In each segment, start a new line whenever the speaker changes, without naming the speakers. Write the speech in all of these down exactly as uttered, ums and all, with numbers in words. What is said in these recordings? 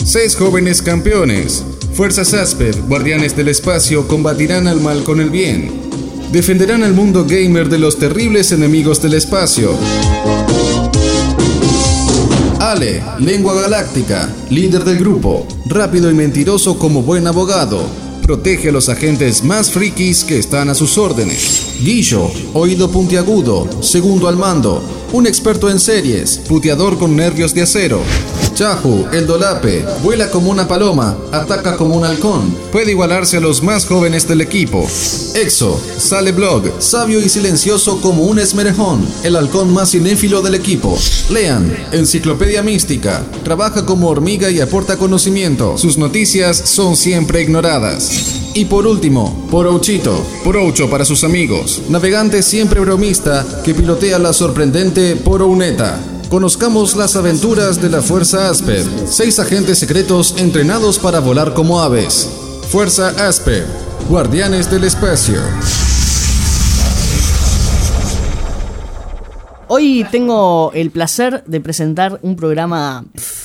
Seis jóvenes campeones. Fuerzas Asper, guardianes del espacio, combatirán al mal con el bien. Defenderán al mundo gamer de los terribles enemigos del espacio. Ale, lengua galáctica, líder del grupo, rápido y mentiroso como buen abogado. Protege a los agentes más frikis que están a sus órdenes. Guillo, oído puntiagudo, segundo al mando, un experto en series, puteador con nervios de acero. Chahu, el dolape, vuela como una paloma, ataca como un halcón, puede igualarse a los más jóvenes del equipo. Exo, sale blog, sabio y silencioso como un esmerejón, el halcón más cinéfilo del equipo. Lean, enciclopedia mística, trabaja como hormiga y aporta conocimiento, sus noticias son siempre ignoradas. Y por último, Porouchito, Poroucho para sus amigos, navegante siempre bromista que pilotea la sorprendente Porouneta. Conozcamos las aventuras de la Fuerza Asper, seis agentes secretos entrenados para volar como aves. Fuerza Asper, guardianes del espacio.
Hoy tengo el placer de presentar un programa...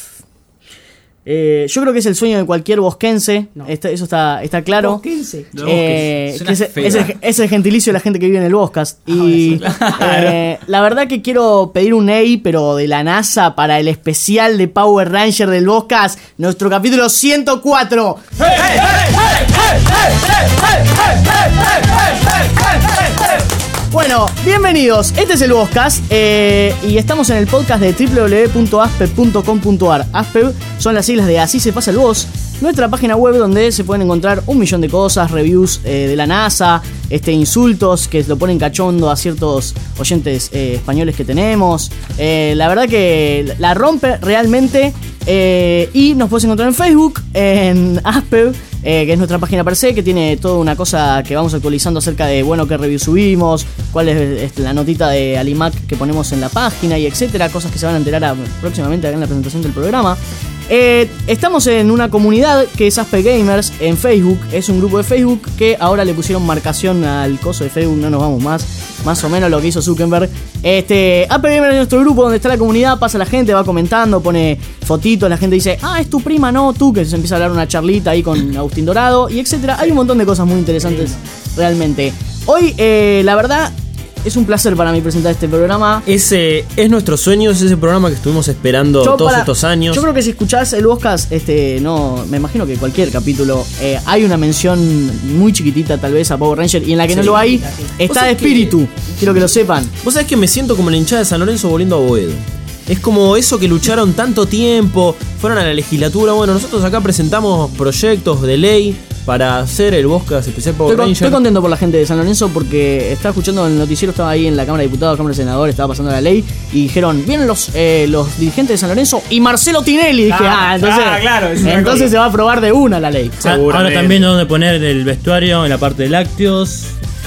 Eh, yo creo que es el sueño de cualquier bosquense, no. Esto, eso está, está claro.
Bosquense.
Eh, que es, es, el, es el gentilicio de la gente que vive en el Boscas. Y eh, la verdad que quiero pedir un E I, pero de la NASA, para el especial de Power Ranger del Boscas, nuestro capítulo ciento cuatro. ¡Hey, hey, hey, hey, hey, hey, hey, hey, hey, hey, hey, hey! Bueno, bienvenidos, este es el Boscas eh, y estamos en el podcast de doble u doble u doble u punto aspe punto com punto ar. Aspe son las siglas de Así se pasa el Vos, nuestra página web donde se pueden encontrar un millón de cosas, reviews eh, de la NASA, este, insultos que lo ponen cachondo a ciertos oyentes eh, españoles que tenemos. Eh, la verdad que la rompe realmente eh, y nos puedes encontrar en Facebook, en Aspe. Eh, que es nuestra página per se, que tiene toda una cosa que vamos actualizando acerca de, bueno, qué review subimos, cuál es, es la notita de Alimac que ponemos en la página y etcétera, cosas que se van a enterar a, próximamente acá en la presentación del programa. Eh, estamos en una comunidad que es Aspe Gamers en Facebook, es un grupo de Facebook que ahora le pusieron marcación al coso de Facebook, no nos vamos más, más o menos lo que hizo Zuckerberg. Este, Aspe Gamers es nuestro grupo donde está la comunidad, pasa la gente, va comentando, pone fotitos, la gente dice, ah, es tu prima, no, tú, que se empieza a hablar una charlita ahí con Agustín Dorado y etcétera. Hay un montón de cosas muy interesantes realmente. Hoy, eh, la verdad, es un placer para mí presentar este programa.
Ese es nuestro sueño, es ese programa que estuvimos esperando yo todos para, estos años.
Yo creo que si escuchás el Boscas, este, no, me imagino que cualquier capítulo eh, hay una mención muy chiquitita tal vez a Power Ranger, y en la que sí, no lo hay está de espíritu. Que, quiero que lo sepan.
Vos sabés que me siento como la hinchada de San Lorenzo volviendo a Boedo. Es como eso que lucharon tanto tiempo, fueron a la legislatura. Bueno, nosotros acá presentamos proyectos de ley para hacer el Boscas especial Power
estoy,
Ranger.
Estoy contento por la gente de San Lorenzo porque estaba escuchando el noticiero, estaba ahí en la Cámara de Diputados, Cámara de Senadores, estaba pasando la ley y dijeron, vienen los eh, los dirigentes de San Lorenzo y Marcelo Tinelli. Y dije, ah, ah entonces, ah, claro, entonces se va a aprobar de una la ley.
Ahora también donde poner el vestuario en la parte de lácteos.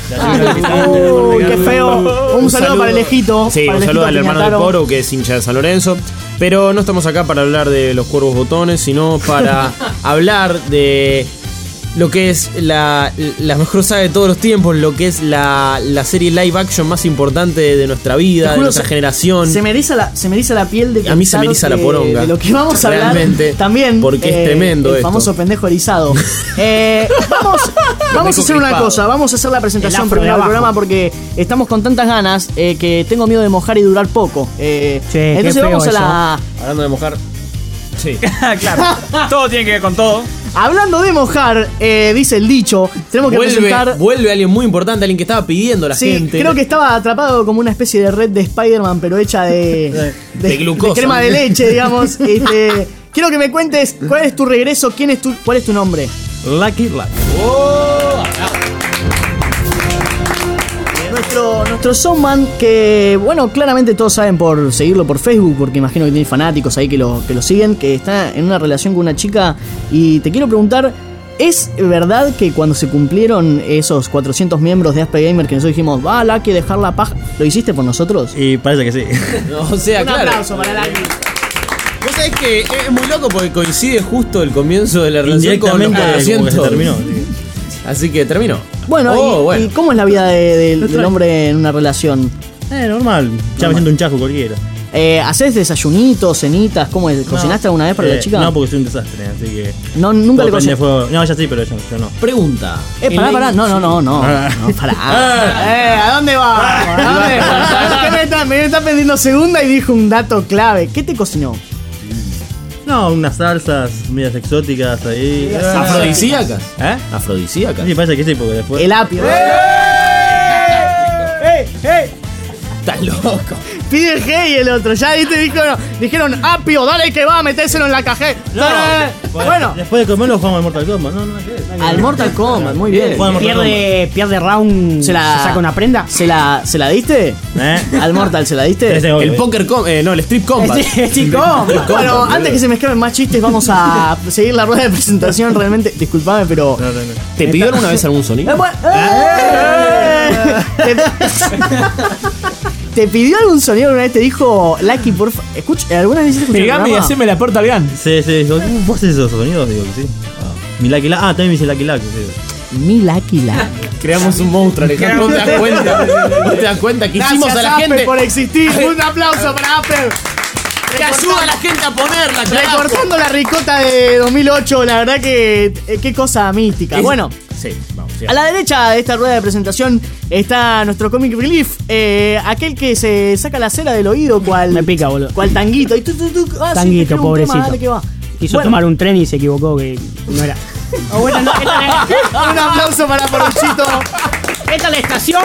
Uy, qué feo. Un, un saludo, saludo para el Ejito.
Sí, un saludo al hermano del Poro, que es hincha de San Lorenzo. Pero no estamos acá para hablar de los cuervos botones, sino para hablar de lo que es la, la mejor saga de todos los tiempos, lo que es la, la serie live action más importante de nuestra vida, de nuestra
se,
generación.
Se me eriza la, se me eriza la piel de
a mí se me eriza
que,
la poronga.
De lo que vamos a hablar también.
Porque
eh,
es tremendo
el
esto.
famoso pendejo erizado. eh, vamos vamos a hacer una cosa, vamos a hacer la presentación primero del programa porque estamos con tantas ganas eh, que tengo miedo de mojar y durar poco. Eh,
che,
entonces vamos a la...
Hablando de mojar.
Sí, claro. Todo tiene que ver con todo.
Hablando de mojar, eh, dice el dicho, tenemos que
vuelve,
presentar...
Vuelve alguien muy importante, alguien que estaba pidiendo la
sí,
gente.
creo que estaba atrapado como una especie de red de Spider-Man, pero hecha de... de,
de glucosa.
De crema de leche, digamos. este, quiero que me cuentes cuál es tu regreso, quién es tu, cuál es tu nombre.
Lucky Lucky.
Oh, Nuestro, nuestro Soundman, que bueno, claramente todos saben por seguirlo por Facebook, porque imagino que tiene fanáticos ahí que lo, que lo siguen, que está en una relación con una chica. Y te quiero preguntar, ¿es verdad que cuando se cumplieron esos cuatrocientos miembros de Aspe Gamer que nosotros dijimos, va, Lucky, dejar la paja, lo hiciste por nosotros?
Y parece que sí.
No, o sea,
un
claro.
aplauso para Lucky.
Vos sabés que es muy loco porque coincide justo el comienzo de la relación con los cuatrocientos.
Como que se terminó.
Así que terminó.
Bueno,
oh,
y,
bueno,
¿y cómo es la vida de, de, del hombre en una relación?
Eh, normal. Ya me siento un chajo cualquiera.
Eh, ¿Hacés desayunitos, cenitas? ¿Cómo es? ¿Cocinaste
No,
alguna vez para
eh,
la chica?
No, porque soy un desastre, así que.
No, nunca le
puedo
cociné.
prender fuego. No, ya sí, pero yo, yo no.
Pregunta.
Eh, pará, pará. No, no, no, no.
Ah.
No, pará. Eh, ¿a dónde va? ¿A dónde va? ¿Qué me está, me está pidiendo segunda y dijo un dato clave? ¿Qué te cocinó?
No, unas salsas medias exóticas ahí. Ah.
¿Afrodisíacas?
¿Eh?
¿Afrodisíacas?
Sí, parece que sí, porque después.
El apio. ¡Ey! ¡Ey!
Estás loco.
Pide el G y el otro. Ya viste, dijeron, dijeron apio, dale que va a metérselo en la cajeta.
No, pues,
Bueno,
después de comerlo jugamos al Mortal Kombat. No, no, no, no, no,
al Mortal Kombat, muy bien.
Jugamos al Mortal
Pierde, pierde round,
Se
se,
la-
saca una prenda.
¿Se la, ¿Se la diste?
¿Eh?
¿Al Mortal se la diste?
Ese obvio,
El
eh.
poker com eh, no, el strip combat.
Chico, bueno, antes que se me escapen más chistes, vamos a seguir la rueda de presentación. Realmente, disculpame, pero.
No, no, no.
¿Te pidió alguna vez algún
Eh,
sonido?
bueno, eh. Te, ¿Te pidió algún sonido alguna vez? Te dijo, Lucky, por favor. Escucha, ¿alguna vez hiciste escuchar el
Pegame y
programa?
haceme la puerta al gan.
Sí, sí. digo, ¿Vos haces esos sonidos? Digo que sí. Ah. Mi Lucky Luck. Ah, también me dice Lucky Luck. Sí.
Mi Lucky Luck.
Creamos un monstruo, Alejandro. ¿No te das cuenta? ¿No te das cuenta que hicimos a la
Apple,
gente
por existir. Un aplauso para Apple.
que ayuda a la gente a ponerla, carajo?
Recortando la ricota de dos mil ocho, la verdad que eh, qué cosa mística.
Es-
Bueno,
Sí, vamos. sí.
a la derecha de esta rueda de presentación está nuestro Comic Relief, eh, aquel que se saca la cera del oído cual
Me pica, boludo.
cual tanguito y tu, tu, tu, ah, sí,
Tanguito,
te quiero un
pobrecito.
tema, dale que va.
Quiso
Bueno,
tomar un tren y se equivocó, que no era. Oh, bueno, no, esta,
un aplauso para Poruchito.
la, esta la estación.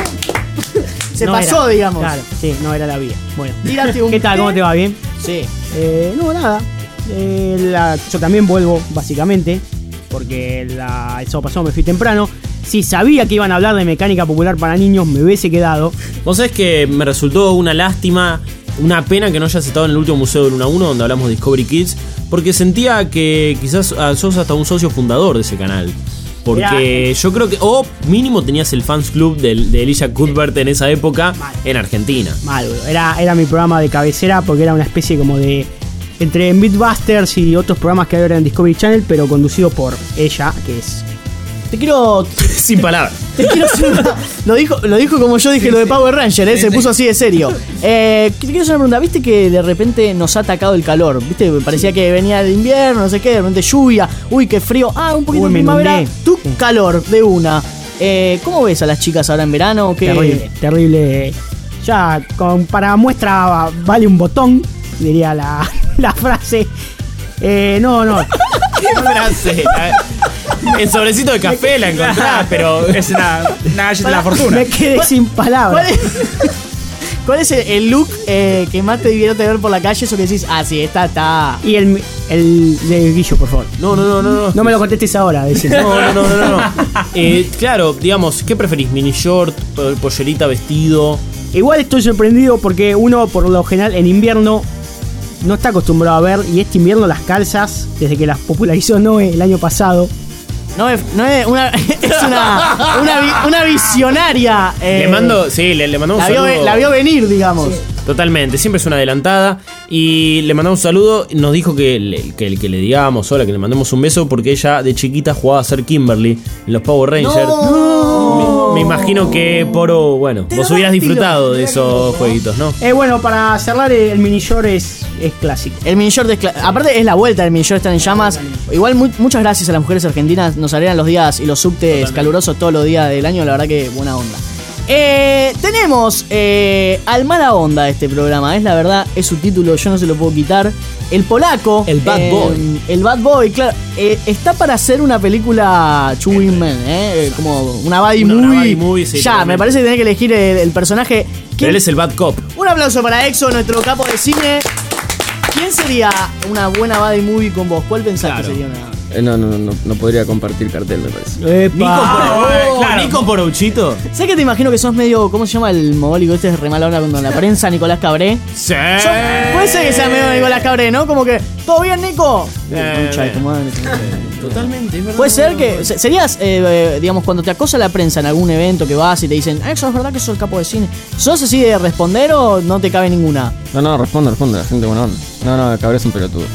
Se
no
pasó,
era.
digamos.
Claro, sí, no era la vía. Bueno.
Tírate un
¿Qué tal?
té.
¿Cómo te va? ¿Bien?
Sí.
Eh, no, nada. Eh, la- yo también vuelvo, básicamente, porque la, el sábado pasado me fui temprano. Si sabía que iban a hablar de mecánica popular para niños, me hubiese quedado.
Vos sabés que me resultó una lástima, una pena que no hayas estado en el último museo del uno a uno donde hablamos de Discovery Kids, porque sentía que quizás ah, sos hasta un socio fundador de ese canal. Porque yo creo que, o mínimo tenías el fans club del- de Elijah Cuthbert en esa época en Argentina.
Mal, boludo. Era, era mi programa de cabecera porque era una especie como de. Entre Beatbusters y otros programas que hay ahora en Discovery Channel, pero conducido por ella, que es.
Te quiero
Sin palabras.
Te quiero hacer una- lo dijo, lo dijo como yo dije lo de Power Ranger, ¿eh? Se puso así de serio. Eh, te quiero hacer una pregunta. ¿Viste que de repente nos ha atacado el calor? ¿Viste? Parecía que venía el invierno, no sé qué, de repente lluvia, uy, qué frío, ah, un poquito
Uy,
de
me
primavera,
inundé.
tú calor de una. Eh, ¿Cómo ves a las chicas ahora en verano? ¿Qué?
Terrible, terrible. Ya, con, para muestra vale un botón, diría la, la frase. Eh, no, no.
¿Qué frase? En sobrecito de café la encontrás, pero
Es una, una galleta de la fortuna.
Me quedé sin
¿Cuál
palabras.
es, cuál es el, el look eh, que más te divierte ver por la calle? Eso que decís, ah, sí, esta está.
Y el, el de Guillo, por favor.
No, no, no, no, no.
No me lo contestes ahora, decís.
No, no, no, no, no. Eh, claro, digamos, ¿qué preferís? ¿Mini short, po- pollerita, vestido?
Igual estoy sorprendido porque uno, por lo general, en invierno no está acostumbrado a ver, y este invierno las calzas, desde que las popularizó Noé el año pasado.
No es, no es una, es una, una, vi- una visionaria. eh,
Le mando, sí, le, le mandamos
la
un
vio,
saludo.
la vio venir, digamos.
Totalmente, siempre es una adelantada. Y le mandamos un saludo. Nos dijo que le, que, que le digamos hola, que le mandemos un beso, porque ella de chiquita jugaba a ser Kimberly en los Power Rangers. Me, me imagino que, Poro, bueno, vos hubieras disfrutado de esos jueguitos, ¿no?
Eh, bueno, para cerrar, el mini short es, es clásico.
El mini short, es cla- aparte es la vuelta del mini short, están en llamas. Igual mu- muchas gracias a las mujeres argentinas, nos alegran los días y los subtes calurosos todos los días del año, la verdad que buena onda. Eh, tenemos eh, al mala onda de este programa, es la verdad, es su título, yo no se lo puedo quitar. El polaco.
El Bad
eh,
Boy.
El Bad Boy, claro. eh, está para hacer una película Two Women, eh, como una buddy
Una- una
movie.
buddy movie, sí,
ya,
totalmente.
me parece que tenés que elegir el, el personaje.
Pero
¿Quién-
él es el Bad Cop.
Un aplauso para Exo, nuestro capo de cine. ¿Quién sería una buena buddy movie con vos? ¿Cuál pensás
Claro.
que sería una?
Eh, no, no, no, no podría compartir cartel, me parece.
Nico
¡Epa!
Poro-
claro.
Nico Porouchito.
Sé que te imagino que sos medio. ¿Cómo se llama el mogólico este? Es re mala onda con la prensa, Nicolás Cabré.
Sí.
Sos- puede ser que sea medio Nicolás Cabré, ¿no? Como que. ¿Todo bien, Nico?
Eh,
Concha de tu madre.
Totalmente, es verdad.
Puede ser que. se- Serías, eh, eh, digamos, cuando te acosa la prensa en algún evento que vas y te dicen, Exo, ¿es verdad que sos el capo de cine? ¿Sos así de responder o no te cabe ninguna?
No, no, responde, responde, la gente buena onda. No, no, cabrón es un pelotudo.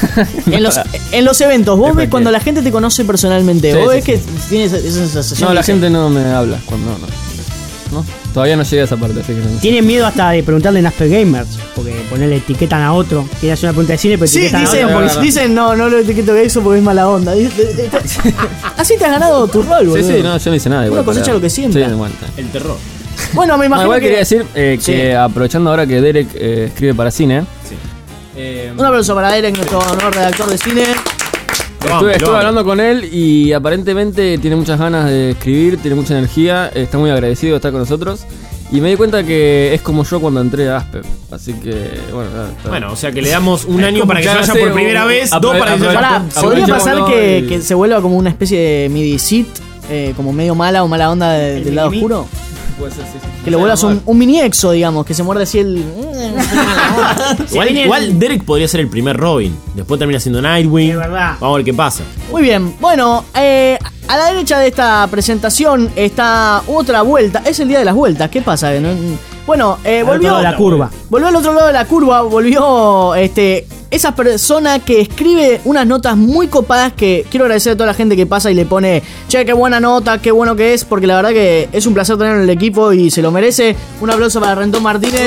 En los, en los eventos, vos ves
Efectivamente.
cuando la gente te conoce personalmente,
Sí,
vos
sí,
ves
sí.
que tienes esa sensación.
No,
de
la
que-
gente no me habla cuando no. ¿No? Todavía no llegué a esa parte, así que no.
Tienen miedo hasta de preguntarle en Asper Gamers, porque ponerle etiquetan a otro. Quieren hacer una pregunta de cine, pero
Sí,
etiquetan
dicen,
a otro.
porque dicen, no, no lo etiqueto de eso porque es mala onda. Así te has ganado tu rol, boludo.
Sí, sí, no, yo no hice nada.
Uno cosecha lo que siembra.
Sí, de vuelta.
El terror.
Bueno, me
No,
imagino
igual
que...
quería decir eh, que
Sí.
aprovechando ahora que Derek eh, escribe para cine.
Sí.
eh,
Un aplauso para Derek, nuestro nuevo redactor de cine.
Estuve, estuve hablando con él y aparentemente tiene muchas ganas de escribir, tiene mucha energía, está muy agradecido de estar con nosotros. Y me di cuenta que es como yo cuando entré a Asper. Así que, bueno, nada, está.
Bueno, o sea que le damos un año para que se
Ya
vaya
sé,
por primera
o-
vez,
apro-
dos para que se
apro-
vaya
Pará,
apro-
¿podría pasar
aprovechémoslo
que,
y-
que se vuelva como una especie de midi-sit? Eh, como medio mala o mala onda de-
¿El
del lado
mini-me?
oscuro.
Puede ser, sí, sí.
Que lo vuelvas un, un mini exo, digamos, que se muerde así el...
Igual, igual Derek podría ser el primer Robin. Después termina siendo Nightwing.
Es verdad.
Vamos a ver qué pasa.
Muy bien, bueno, eh, a la derecha de esta presentación está otra vuelta. Es el día de las vueltas, ¿qué pasa? Que no- Bueno, eh,
Al otro
volvió...
lado de la curva.
Volvió al otro lado de la curva, volvió este esa persona que escribe unas notas muy copadas que quiero agradecer a toda la gente que pasa y le pone, che, qué buena nota, qué bueno que es, porque la verdad que es un placer tenerlo en el equipo y se lo merece. Un aplauso para Rentón Martínez.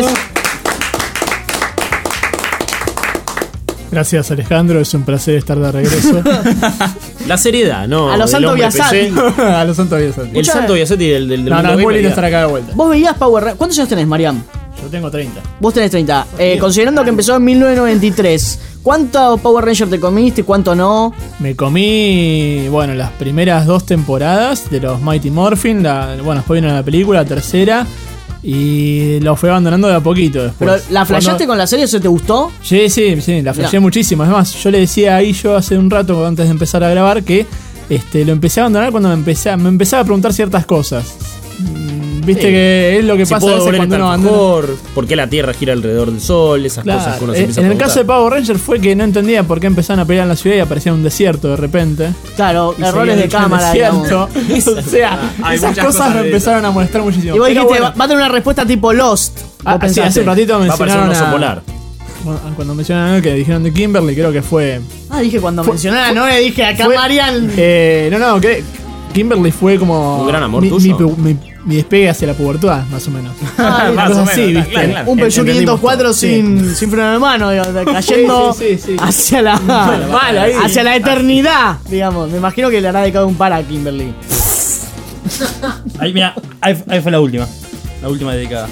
Gracias, Alejandro. Es un placer estar de regreso.
La seriedad, ¿no?
A los
del
Santo
hombre
Biasati.
P C.
A los santos días.
El Santo Biasetti del, del, del
No, no,
mundo
es muy
gamer,
lindo
ya.
estar acá de vuelta.
Vos veías Power Rangers. ¿Cuántos años tenés, Mariam?
Yo tengo treinta.
Vos tenés treinta. Eh, considerando que empezó en mil novecientos noventa y tres, ¿cuánto Power Ranger te comiste y cuánto no?
Me comí, bueno, las primeras dos temporadas de los Mighty Morphin. La, bueno, después vino la película, la tercera. Y lo fui abandonando de a poquito después.
¿Pero la flasheaste
Cuando-
con la serie o se te gustó?
Sí, sí, sí, la flasheé muchísimo. Es más, yo le decía ahí yo hace un rato, antes de empezar a grabar, que este, lo empecé a abandonar cuando me, empecé a- me empezaba a preguntar ciertas cosas. Mm, Viste
Sí.
que es lo que
Si
pasa a
puedo
veces
volver
cuando
a
uno
estar
abandona.
mejor, por qué la Tierra gira alrededor del Sol, esas
Claro,
cosas que uno se
eh,
empieza
en
a
el caso de
preguntar.
Power Ranger fue que no entendía por qué empezaban a pelear en la ciudad y aparecía un desierto de repente.
Claro,
Y
errores
seguía
de
en el
cámara, digamos.
desierto. O sea,
Hay
esas
muchas
cosas
cosas
me
de
empezaron a molestar muchísimo.
Y vos
Pero
dijiste,
bueno,
va a tener una respuesta tipo Lost. Vos
ah, sí,
pensaste.
hace un ratito
Va a aparecer un
mencionaron
oso
a,
polar.
bueno, cuando mencionaron que dijeron de Kimberly, creo que fue...
Ah, dije cuando mencionaba, no le dije acá
fue-
Marian.
Eh, no, no, que Kimberly fue como...
Un gran amor
mi,
tuyo.
Mi, pu- mi- mi despegue hacia la pubertad, más o menos.
Ah,
Una
más
cosa
o
así,
menos,
¿viste?
claro, claro.
Un Peugeot
Entendimos
quinientos cuatro
todo,
sin, sin freno de mano, digamos, cayendo
Sí, sí, sí, sí.
hacia la
Mal ahí.
hacia la eternidad, digamos. Me imagino que le hará dedicado un par a Kimberly.
Ahí, mira, ahí, ahí fue la última. La última dedicada.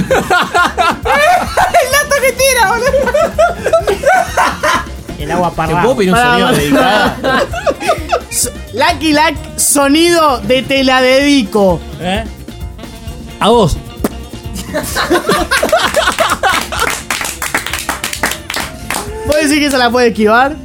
El agua
¿Te
parada.
puedo pedir un
Pará,
sonido
pará.
dedicado?
Lucky Luck, sonido de te la dedico.
¿Eh? A vos.
¿Vos decís que se la puede esquivar?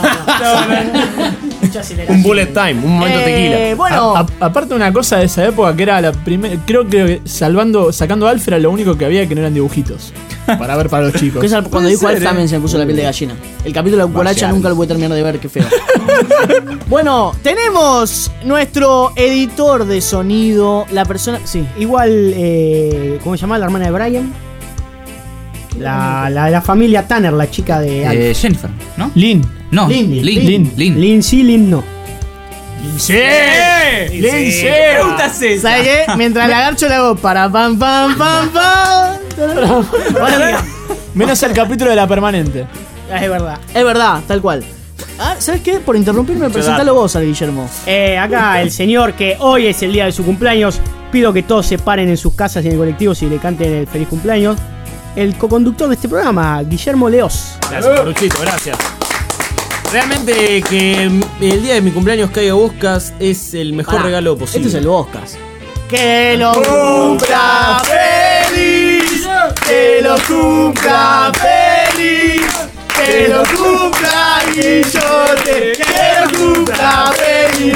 Un bullet time, un momento
Eh,
tequila.
Bueno,
A- a- aparte una cosa de esa época que era la primera, creo que salvando, sacando a Alf era lo único que había que no eran dibujitos. Para ver para los chicos.
que esa- cuando dijo Alf también se me puso la piel de gallina. El capítulo de Cucaracha
Vaya.
nunca lo voy a terminar de ver, qué feo. Bueno, tenemos nuestro editor de sonido, la persona... Sí.
Igual, eh, ¿cómo se llama la hermana de Brian? La, la, la familia Tanner, la chica de Alf.
Eh, Jennifer, ¿no?
Lin.
No,
Lin,
Lin.
Lin.
Lin. Lin.
Lin sí, Lin no.
¡Sí! ¡Lin, sí!
¿Sabes qué? Mientras la garcho le hago para pam pam pam pam.
Menos el capítulo de la permanente.
Es verdad.
Es verdad, tal cual. Ah, ¿sabes qué? Por interrumpirme, presentalo vos al Guillermo.
Eh, acá el señor que hoy es el día de su cumpleaños. Pido que todos se paren en sus casas y en el colectivo y le canten el feliz cumpleaños. El coconductor de este programa, Guillermo Leos.
Gracias, Poruchito, gracias. Realmente que el día de mi cumpleaños caiga Buscas es el mejor
Pará,
regalo posible.
Este es el Boscas. Que lo cumpla feliz, que lo cumpla feliz, que lo cumpla Guillote, que lo cumpla feliz.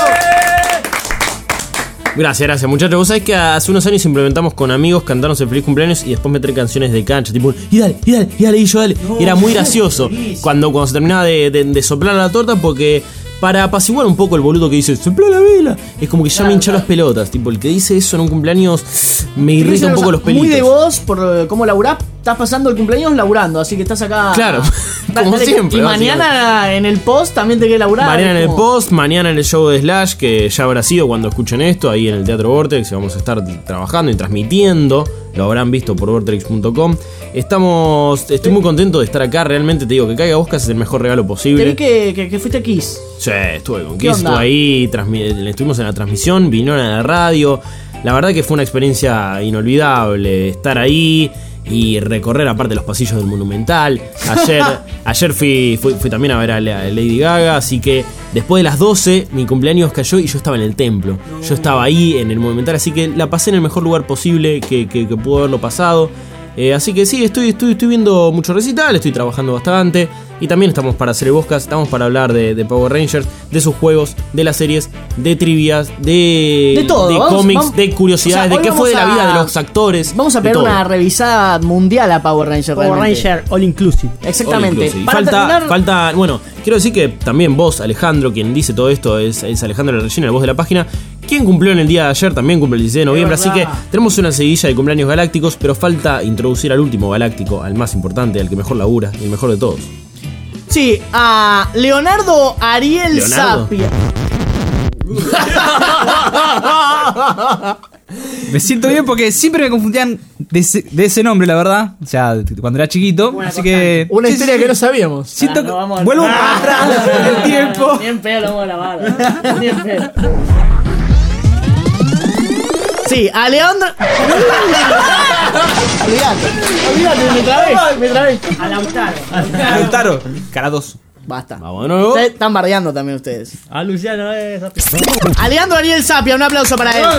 Gracias, gracias, muchachos. Vos sabés que hace unos años implementamos con amigos cantarnos el feliz cumpleaños y después meter canciones de cancha, tipo, y dale, y dale, y dale, y yo dale. Y era muy gracioso cuando, cuando se terminaba de, de- de soplar la torta porque para apaciguar un poco el boludo que dice ¡sopla la vela! Es como que ya claro, me hinchó claro. las pelotas. Tipo, el que dice eso en un cumpleaños me irrita un poco los pelitos.
Muy de vos, por cómo laburás, estás pasando el cumpleaños laburando, así que estás acá.
Claro, como dale, siempre.
Y mañana en el post también te queda laburar.
Mañana en el post, mañana en el show de Slash, que ya habrá sido cuando escuchen esto, ahí en el Teatro Vortex, vamos a estar trabajando y transmitiendo. Lo habrán visto por vortex punto com. Estamos. Estoy muy contento de estar acá. Realmente te digo que Caiga Boscas es el mejor regalo posible.
Te vi que, que, que fuiste a Kiss.
Sí, estuve con Kiss, estuve ahí. Estuvimos en la transmisión, vinieron a la radio. La verdad que fue una experiencia inolvidable estar ahí y recorrer aparte los pasillos del Monumental. Ayer, ayer fui, fui, fui también a ver a Lady Gaga, así que después de las doce mi cumpleaños cayó y yo estaba en el templo. Yo estaba ahí en el Monumental, así que la pasé en el mejor lugar posible que, que, que pudo haberlo pasado. Eh, así que sí, estoy, estoy, estoy viendo mucho recital, estoy trabajando bastante. Y también estamos para hacer el podcast, estamos para hablar de, de Power Rangers, de sus juegos, de las series, de trivias, de,
de, todo.
de
vamos,
cómics,
vamos,
de curiosidades, o sea, de qué fue de la vida de los actores.
Vamos a pegar una revisada mundial a Power Rangers.
Power
realmente.
Ranger All Inclusive.
Exactamente.
All inclusive.
Para
falta,
terminar...
falta, bueno, quiero decir que también vos, Alejandro, quien dice todo esto, es, es Alejandro Regina, el voz de la página. Quien cumplió en el día de ayer también cumple el dieciséis de noviembre, así que tenemos una seguidilla de cumpleaños galácticos, pero falta introducir al último galáctico, al más importante, al que mejor labura y el mejor de todos.
Sí, a Leonardo Ariel
¿Leonardo?
Sapia.
Me siento bien porque siempre me confundían de ese, de ese nombre, la verdad. O sea, cuando era chiquito.
Buena
así que.
Una
sí,
historia
sí,
que no sabíamos.
Siento
Ah, no, vamos a-
vuelvo
Ah,
para atrás en el tiempo.
Ni en pedo lo vamos a lavar. Ni en pedo. Sí, a Leandro. Olvídate, olvídate, me trabé, me trabé. A Lautaro.
Lautaro, cara dos.
Basta.
Vamos de nuevo.
Ustedes están bardeando también ustedes.
A Luciano es.
A Leandro Ariel Sapia, un aplauso para él.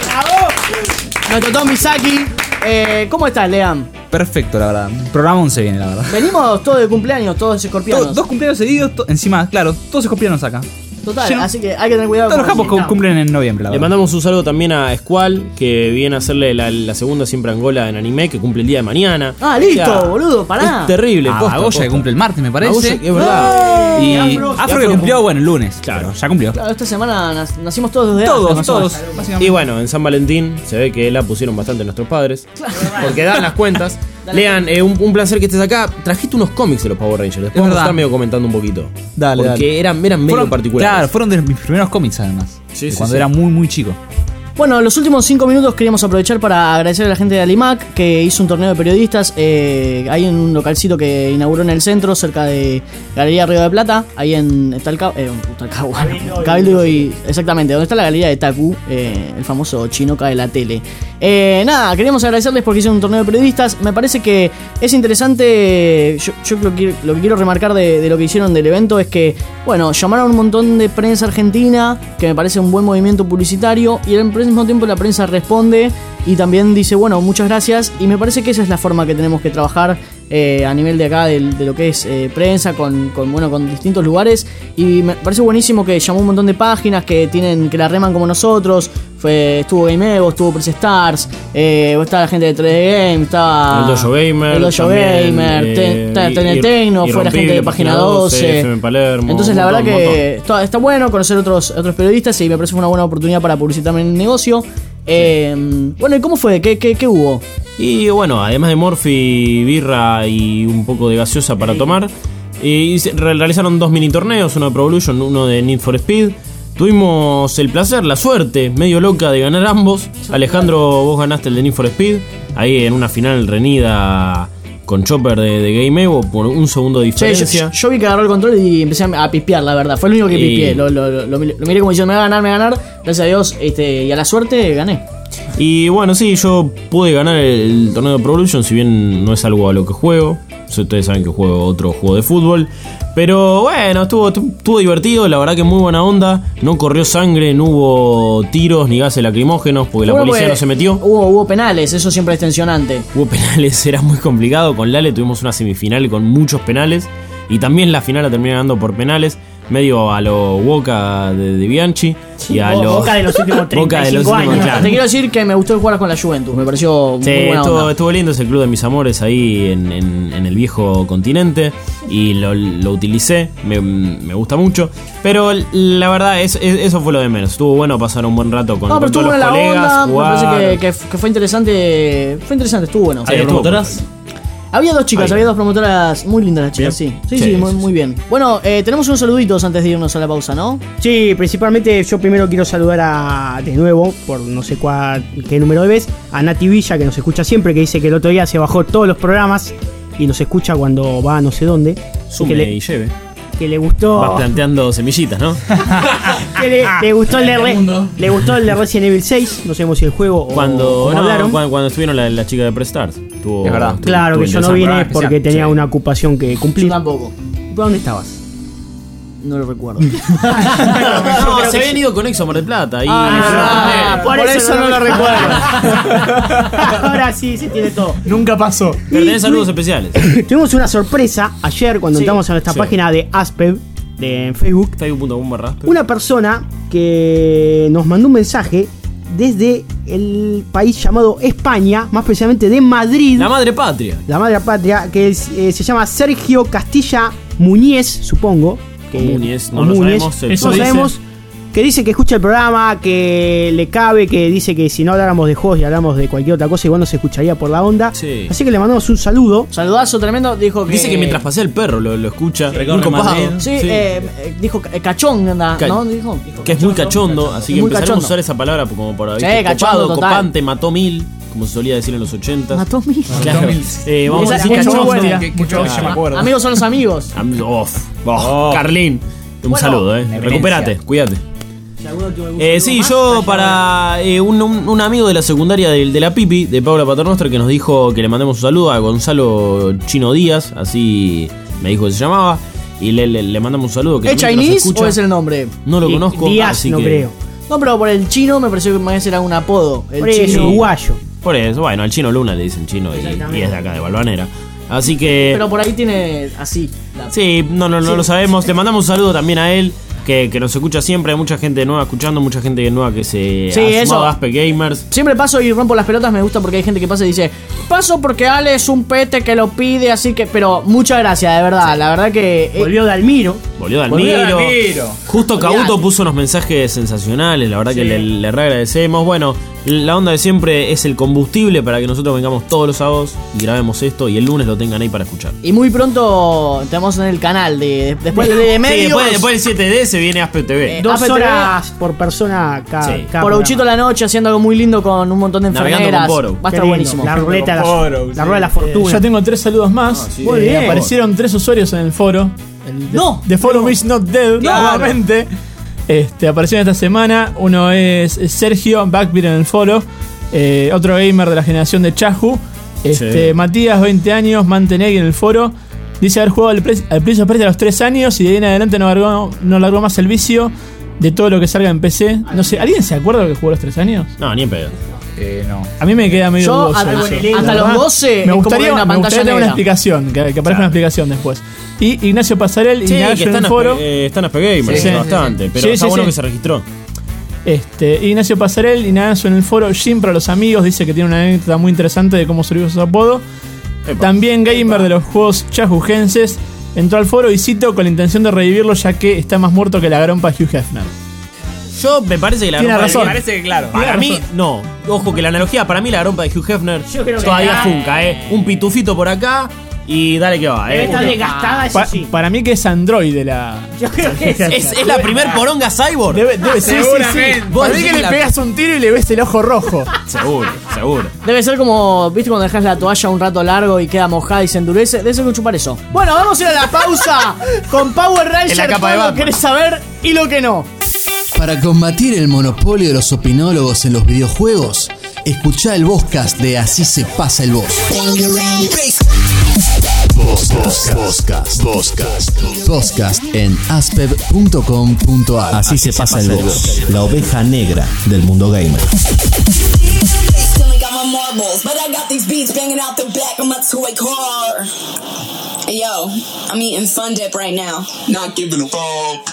Nuestro Tom Misaki. Eh, ¿Cómo estás, Lean?
Perfecto, la verdad. Programa once viene, la verdad.
Venimos todos de cumpleaños, todos escorpianos.
Do- dos cumpleaños seguidos, to- encima, claro, todos escorpianos acá.
Total,
Lleno-
así que hay que tener cuidado.
Todos los
con
capos cum- cumplen en noviembre, la
Le
verdad.
mandamos un saludo también a Squall, que viene a hacerle la, la segunda siempre Angola en anime, que cumple el día de mañana.
Ah, listo,
O sea,
boludo, pará.
Es terrible,
Ah,
posta,
Magoya
posta.
que cumple el martes, me
Magoya,
parece.
que es verdad.
Y
Afro-
Afro que cumplió, bueno, el lunes.
Claro.
Claro, ya cumplió.
Claro, esta semana nas- nacimos todos de
Todos,
Afro, más o
todos.
menos.
básicamente.
Y bueno, en San Valentín se ve que la pusieron bastante nuestros padres. Porque dan las cuentas. Lean, eh, un, un placer que estés acá. Trajiste unos cómics de los Power Rangers. Después
Es
vamos a
verdad.
estar medio comentando un poquito.
Dale,
Porque
dale.
eran, eran medio
Fueron-
particulares.
Claro, fueron de mis primeros cómics, además.
Sí,
de
sí,
cuando
sí.
era muy, muy chico.
Bueno, los últimos cinco minutos queríamos aprovechar para agradecer a la gente de Alimac que hizo un torneo de periodistas eh, ahí en un localcito que inauguró en el centro, cerca de Galería Río de Plata, ahí en Talca, eh, Talcahuano, Cabildo y exactamente, donde está la galería de Taku, eh, el famoso Chinoca de la tele. Eh, nada, queríamos agradecerles porque hicieron un torneo de periodistas. Me parece que es interesante. Yo, yo lo, que, lo que quiero remarcar de, de lo que hicieron del evento es que, bueno, llamaron un montón de prensa argentina, que me parece un buen movimiento publicitario, y al mismo tiempo la prensa responde y también dice, bueno, muchas gracias. Y me parece que esa es la forma que tenemos que trabajar eh, a nivel de acá, de, de lo que es eh, prensa, con, con, bueno, con distintos lugares. Y me parece buenísimo que llamó un montón de páginas que tienen que la reman como nosotros. Fue, estuvo Game Evo, estuvo Press Stars, eh, está la gente de tres D Game, estaba
El Dojo Gamer,
el Dojo
también,
Gamer,
eh,
Te- está
y-
T N Tecno,
y-
fue la gente de Página doce.
F M Palermo,
Entonces la
un
verdad
montón, un
que está, está bueno conocer otros, otros periodistas y me parece una buena oportunidad para publicitar el negocio. Eh, bueno, ¿y cómo fue? ¿Qué, qué, qué hubo?
Y bueno, además de Morphy, birra y un poco de gaseosa para tomar, y se re- realizaron dos mini torneos, uno de Pro Evolution, uno de Need for Speed. Tuvimos el placer, la suerte, medio loca de ganar ambos. Alejandro, vos ganaste el de Need for Speed, ahí en una final reñida con Chopper de, de Game Evo por un segundo de
Che, yo,
diferencia.
yo- yo vi que agarró el control y empecé a, a pispear, la verdad. Fue el único que
Y-
pispeé. Lo, lo, lo, lo miré como diciendo, me va a ganar, me va a ganar. Gracias a Dios este, y a la suerte gané.
Y bueno, sí, yo pude ganar el, el torneo de Pro Evolution, si bien no es algo a lo que juego. Si ustedes saben que juego otro juego de fútbol. Pero bueno, estuvo, estuvo divertido, la verdad que muy buena onda. No corrió sangre, no hubo tiros ni gases lacrimógenos porque la
Bueno,
policía
porque
no se metió.
Hubo, hubo penales, eso siempre es tensionante.
Hubo penales, era muy complicado. Con Lale tuvimos una semifinal con muchos penales. Y también la final la terminé ganando por penales. medio a lo Boca de, de Bianchi y a lo
Boca de los últimos treinta y cinco años. Claro. Te quiero decir que me gustó jugar con la Juventus, me pareció
sí,
muy buena
estuvo,
onda.
estuvo lindo ese club de mis amores ahí en, en, en el viejo continente y lo, lo utilicé, me, me gusta mucho, pero la verdad es, es, eso fue lo de menos. Estuvo bueno pasar un buen rato con,
No,
con
pero
todos
estuvo
los
buena la
colegas,
onda,
jugar.
me parece que, que, que fue interesante, fue interesante, estuvo bueno.
¿Hay promotoras?
Había dos chicas,
Ahí.
había dos promotoras muy lindas las chicas, sí. Sí, sí,
Sí,
muy,
sí,
muy bien. Bueno, eh, tenemos unos saluditos antes de irnos a la pausa, ¿no?
Sí, principalmente yo primero quiero saludar a, de nuevo, por no sé cuál, qué número de vez, a Nati Villa, que nos escucha siempre, que dice que el otro día se bajó todos los programas y nos escucha cuando va a no sé dónde.
Sume
que le,
y lleve.
que le gustó.
Vas planteando semillitas, ¿no?
que le, le gustó el de Re- le gustó el de Resident Evil seis, no sabemos si el juego o
Cuando,
cómo
no,
hablaron.
cuando, cuando estuvieron la, la chica de Prestars. Estuvo,
Es verdad.
estuvo-
Claro
estuvo
que yo no
interesante.
vine
programa
porque
especial.
tenía
Sí.
una ocupación que
Yo
cumplir.
tampoco.
¿Por dónde estabas?
No lo recuerdo.
No, se habían ido con Exo a Mar del Plata. Y
Ah, por, eso, no lo recuerdo.
Ahora sí, se tiene todo.
Nunca pasó.
Pero tenés saludos especiales.
Tuvimos una sorpresa ayer cuando
Sí,
entramos a nuestra
sí.
página de Aspev de Facebook.
Facebook punto com barra
Una persona que nos mandó un mensaje desde el país llamado España, más precisamente de Madrid,
La madre patria.
la madre patria, que es, eh, se llama Sergio Castilla Muñiz, supongo. Que,
O Múñez, no
o
lo
Múñez,
sabemos,
no
eso dice.
sabemos. Que dice que escucha el programa, que le cabe, que dice que si no habláramos de juegos y hablamos de cualquier otra cosa, igual no se escucharía por la onda.
Sí.
Así que le mandamos un saludo.
Saludazo tremendo, dijo que...
Dice que mientras pasea el perro lo, lo escucha.
Recorre
Muy copado.
Madrid.
Sí, Eh, eh, dijo eh, cachón, anda,
Ca-
¿no? Dijo,
Que es muy cachondo, así que
Muy
empezaremos
cachondo.
a usar esa palabra como para
Sí,
¿viste?
cachondo,
copado,
total.
copante, mató mil, como se solía decir en los ochentas.
Mató mil.
Claro. Eh, vamos a
Esa-
decir
esa-
cachondo.
muy buena.
Que, que yo, yo me acuerdo.
Amigos son los amigos.
Am- Of, oh, Carlín, un
Bueno,
saludo, eh.
eminencia.
Recupérate, cuídate. Eh, sí, yo para eh, un, un- un amigo de la secundaria de, de la Pipi, de Paula Paternoster, que nos dijo que le mandemos un saludo a Gonzalo Chino Díaz, así me dijo que se llamaba, y le, le- le mandamos un saludo. Que
¿Es
también nos
Chinese
escucha.
o es el nombre?
No lo
Di-
conozco,
Díaz,
así
no
que...
creo.
No, pero por el chino me pareció que más era un apodo. El
Por eso,
chino.
uruguayo.
Por eso, bueno, al Chino Luna le dicen chino y, y es de acá, de Balvanera. Así que...
Pero por ahí tiene así. la-
Sí, no, no, no
Sí.
lo sabemos. Le mandamos un saludo también a él, que, que nos escucha siempre. Hay mucha gente nueva escuchando, mucha gente nueva que se
Sí,
ha
eso.
sumado a Aspe Gamers.
Siempre paso y rompo las pelotas, me gusta porque hay gente que pasa y dice, paso porque Ale es un pete que lo pide, así que... Pero muchas gracias, de verdad. La verdad que... eh,
Volvió Dalmiro.
Volvió
Volvió
Dalmiro.
Dalmiro.
Justo Cabuto
Olvidate.
puso unos mensajes sensacionales, la verdad que le, le re agradecemos. Bueno, la onda de siempre es el combustible para que nosotros vengamos todos los sábados y grabemos esto y el lunes lo tengan ahí para escuchar.
Y muy pronto tenemos en el canal de, de- después de, de
Sí,
medios.
después, después del siete D se viene Aspe T V.
Eh,
Dos
Aspe T V.
horas por persona cada,
Sí.
cada
Por
programa.
Auchito la noche haciendo algo muy lindo con un montón de
Navegando
enfermeras.
con Boro.
Va a
Qué
estar
lindo.
buenísimo.
La ruleta, la,
Foro,
la
sí.
rueda de la fortuna.
Ya tengo tres saludos más.
sí.
Muy
Eh,
bien.
aparecieron tres usuarios en el foro. El de,
No.
The Forum is not dead,
Claro.
nuevamente. Este, aparecieron esta semana. Uno es Sergio, Backbeat en el foro. Eh, otro gamer de la generación de Chahu. Este,
Sí.
Matías, veinte años, Mantenegui en el foro. Dice haber jugado al, pre- al Prince of Persia a los tres años y de ahí en adelante no largó, no largó más el vicio de todo lo que salga en P C. No sé, ¿alguien se acuerda de lo que jugó a los tres años?
No, ni en pedo.
Eh, no.
A mí me queda medio
Yo
dudoso
hasta,
eso.
hasta
La
los
verdad,
doce es
me
como
gustaría,
ver una
me
pantalla
gustaría tener una
negra.
explicación, que, que aparezca una explicación después. Y Ignacio Pasarel,
Sí,
Ignacio
que
en
están
el
a
foro.
eh, están a Aspe Gamers,
Sí, sí,
bastante.
sí.
Pero
Sí,
está
sí,
bueno
sí.
que se registró.
Este, Ignacio Pasarel, Ignacio en el foro, Jim para los amigos, dice que tiene una anécdota muy interesante de cómo surgió su apodo.
Epa.
También gamer de los juegos chajujenses, entró al foro y cito con la intención de revivirlo ya que está más muerto que la garompa Hugh Hefner.
Yo me parece que la
Tiene
garompa
razón.
de-
Me parece que claro.
Para
Tiene
mí,
razón.
no. Ojo que la analogía, para mí la garompa de Hugh Hefner
Yo creo que
todavía
ya-
funca, ¿eh? Un pitufito por acá y dale que va,
Debe
¿eh?
estar desgastada, eso
Pa-
sí.
Para mí que es Android de la...
Yo creo que es.
Es, es la primer poronga cyborg.
Debe, debe, sí, sí, sí.
Seguramente.
Para mí
Vos
que
decís
le
la-
pegas un tiro y le ves el ojo rojo.
Seguro, seguro.
Debe ser como, viste, cuando dejas la toalla un rato largo y queda mojada y se endurece. Debe ser que chupar eso. Bueno, vamos a ir a la pausa con Power
En la
Ranger.
capa
Todo
de
lo
Batman.
que querés saber y lo que no.
Para combatir el monopolio de los opinólogos en los videojuegos, escuchá el Vozcast de Así se pasa el Voz. Vozcast, Vozcast, Vozcast, Vozcast en aspev punto com punto ar.
Así se pasa el Voz, la oveja negra del mundo gamer.
Still ain't got my marbles, but I got these beats banging out the back of my toy car. Hey yo, I'm eating Fun Dip right now. Not giving a fuck.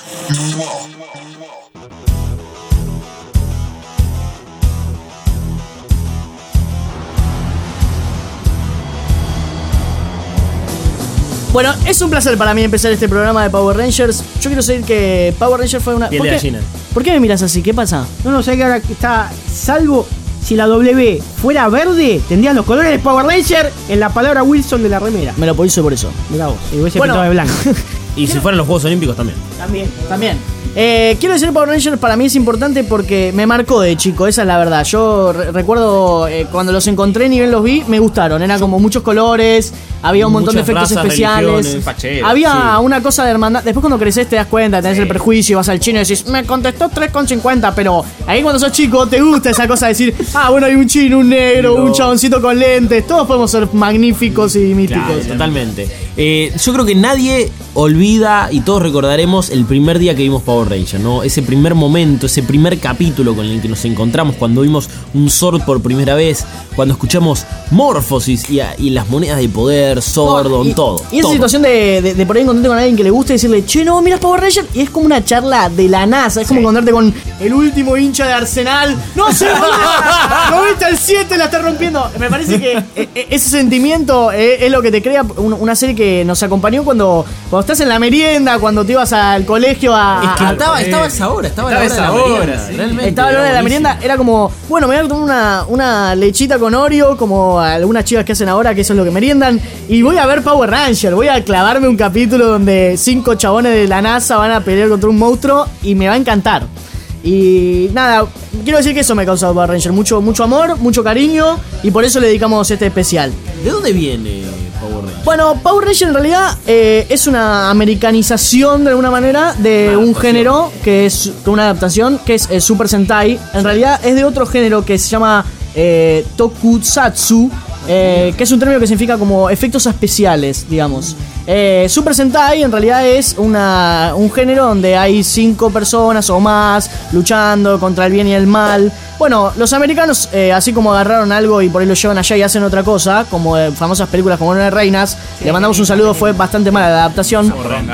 Bueno, es un placer para mí empezar este programa de Power Rangers. Yo quiero decir que Power Rangers fue una...
Piel
¿Por
de
qué?
gallina.
¿Por qué me miras así? ¿Qué pasa?
No, no, sé que ahora está. Salvo si la W fuera verde, tendrían los colores de Power Ranger en la palabra Wilson de la remera.
Me lo puse por eso.
Mirá vos, y hubiese
Bueno.
pintado de blanco.
Y si fueran los Juegos Olímpicos también.
También, también. Eh, quiero decir, Power Rangers para mí es importante porque me marcó de chico, esa es la verdad. Yo re- recuerdo eh, cuando los encontré ni bien los vi, me gustaron. Eran como muchos colores, había un montón
Muchas
de efectos
razas,
especiales.
religiones, facheros,
Había
sí.
una cosa de hermandad. Después cuando creces te das cuenta, tenés el prejuicio, vas al chino y decís, me contestó tres con cincuenta, pero ahí cuando sos chico te gusta esa cosa de decir, ah, bueno, hay un chino, un negro, un chaboncito con lentes, todos podemos ser magníficos y místicos.
Claro, totalmente. Eh, yo creo que nadie olvida y todos recordaremos el primer día que vimos Power Rangers, ¿no? Ese primer momento, ese primer capítulo con el que nos encontramos cuando vimos un Zord por primera vez, cuando escuchamos Morphosis y, a- y las monedas de poder, Zordon,
y,
todo.
Y esa
todo.
situación de, de, de por ahí encontrarte con alguien que le gusta y decirle, che, no, miras Power Rangers, y es como una charla de la NASA, es como encontrarte con el último hincha de Arsenal. No sé, boludo, no viste el siete, la está rompiendo. Me parece que eh, eh, ese sentimiento eh, es lo que te crea un- una serie que nos acompañó cuando, cuando estás en la merienda, cuando te ibas al colegio a...
Es que
a-
estaba, estaba a esa hora, estaba, a la hora de la
esa hora,
merienda,
sí.
realmente,
Estaba a la hora de
era
la
buenísimo.
merienda, era como, bueno, me voy a tomar una, una lechita con Oreo, como algunas chicas que hacen ahora, que eso es lo que meriendan, y voy a ver Power Ranger, voy a clavarme un capítulo donde cinco chabones de la NASA van a pelear contra un monstruo y me va a encantar. Y nada, quiero decir que eso me causó Power Ranger, mucho, mucho amor, mucho cariño, y por eso le dedicamos este especial.
¿De dónde viene Power Rangers?
Bueno, Power Ranger en realidad eh, es una americanización de alguna manera de un género que es una adaptación que es eh, Super Sentai. En realidad es de otro género que se llama eh, Tokusatsu, eh, que es un término que significa como efectos especiales, digamos. Eh, Super Sentai en realidad es una, un género donde hay cinco personas o más luchando contra el bien y el mal. Bueno, los americanos, eh, así como agarraron algo y por ahí lo llevan allá y hacen otra cosa, como eh, famosas películas como Nueve Reinas, le mandamos un saludo, fue bastante mala la adaptación.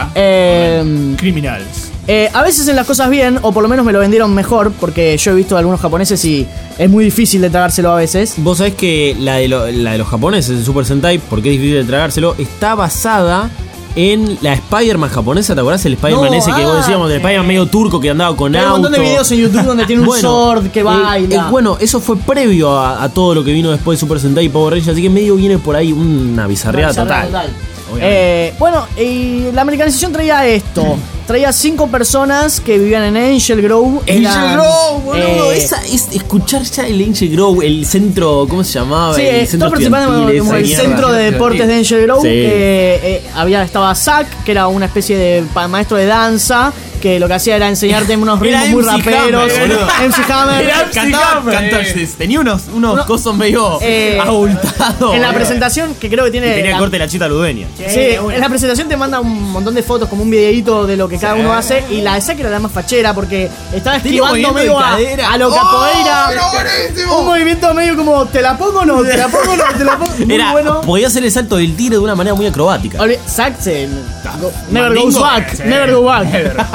Eh,
Criminals.
eh, a veces en las cosas bien, o por lo menos me lo vendieron mejor, porque yo he visto a algunos japoneses y es muy difícil de tragárselo a veces.
Vos sabés que la de, lo- la de los japoneses, el Super Sentai, porque es difícil de tragárselo, está basada en la Spider-Man japonesa. ¿Te acordás? El Spider-Man
No,
ese que
ah,
vos decíamos, del Spider-Man medio turco que andaba con
Hay un
auto.
montón de videos en YouTube donde tiene un
Bueno,
sword que
eh,
baila.
eh, bueno, eso fue previo a, a todo lo que vino después de Super Sentai y Power Rangers, así que medio viene por ahí una bizarreada
Una bizarreada
total.
total.
Obviamente.
Eh, bueno, y la americanización traía esto. Traía cinco personas que vivían en Angel Grove.
Angel
Eran,
Grove, boludo.
eh,
Esa, es escuchar ya el Angel Grove, el centro, ¿cómo se llamaba?
Sí,
el
eh,
centro
todos participaban
estudiantil,
como
esa
el
mierda.
centro de deportes de Angel Grove.
Sí.
Eh, eh, había, estaba Zack, que era una especie de pa- maestro de danza, que lo que hacía era enseñarte unos ritmos muy raperos. M C Hammer.
Era cantaba, cantaba, tenía unos, unos
No.
cosos medio
Eh,
abultados.
En la
boludo.
presentación, que creo que tiene.
Tenía
la-
corte la chita ludeña.
Sí, en la presentación te manda un montón de fotos, como un videíto de lo que cada uno hace. Y la de Zack era la más fachera porque estaba
Tenía un
esquivando
movimiento
medio
de
a,
cadera.
a lo
¡Oh,
capoeira.
no, buenísimo!
Un movimiento medio como, ¿te la pongo o no? ¿Te la pongo o no? ¿Te la pongo? Muy
Era,
bueno.
podía hacer el salto del tiro de una manera muy acrobática.
Olvi- Zack se. go- Never
Mandingo.
goes back.
Sí.
Never go back.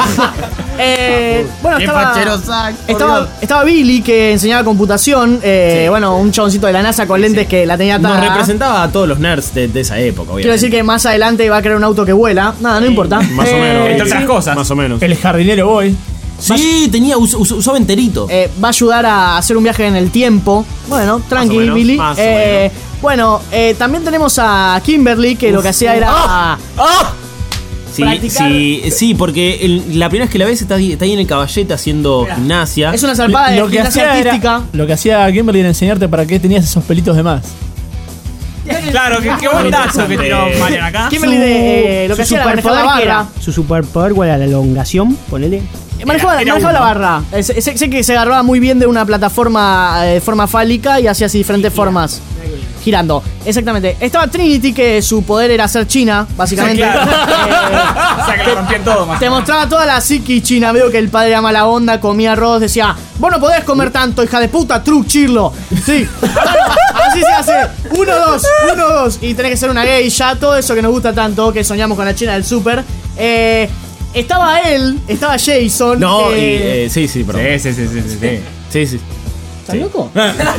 Eh, bueno,
Qué
estaba,
fachero Zack, por
estaba,
Dios.
estaba Billy, que enseñaba computación. eh, Bueno, un chaboncito de la NASA con lentes que la tenía
Nos
atada.
representaba a todos los nerds de, de esa época, obviamente.
Quiero decir que más adelante va a crear un auto que vuela. Nada, no importa.
Más o
Eh,
menos.
Entre otras
sí.
cosas.
Más o menos.
El jardinero boy.
Sí, tenía, us- us- usaba enterito.
Eh, va a ayudar a hacer un viaje en el tiempo. Bueno, tranqui,
menos,
Billy.
más o
Eh, bueno, eh, también tenemos a Kimberly, que lo que hacía era.
¡Ah! Sí,
practicar-
sí, sí, porque el- la primera vez que la ves está, ahí- está ahí en el caballete haciendo gimnasia.
Es una zarpada de
Lo que,
gimnasia
hacía era,
artística.
lo que hacía Kimberly era enseñarte para qué tenías esos pelitos de más.
Claro, qué, qué buen dato que tiró Marian acá.
Kimberly de, eh, lo que
su
hacía era manejar la
superpoder, ¿qué
barra.
era? Su superpoder, ¿cuál era? La elongación, ponele.
Manejaba,
Era
manejaba la
uno.
barra. Eh, Sé, sé- sé que se agarraba muy bien de una plataforma eh, de forma fálica y hacía así diferentes formas. girando. Exactamente. Estaba Trinity, que su poder era ser china, básicamente.
Sí, claro. O sea, que lo rompían todo, más.
Te mostraba toda la psiqui china. Veo que el padre era mala onda, comía arroz, decía, vos no podés comer tanto, hija de puta, truc, chirlo. Sí. Bueno, así se hace. Uno, dos, uno, dos. Y tenés que ser una geisha, todo eso que nos gusta tanto, que soñamos con la china del súper. Eh... Estaba él, estaba Jason.
No,
eh,
y, eh, sí, sí, perdón.
Sí, sí, sí, sí, sí, sí.
Sí, sí.
¿Estás loco?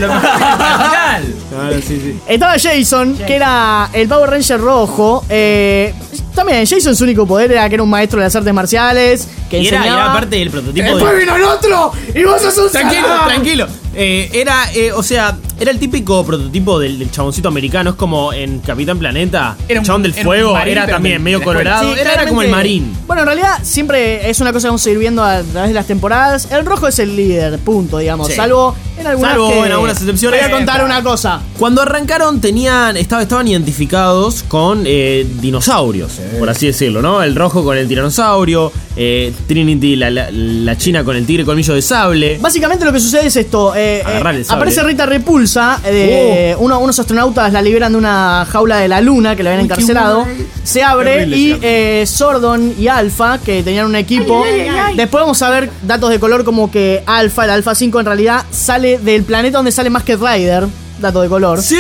Ah, sí, sí.
Estaba Jason, que era el Power Ranger rojo. Eh, también, Jason su único poder era que era un maestro de las artes marciales. Que
Y era,
enseñaba...
era parte del prototipo.
¡Después
de...
vino el otro! ¡Y vos sos un
Tranquilo,
salado!
tranquilo. Eh, era, eh, o sea, era el típico prototipo del, del chaboncito americano. Es como en Capitán Planeta.
Era un-
el chabón del
era un
fuego.
marín,
Era
pero
también
de-
medio
de la escuela.
colorado.
Sí,
era, era como el
claramente-
marín.
Bueno, en realidad siempre es una cosa que vamos a ir viendo a través de las temporadas. El rojo es el líder, punto, digamos.
Sí.
Salvo en algunas
Salvo
que-
en algunas excepciones.
Voy a contar una cosa.
Cuando arrancaron tenían estaba, estaban identificados con eh, dinosaurios, por así decirlo, ¿no? El rojo con el tiranosaurio, eh, Trinity, la, la, la china con el tigre colmillo de sable.
Básicamente lo que sucede es esto. eh,
Agarrar el
eh,
sable.
aparece Rita Repulsa. eh, uno- unos astronautas la liberan de una jaula de la luna que la habían encarcelado. Se abre
Terrible,
y
sí.
eh, Sordon y Alpha, que tenían un equipo. Después vamos a ver datos de color como que Alpha, el Alpha cinco en realidad sale del planeta donde sale Masked Rider. Dato de color.
¡Sí!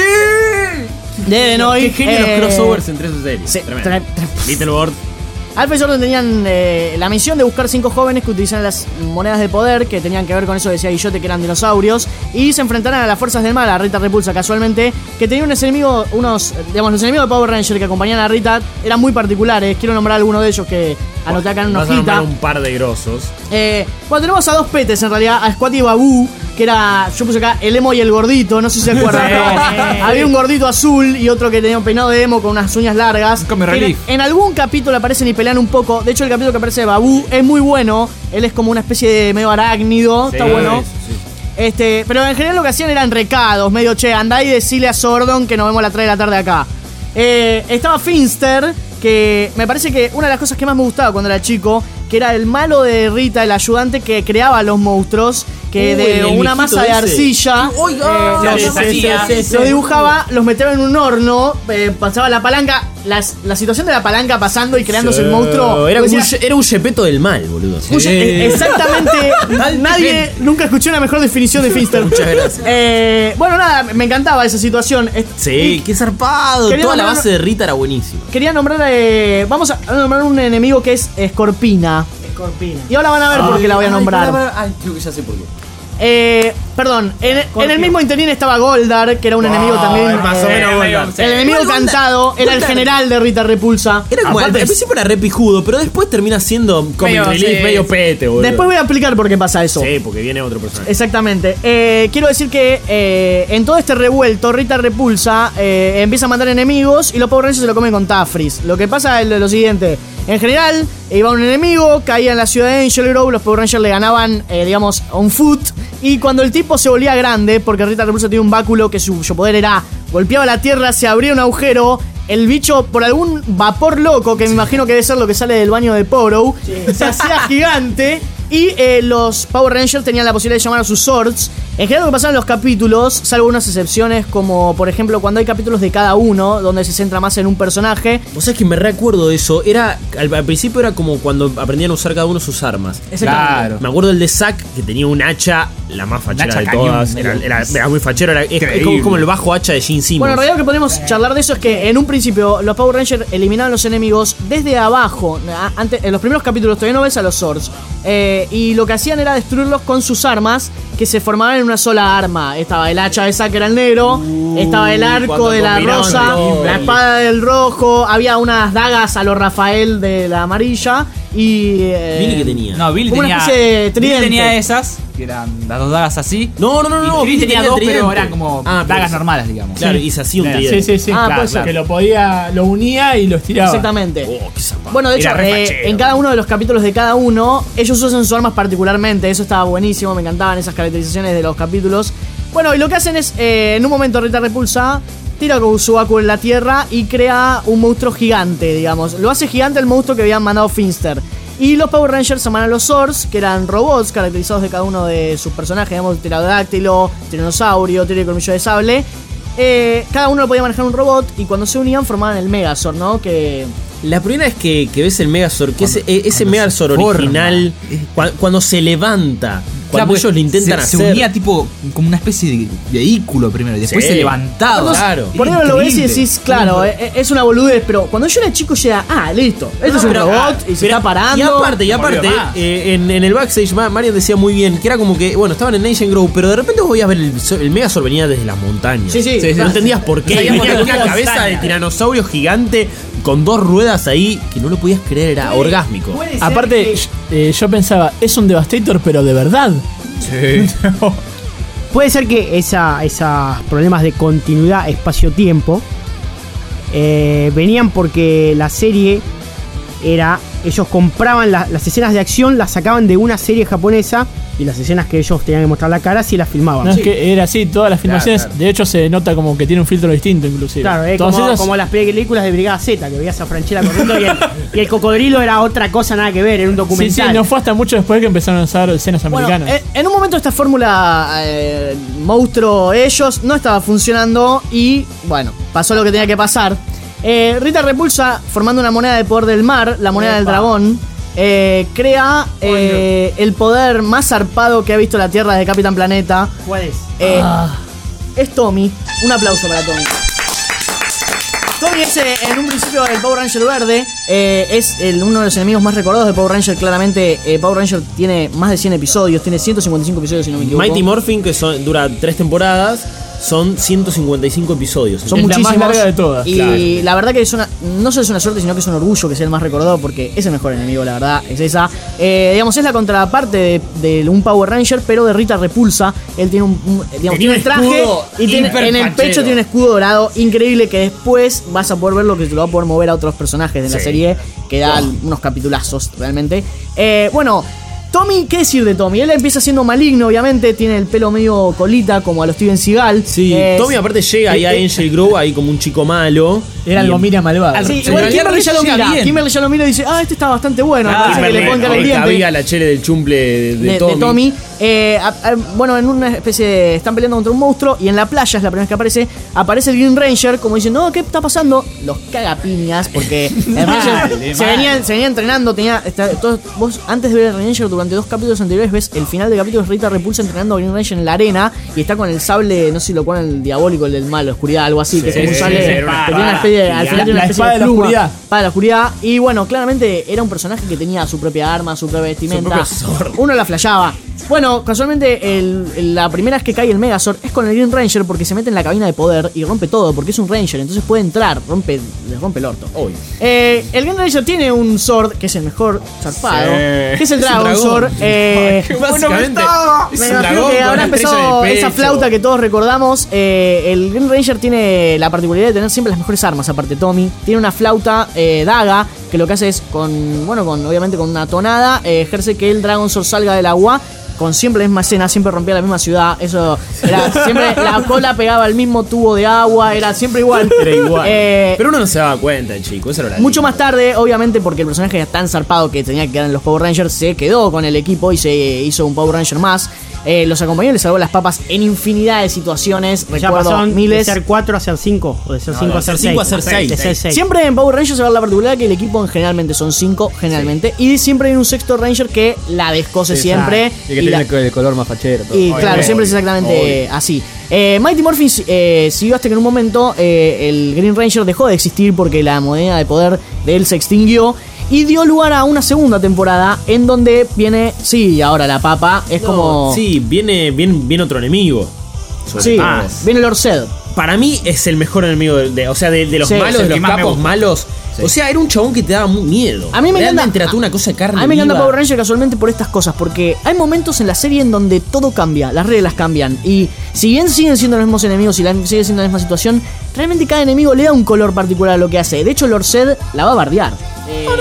De hoy.
Qué genio los crossovers entre sus series.
Sí,
Tremendo.
tra- tra-
Little Bird.
Alpha y Jordan tenían eh, la misión de buscar cinco jóvenes que utilizaran las monedas de poder, que tenían que ver con eso, decía Guillote, que eran dinosaurios, y se enfrentaran a las fuerzas del mal, a Rita Repulsa casualmente, que tenía unos enemigos, unos, digamos, los enemigos de Power Ranger que acompañaban a Rita eran muy particulares. Quiero nombrar algunos de ellos que anoté acá en una
Vas a nombrar
hojita.
un par de grosos.
Eh, bueno, tenemos a dos petes en realidad, a Squatty y Babu, que era, yo puse acá el emo y el gordito, no sé si se acuerdan, pero había un gordito azul y otro que tenía un peinado de emo con unas uñas largas.
Un comic
En-
relief.
En, algún capítulo aparecen y pelean un poco, de hecho el capítulo que aparece de Babu es muy bueno, él es como una especie de medio arácnido, está
Sí,
bueno.
sí, sí.
Este, pero en general lo que hacían eran recados, medio che, andá y decile a Sordon que nos vemos a las tres de la tarde acá. Eh, estaba Finster, que me parece que una de las cosas que más me gustaba cuando era chico, que era el malo de Rita, el ayudante que creaba los monstruos, que
Uh,
de
el- el
una
viejito
masa de
ese.
arcilla
Uy,
eh,
ah,
los,
sí, sí, sí, sí, sí.
los dibujaba, los metía en un horno, eh, pasaba la palanca, las- la situación de la palanca pasando y creándose el monstruo.
Era
vos
un,
decías,
era un Gepetto del mal, boludo.
Uy, eh, exactamente.
Al
Nadie nunca escuchó una mejor definición de Finster.
Muchas gracias.
Eh, bueno, nada, me encantaba esa situación. Es-
Sí, qué zarpado.
Quería
Toda la
nombrar-
base de Rita era buenísima.
Quería nombrar. eh, vamos a nombrar un enemigo que es Scorpina.
Scorpina.
Y ahora van a ver por qué la voy a nombrar.
Ay, creo que ya sé por qué.
Eh, perdón, en, en el mismo interín estaba Goldar, que era un enemigo también.
más o
eh,
menos Goldar.
El enemigo
Igual Goldar-
cantado era el
Goldar-
general de Rita Repulsa.
Era como, al, al
Aparte,
principio era re pijudo, pero después termina siendo comic
Medio,
relief,
sí,
medio
sí.
pete, boludo.
después voy a explicar por qué pasa eso.
Sí, porque viene otro personaje.
Exactamente. Eh, quiero decir que eh, en todo este revuelto, Rita Repulsa eh, empieza a mandar enemigos y los Power Rangers se lo comen con Tafris. Lo que pasa es lo siguiente. En general, iba un enemigo, caía en la ciudad de Angel Grove, los Power Rangers le ganaban, eh, digamos, on foot. Y cuando el tipo se volvía grande, porque Rita Repulsa tiene un báculo que su, su poder era, golpeaba la tierra, se abría un agujero, el bicho, por algún vapor loco, que me imagino que debe ser lo que sale del baño de Poro, se hacía gigante. Y eh, los Power Rangers tenían la posibilidad de llamar a sus Zords. En general lo que pasaba en los capítulos, salvo unas excepciones como por ejemplo cuando hay capítulos de cada uno, donde se centra más en un personaje.
Vos sabés que me recuerdo de eso. Era, al, al principio era como cuando aprendían a usar cada uno sus armas.
Claro.
Me acuerdo del de Zack, que tenía un hacha, la más fachera
hacha
de
cañón,
todas. Era,
medio.
era- era muy fachero. Era, es, es
Increíble.
como, como el bajo hacha de Gene Simmons.
Bueno, en realidad lo que podemos charlar de eso es que en un principio los Power Rangers eliminaban los enemigos desde abajo. A- Antes, en los primeros capítulos todavía no ves a los Zords. Eh, y lo que hacían era destruirlos con sus armas, que se formaban en una sola arma. Estaba el hacha de Zack, que era el negro. estaba el arco
cuando
de la
combinaban
rosa.
todo.
La espada del rojo. Había unas dagas a lo Rafael de la amarilla. Y. eh,
Billy que tenía.
No, Billy
Como una
tenía.
especie de
Billy
tridente.
tenía esas, que eran las dos dagas así.
No, no, no, no.
Y Billy tenía dos, pero
tridente.
eran como
Ah, pero
dagas
sí.
normales, digamos.
Claro,
Sí.
y se hacía un
Sí,
tridente.
Sí, sí, sí.
Ah,
claro,
puede ser.
Que lo podía, lo unía y lo estiraba.
Exactamente.
Oh, qué zapado.
Bueno, de hecho,
Era re
eh,
fachero.
en cada uno de los capítulos de cada uno, ellos usan sus armas particularmente. Eso estaba buenísimo, me encantaban esas caracterizaciones de los capítulos. Bueno, y lo que hacen es, eh, en un momento Rita Repulsa tira con su báculo en la tierra y crea un monstruo gigante, digamos. Lo hace gigante el monstruo que habían mandado Finster. Y los Power Rangers llaman a los Zords, que eran robots caracterizados de cada uno de sus personajes, digamos, pterodáctilo, tiranosaurio, tigre de colmillo de sable. eh, cada uno lo podía manejar un robot y cuando se unían formaban el Megazord, ¿no? Que...
La primera vez que, que ves el Megazord, que cuando, ese, ese Megazord original, cuando, cuando se levanta, cuando claro, ellos lo intentan
se,
hacer.
Se unía tipo como una especie de vehículo primero y después sí. se levantaba.
Cuando,
claro.
Por eso lo ves y decís, claro, es, es una boludez, pero cuando yo era chico ya, ah, listo, esto no, es un pero, robot ah, y se está parando.
Y aparte, y aparte, eh, en, en el backstage, Marian decía muy bien que era como que, bueno, estaban en Nation Grow, pero de repente vos podías ver el, el Megazord venía desde las montañas.
Sí, sí.
sí, sí no entendías por qué. Venía con una cabeza de tiranosaurio gigante con dos ruedas ahí que no lo podías creer, era
puede,
orgásmico.
Puede
aparte, que... eh, yo pensaba, es un Devastator, pero de verdad.
Sí.
Puede ser que esa, esos problemas de continuidad espacio-tiempo eh, venían porque la serie era... Ellos compraban la, las escenas de acción, las sacaban de una serie japonesa y las escenas que ellos tenían que mostrar la cara sí las filmaban.
No,
sí.
es que era así, todas las filmaciones, claro, claro. De hecho se nota como que tiene un filtro distinto inclusive.
Claro, es como, esas... como las películas de Brigada Z, que veías a Franchella corriendo y el, y el cocodrilo era otra cosa, nada que ver, era un documental.
Sí, sí, no fue hasta mucho después que empezaron a usar escenas
bueno,
americanas.
En, en un momento esta fórmula eh, monstruo ellos no estaba funcionando y bueno, pasó lo que tenía que pasar. Eh, Rita Repulsa, formando una moneda de poder del mar, la moneda Epa. del dragón, eh, crea eh, el poder más zarpado que ha visto la Tierra de Capitán Planeta.
¿Cuál es?
Eh, ah. Es Tommy. Un aplauso para Tommy. Tommy es eh, en un principio el Power Ranger verde. Eh, es el, uno de los enemigos más recordados de Power Ranger. Claramente, eh, Power Ranger tiene más de cien episodios. Tiene ciento cincuenta y cinco episodios, si no me equivoco.
Mighty Morphin, que son, dura tres temporadas. Son ciento cincuenta y cinco episodios.
Son
es
muchísimos.
La más larga de todas.
Y claro. La verdad que es una, no solo es una suerte, sino que es un orgullo que sea el más recordado, porque es el mejor enemigo, la verdad, es esa. Eh, digamos, es la contraparte de, de un Power Ranger, pero de Rita Repulsa. Él tiene un, un digamos, tiene un traje y tiene, en el pecho tiene un escudo dorado increíble que después vas a poder ver lo que te lo va a poder mover a otros personajes de sí. la serie, que da oh. unos capitulazos realmente. Eh, bueno. Tommy, ¿qué decir de Tommy? Él empieza siendo maligno, obviamente, tiene el pelo medio colita como a los Steven Seagal.
Sí, es... Tommy aparte llega ahí a Angel Grove ahí como un chico malo.
Era algo mira malvado.
Sí, sí, igual Kimberly ya lo mira. Bien. Kimberly ya lo mira y dice, ah, este está bastante bueno.
Ah,
que le pongan el diente.
Había la chele del chumple de, de,
de
Tommy.
De Tommy. Eh, a, a, bueno, en una especie de... Están peleando contra un monstruo y en la playa es la primera vez que aparece. Aparece el Green Ranger como diciendo, no, ¿qué está pasando? Los caga piñas porque el Ranger se, venía, se venía entrenando. Tenía está, todos, vos antes de ver el Ranger durante dos capítulos anteriores ves el final del capítulo es Rita Repulsa entrenando a Green Ranger en la arena y está con el sable, no sé si lo ponen el diabólico, el del mal, la oscuridad, algo así, sí, que es como un sable sí, sí, que tiene una especie de, al final tiene una especie de, de la oscuridad. Para la oscuridad. Y bueno, claramente era un personaje que tenía su propia arma, su propia vestimenta. Su Uno la flasheaba. Bueno, casualmente el, el, la primera vez que cae el Megazord es con el Green Ranger porque se mete en la cabina de poder y rompe todo, porque es un Ranger, entonces puede entrar, rompe, les rompe el orto. Eh, el Green Ranger tiene un Sword, que es el mejor zarpado, sí. que es el Dragon, es Sword. Eh,
Básicamente
es me imagino que ahora empezó esa flauta que todos recordamos. Eh, el Green Ranger tiene la particularidad de tener siempre las mejores armas, aparte Tommy. Tiene una flauta eh, daga, que lo que hace es con, bueno, con obviamente con una tonada, eh, ejerce que el Dragon Sword salga del agua. Con siempre la misma escena, siempre rompía la misma ciudad. Eso era siempre. La cola pegaba al mismo tubo de agua, era siempre igual.
Era igual. Eh, Pero uno no se daba cuenta, chico. Eso era la
mucho liga. Más tarde, obviamente, porque el personaje era tan zarpado que tenía que quedar en los Power Rangers, se quedó con el equipo y se hizo un Power Ranger más. Eh, los acompañó y les salvó las papas en infinidad de situaciones.
Ya recuerdo miles. De ser cuatro a ser cinco. O de ser cinco no, a ser seis.
a ser seis.
Siempre en Power Rangers se va la particularidad que el equipo generalmente son cinco, generalmente. Sí. Y siempre hay un sexto Ranger que la descose sí, siempre.
Y que y tiene la, el color más fachero. Todo.
Y Oye, claro, siempre es exactamente Oye. así. Eh, Mighty Morphin eh, siguió hasta que en un momento eh, el Green Ranger dejó de existir porque la moneda de poder de él se extinguió. Y dio lugar a una segunda temporada en donde viene, sí, ahora la papa, es no, como...
Sí, viene, viene, viene otro enemigo.
Sí, ah, viene Lord Zed.
Para mí es el mejor enemigo, de, de, o sea, de, de los sí, malos, de los capos malos. Sí. O sea, era un chabón que te daba miedo.
A mí me encanta.
Trató una cosa de carne.
A mí me encanta Power Ranger casualmente por estas cosas, porque hay momentos en la serie en donde todo cambia, las reglas cambian. Y si bien siguen siendo los mismos enemigos y la, sigue siendo la misma situación, realmente cada enemigo le da un color particular a lo que hace. De hecho, Lord Zed la va a bardear. Eh,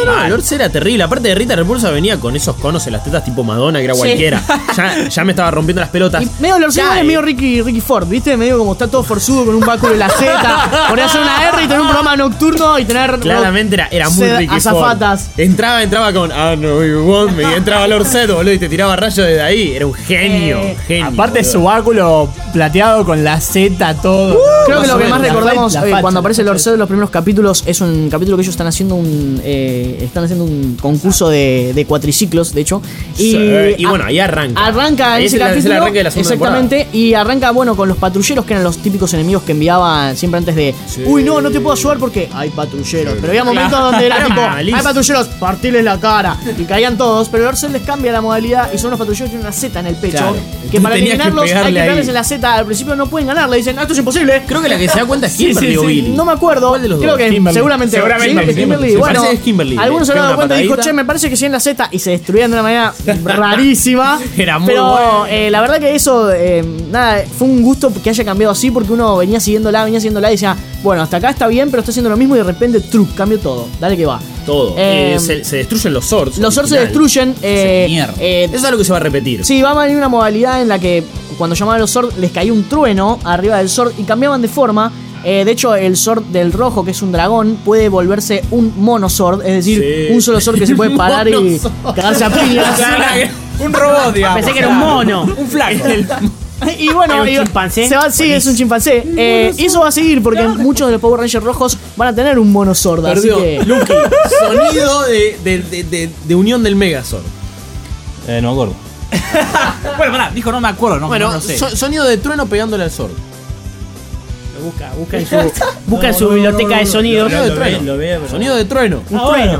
no, el Lords era terrible. Aparte de Rita Repulsa venía con esos conos en las tetas tipo Madonna, que era
Sí.
cualquiera. Ya, ya me estaba rompiendo las pelotas.
Y medio Lord Zed es medio Ricky, Ricky Ford, ¿viste? Medio como está todo forzudo con un báculo en la Z. Podría hacer una R y tener un programa nocturno y tener.
Claramente era, era muy
sed-
Ricky
azafatas.
Ford. Entraba, entraba con I know you want me. Y entraba Lord Zed, boludo, y te tiraba rayos desde ahí. Era un genio,
Eh,
genio.
Aparte
boludo.
su báculo plateado con la Z, todo.
Creo que
Más
lo
o
que
menos.
más
La
recordamos
fa- la
eh,
facha.
cuando aparece Lord Zed en los primeros capítulos es un capítulo que ellos están haciendo un eh, están haciendo un concurso de, de cuatriciclos, de hecho. Y,
Sí, y bueno, ahí arranca.
Arranca
Ahí
ese
es el- es el
capítulo.
arranque de la segunda
exactamente. Y arranca, bueno, con los patrulleros que eran los típicos enemigos que enviaban siempre antes de. Uy, no, no te puedo ayudar porque hay patrulleros. Pero había momentos donde era
Era
tipo,
malísimo.
hay patrulleros, partirles la cara. Y caían todos. Pero Lord Zed les cambia la modalidad y son los patrulleros que tienen una Z en el pecho.
Claro.
Que para
Tenías que
eliminarlos hay que
pegarle
pegarles
ahí.
en la Z. Al principio no pueden ganar. Le dicen, ah, esto es imposible.
Creo que la que se da cuenta es
Sí,
Kimberly
sí,
o
sí.
Billy.
No me acuerdo.
¿Cuál de los
Creo
dos?
que
Kimberly.
seguramente.
Seguramente
sí,
Kimberly.
Kimberly.
Me
Bueno,
parece que es Kimberly.
algunos se
Le
han dado
pega una
cuenta y dijo,
patadita.
che, me parece que sí en la Z y se destruían de una manera rarísima.
Era muy
Pero
bueno.
eh, la verdad que eso, eh, nada, fue un gusto que haya cambiado así porque uno venía siguiéndola, venía siguiéndola y decía, bueno, hasta acá está bien, pero está haciendo lo mismo y de repente, truc, cambió todo. Dale que va.
Todo.
Eh,
Eh, se, se destruyen los swords.
Los Swords se
original.
destruyen. Eh,
mierda.
eh,
Eso es algo que se va a repetir.
Sí, va a venir una modalidad en la que cuando llamaban a los Sword les caía un trueno arriba del Sword y cambiaban de forma. Eh, de hecho, el Sword del rojo, que es un dragón, puede volverse un mono Sword, es decir,
Sí.
un solo Sword que se puede parar y
Mono
cagarse a piñas.
Un robot, digamos.
Pensé que era un mono.
Un flaco.
Y bueno,
¿Hay un
y-
chimpancé?
se va- sí, es un chimpancé. Eh, y eso va a seguir porque muchos de los Power Rangers rojos van a tener un mono Sword. Así
Perdió.
que.
Lucky. Sonido de, de, de, de, de unión del Megazord.
Eh, no me acuerdo.
Bueno, pará, dijo no me acuerdo, no,
Bueno,
no lo sé.
so- sonido de trueno pegándole al Sword.
Busca, busca en su, busca en su biblioteca de sonidos.
Sonido de
Lo ve-
trueno.
lo ve, pero-
Sonido de trueno.
Un trueno.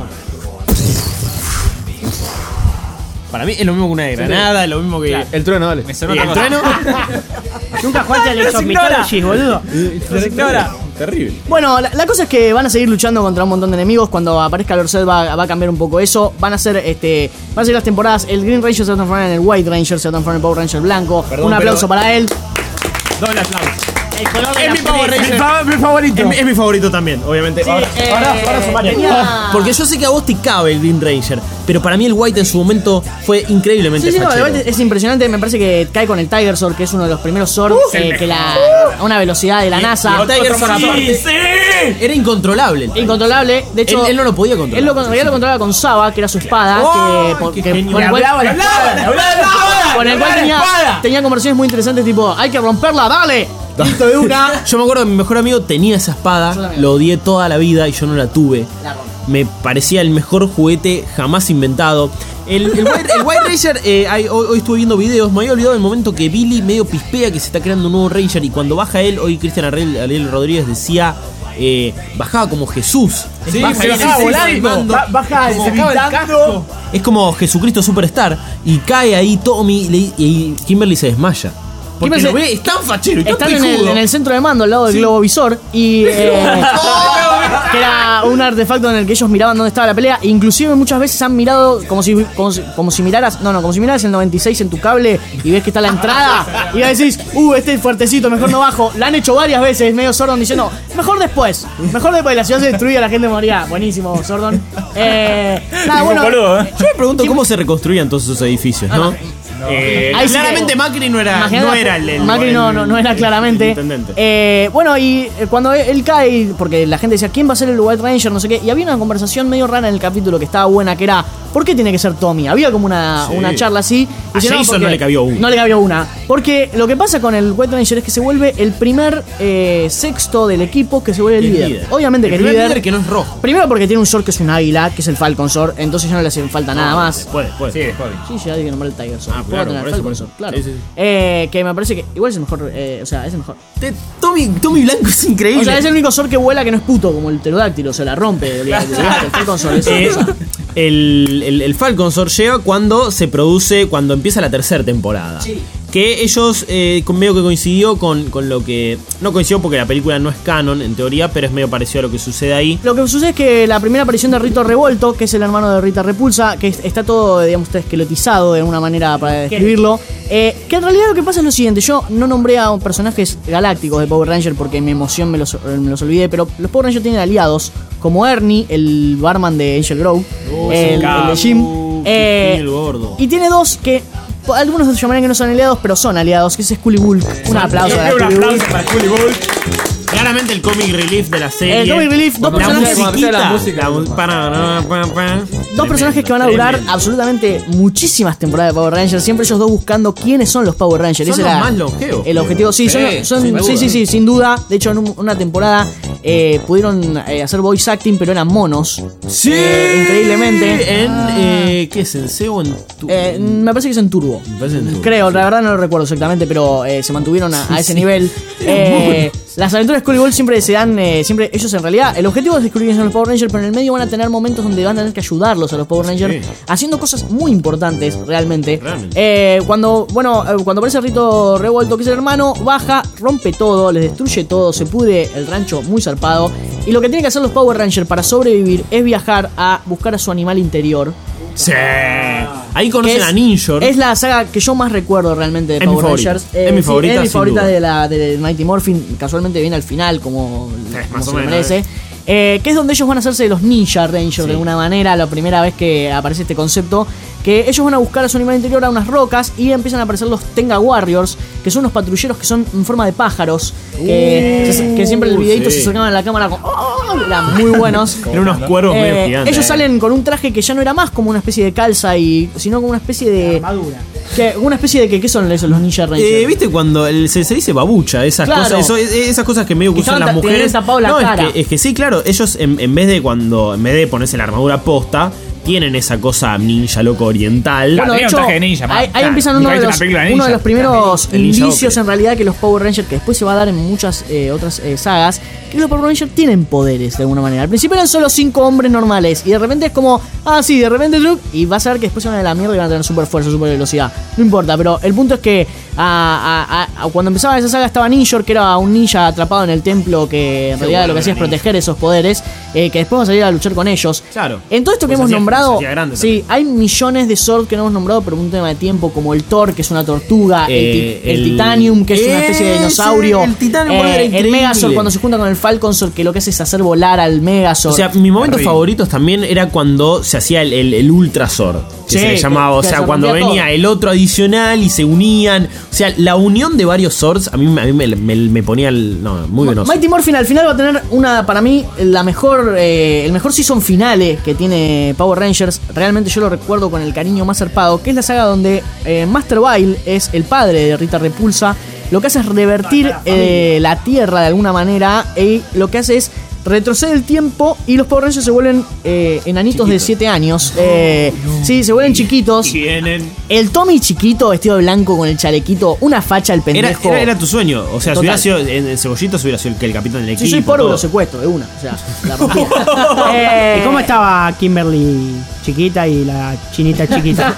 Para mí es lo mismo que una granada, es lo mismo que.
El trueno, dale.
Me sonó
¿Y el
otra cosa.
trueno?
Nunca jugaste al Age of Mythology, boludo.
Nos ignora.
Terrible.
Bueno, la, la cosa es que van a seguir luchando contra un montón de enemigos. Cuando aparezca Lord Zed va, va a cambiar un poco eso. Van a ser este. Van a ser las temporadas. El Green Ranger se va a transformar en el White Ranger, se va a transformar en el Power Ranger blanco.
Perdón,
un aplauso
pero-
para él.
Doble aplauso.
El color de
Es
la
mi Power
pureza.
Ranger.
Mi favorito.
Es, mi- es mi favorito también, obviamente. ahora,
Eh,
ahora- ahora son varios.
tenía-
Porque yo sé que a vos te cabe el Green Ranger, pero para mí el White en su momento fue increíblemente
Sí, sí, no,
fachero.
igual es impresionante. Me parece que cae con el Tiger Sword, que es uno de los primeros Swords eh, que la, a una velocidad de la NASA.
Y Tiger Sword aparte, era incontrolable.
Incontrolable. De hecho,
Él- él no lo podía controlar.
Él lo, en realidad lo controlaba con Saba, que era su espada.
¡Oh,
que, por-
qué
que-
genio!
con el cual,
Hablaba la espada, hablaba la espada,
con el cual
hablaba la
tenía,
espada.
tenía conversaciones muy interesantes, tipo, hay que romperla, dale. Listo de una.
Yo me acuerdo que mi mejor amigo tenía esa
Yo
espada,
también.
lo odié toda la vida y yo no la tuve.
La rompe.
Me parecía el mejor juguete jamás inventado. El, el, White, el White Ranger, eh, hay- hoy, hoy estuve viendo videos, me había olvidado del momento que Billy medio pispea que se está creando un nuevo Ranger y cuando baja él, hoy Cristian Ariel, Ariel Rodríguez decía, eh, bajaba como Jesús.
Sí,
baja
se
ahí
bajaba
en el
volando.
mando,
Ba- baja,
como
se sacaba el
gritando.
casco.
Es como Jesucristo Superstar y cae ahí Tommy y, le- y Kimberly se desmaya. Porque
Kimberly-
lo ve, es tan fachero y tan
Están en el,
pijudo.
en el centro de mando, al lado del globo visor. Y. eh, que era un artefacto en el que ellos miraban dónde estaba la pelea. Inclusive muchas veces han mirado como si, como si, como si miraras. No, no, como si miraras el noventa y seis en tu cable y ves que está la entrada. Y decís, uh, este es fuertecito, mejor no bajo. La han hecho varias veces, medio Sordon diciendo, mejor después. Mejor después. La ciudad se destruía, la gente moría. Buenísimo, Sordon. Eh, nada, bueno.
boludo, ¿eh?
Yo me pregunto cómo se reconstruían todos esos edificios, ¿no? Eh,
Ahí sí
claramente
que-
Macri no era,
Imagínate,
no era el, el-
Macri no, no, no era
el-
claramente.
el intendente.
Eh, bueno, y eh, cuando él cae, porque la gente decía, ¿quién va a ser el White Ranger? No sé qué. Y había una conversación medio rara en el capítulo que estaba buena, que era, ¿por qué tiene que ser Tommy? Había como una,
Sí.
una charla así.
A
dice,
Jason
porque
no le cabió una.
No le cabió una. Porque lo que pasa con el White Ranger es que se vuelve el primer eh, sexto del equipo que se vuelve el
El
líder.
líder.
Obviamente
El
que el
primer
líder.
líder que no es rojo.
Primero porque tiene un Sword que es un águila, que es el Falcon Sword. Entonces ya no le hace falta nada más.
Después, después.
Sí, después.
Sí, ya dije que nombrar el Tiger Sword.
Ah,
Puedo
claro,
tener
por
el
eso,
Falcon
por eso.
Sword, claro.
Sí, sí, sí.
Eh, que me parece que igual es el mejor, eh, o sea, es el mejor.
Te- Tommy, Tommy Blanco es increíble.
O sea, es el único Sword que vuela que no es puto, como el pterodáctilo, se la rompe. olvidate, olvidate, el Falcon Sword, es
Eh,
una cosa.
el, el, el Falcon Sword llega cuando se produce, cuando empieza la tercera temporada.
Sí.
Que ellos, eh, con- medio que coincidió con, con lo que... No coincidió porque la película no es canon, en teoría, pero es medio parecido a lo que sucede ahí.
Lo que sucede es que la primera aparición de Rito Revolto, que es el hermano de Rita Repulsa, que es- está todo, digamos, está esqueletizado de alguna manera para describirlo. Eh, que en realidad lo que pasa es lo siguiente: yo no nombré a personajes galácticos de Power Ranger porque en mi emoción me los, me los olvidé, pero los Power Rangers tienen aliados como Ernie, el barman de Angel Grove,
Oh,
el,
ese
el de Jim.
capo,
Eh,
qué gordo.
y tiene dos que algunos llamarían que no son aliados, pero son aliados, que es Scully Bulk. Un aplauso a
Un
Scully
aplauso
Bulk.
para Scully Bulk. Claramente el comic relief de la serie.
El comic relief, dos
la
personajes-
musiquita,
la música.
la mu- para- para- para-
Dos personajes que van a durar
Tremendo.
absolutamente muchísimas temporadas de Power Rangers. Siempre ellos dos buscando quiénes son los Power Rangers.
Son
Ese
los
era
más longevos,
el
creo.
objetivo. Sí, son-
Sí,
son-
sin
sí,
duda.
sí, sí, sin duda. De hecho, en un- una temporada eh, pudieron eh, hacer voice acting, pero eran monos.
Sí,
Eh, increíblemente.
En, eh, ¿qué es? ¿En C o en tu?
Eh, me parece que es en Turbo.
Me parece en Turbo,
Creo,
sí.
la verdad no lo recuerdo exactamente, pero eh, se mantuvieron a, a ese nivel. Eh, las aventuras de Scully Ball siempre se dan, eh, siempre ellos en realidad, el objetivo es descubrir quiénes son los Power Rangers, pero en el medio van a tener momentos donde van a tener que ayudarlos a los Power Rangers,
Sí.
haciendo cosas muy importantes realmente.
Realmente.
Eh, cuando, bueno, eh, cuando aparece Rito Revuelto, que es el hermano, baja, rompe todo, les destruye todo, se pudre el rancho muy zarpado. Y lo que tienen que hacer los Power Rangers para sobrevivir es viajar a buscar a su animal interior.
Sí. Ahí conocen
Que es-
a Ninjor.
Es la saga que yo más recuerdo realmente de
Es mi
Power
favorita.
Rangers.
Es mi
sí,
favorita,
es mi
sin
favorita
duda.
de la de Mighty Morphin. Casualmente viene al final, como,
Eh,
como
más
se
o
lo
menos,
merece. Eh, que es donde ellos van a hacerse de los Ninja Rangers
Sí.
de alguna manera. La primera vez que aparece este concepto. Que ellos van a buscar a su animal interior a unas rocas y empiezan a aparecer los Tenga Warriors, que son unos patrulleros que son en forma de pájaros. Que, se- que siempre el videito
sí.
se acercaban a la cámara con. ¡Oh! Eran muy buenos.
Eran unos cuervos
Eh,
medio gigantes.
ellos
eh.
salen con un traje que ya no era más como una especie de calza, y sino como una especie de.
Armadura.
Que, una especie de que, ¿qué son esos los Ninja Rangers?
Eh, ¿Viste cuando el- se, se dice babucha? Esas
Claro.
cosas, eso- eh, esas cosas que medio que
Que
usan
estaban
las
ta-
mujeres.
tenían tapado la
no,
cara.
Es que, es que sí, claro, ellos en, en vez de cuando, en vez de ponerse la armadura posta, tienen esa cosa ninja loco oriental.
Claro, tenía un traje de ninja, man.
ahí, ahí
Claro,
empiezan
nunca
uno de,
viste
los,
una película de
uno de
ninja.
los primeros
El ninja
indicios
Oakley.
en realidad que los Power Rangers, que después se va a dar en muchas eh, otras eh, sagas, que los Power Rangers tienen poderes de alguna manera. Al principio eran solo cinco hombres normales y de repente es como, ah sí, de repente Luke, y vas a ver que después se van a la mierda y van a tener super fuerza, super velocidad. No importa, pero el punto es que a- a- a- cuando empezaba esa saga estaba Ninjor, que era un ninja atrapado en el templo que en realidad
bueno
lo que hacía es
era ninja.
proteger esos poderes, eh, que después va a salir a luchar con ellos.
Claro.
En todo esto que
Pues
hemos
hacía-
nombrado,
se hacía grande
sí, hay millones de Zord que no hemos nombrado por un tema de tiempo, como el Thor, que es una tortuga, el,
Eh,
ti- el
el-
Titanium, que es una especie de
Ese,
dinosaurio,
el Titanium, boludo, era
el
increíble.
Megazord cuando se junta con el Falconzord, que lo que hace es hacer volar al Megazord.
O sea, mis momentos
Terrible.
favoritos también era cuando se hacía el, el, el Ultra Sword, que
Sí,
se le llamaba.
que-
O
que
sea,
se
cuando
rompía
venía
todo.
el otro adicional y se unían. O sea, la unión de varios Swords a mí, a mí me, me- me ponía el. No, muy venoso.
Mighty Morphin al final va a tener una, para mí, la mejor, eh, el mejor season finale que tiene Power Rangers. Realmente yo lo recuerdo con el cariño más zarpado, que es la saga donde eh, Master Bile es el padre de Rita Repulsa. Lo que hace es revertir eh, la Tierra de alguna manera, y lo que hace es retrocede el tiempo y los Power Rangers se vuelven eh, enanitos de siete años. Eh, sí, se vuelven chiquitos.
Tienen.
El Tommy chiquito, vestido de blanco con el chalequito, una facha el
Era,
pendejo.
era, era tu sueño. O sea, si
Total.
hubiera sido en el Cebollito, si hubiera sido el, que el capitán del equipo.
Si soy pobre,
todo.
lo secuestro de una. O sea, la rompía. Eh,
¿Y cómo estaba Kimberly chiquita y la chinita chiquita?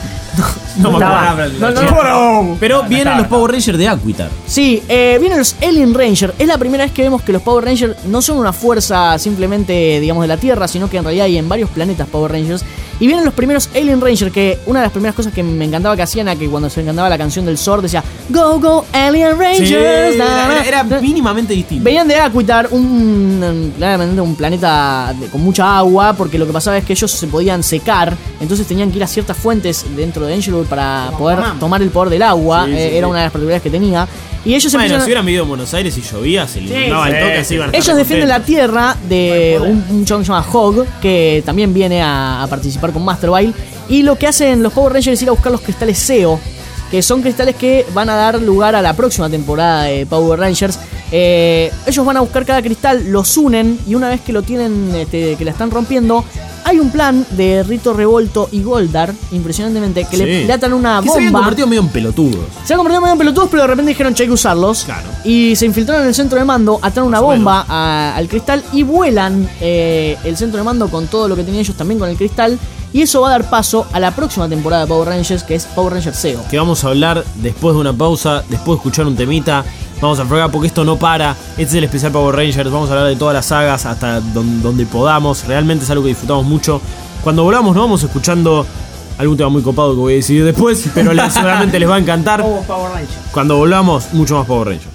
No me
Estaba-
acuerdo.
No, no, no.
Pero vienen los Power Rangers de Aquitar.
Sí, eh, vienen los Alien Rangers. Es la primera vez que vemos que los Power Rangers no son una fuerza simplemente, digamos, de la Tierra, sino que en realidad hay en varios planetas Power Rangers. Y vienen los primeros Alien Rangers, que una de las primeras cosas que me encantaba que hacían era que cuando se encantaba la canción del Zord decía Go, go, Alien Rangers.
Sí,
na, na,
era, era
na.
mínimamente distinto.
Venían de Aquitar, un, claramente un planeta de- con mucha agua, porque lo que pasaba es que ellos se podían secar, entonces tenían que ir a ciertas fuentes dentro de Angelwood para poder tomar el poder del agua.
Sí, sí,
eh,
sí.
era una de las particularidades que tenía. Y ellos
Bueno,
empiezan
si
a-
hubieran vivido en Buenos Aires y llovía, se le inundaba el
sí,
toque, así iban a estar
ellos defienden la
contentos.
tierra de un, un chabón que se llama Hog, que también viene a, a participar con Master Bile. Y lo que hacen los Power Rangers es ir a buscar los cristales S E O, que son cristales que van a dar lugar a la próxima temporada de Power Rangers. Eh, ellos van a buscar cada cristal, los unen, y una vez que lo tienen, este, que la están rompiendo, hay un plan de Rito Revolto y Goldar, impresionantemente, que le,
Sí.
le atan una
Que se habían
bomba.
convertido medio en pelotudos.
Se han convertido medio en pelotudos, pero de repente dijeron che, hay que usarlos.
Claro.
Y se infiltraron en el centro de mando, atan una
Más o
bomba a- al cristal y vuelan eh, el centro de mando con todo lo que tenían ellos también con el cristal. Y eso va a dar paso a la próxima temporada de Power Rangers, que es Power Rangers S E O.
Que vamos a hablar después de una pausa, después de escuchar un temita. Vamos a fregar porque esto no para. Este es el especial Power Rangers. Vamos a hablar de todas las sagas hasta don- donde podamos. Realmente es algo que disfrutamos mucho. Cuando volvamos nos vamos escuchando algún tema muy copado que voy a decidir después, pero les- seguramente les va a encantar.
Oh, Power Rangers.
Cuando volvamos, mucho más Power Rangers.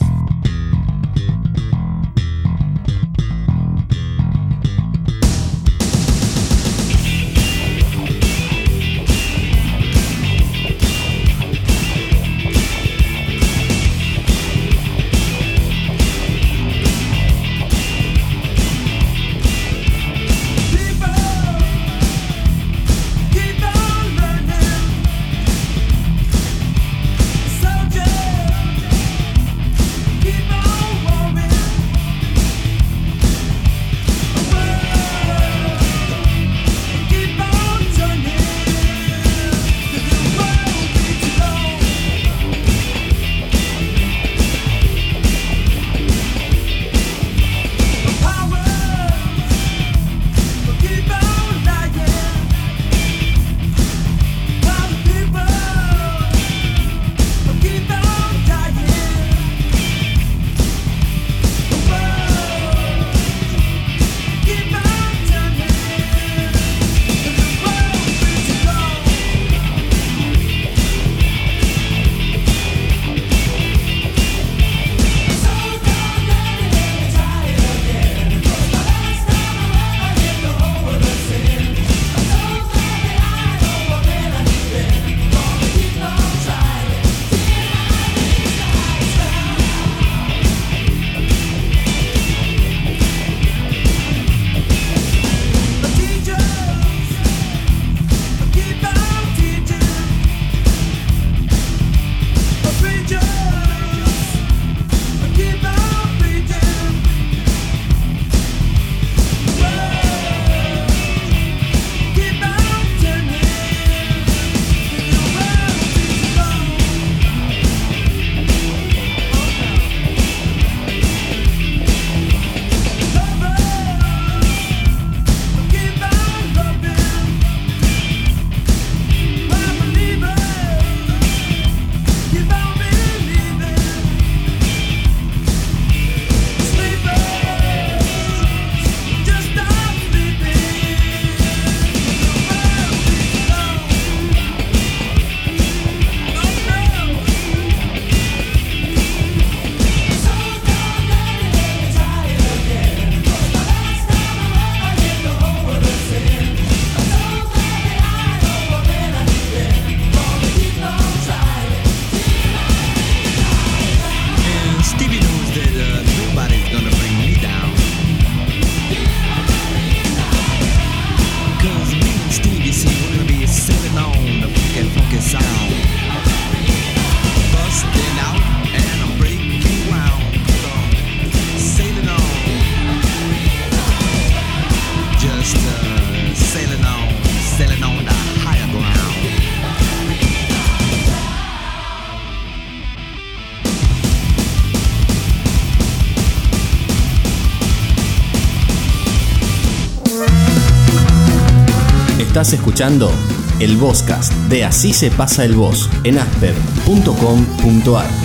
Estás escuchando el Vozcast de Así se pasa el voz en asper punto com punto ar.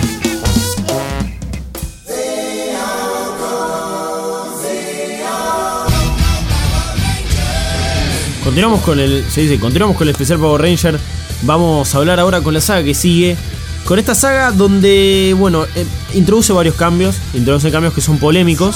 Continuamos con el. Se dice, continuamos con el especial Power Ranger. Vamos a hablar ahora con la saga que sigue. Con esta saga donde, bueno, eh, introduce varios cambios. Introduce cambios que son polémicos.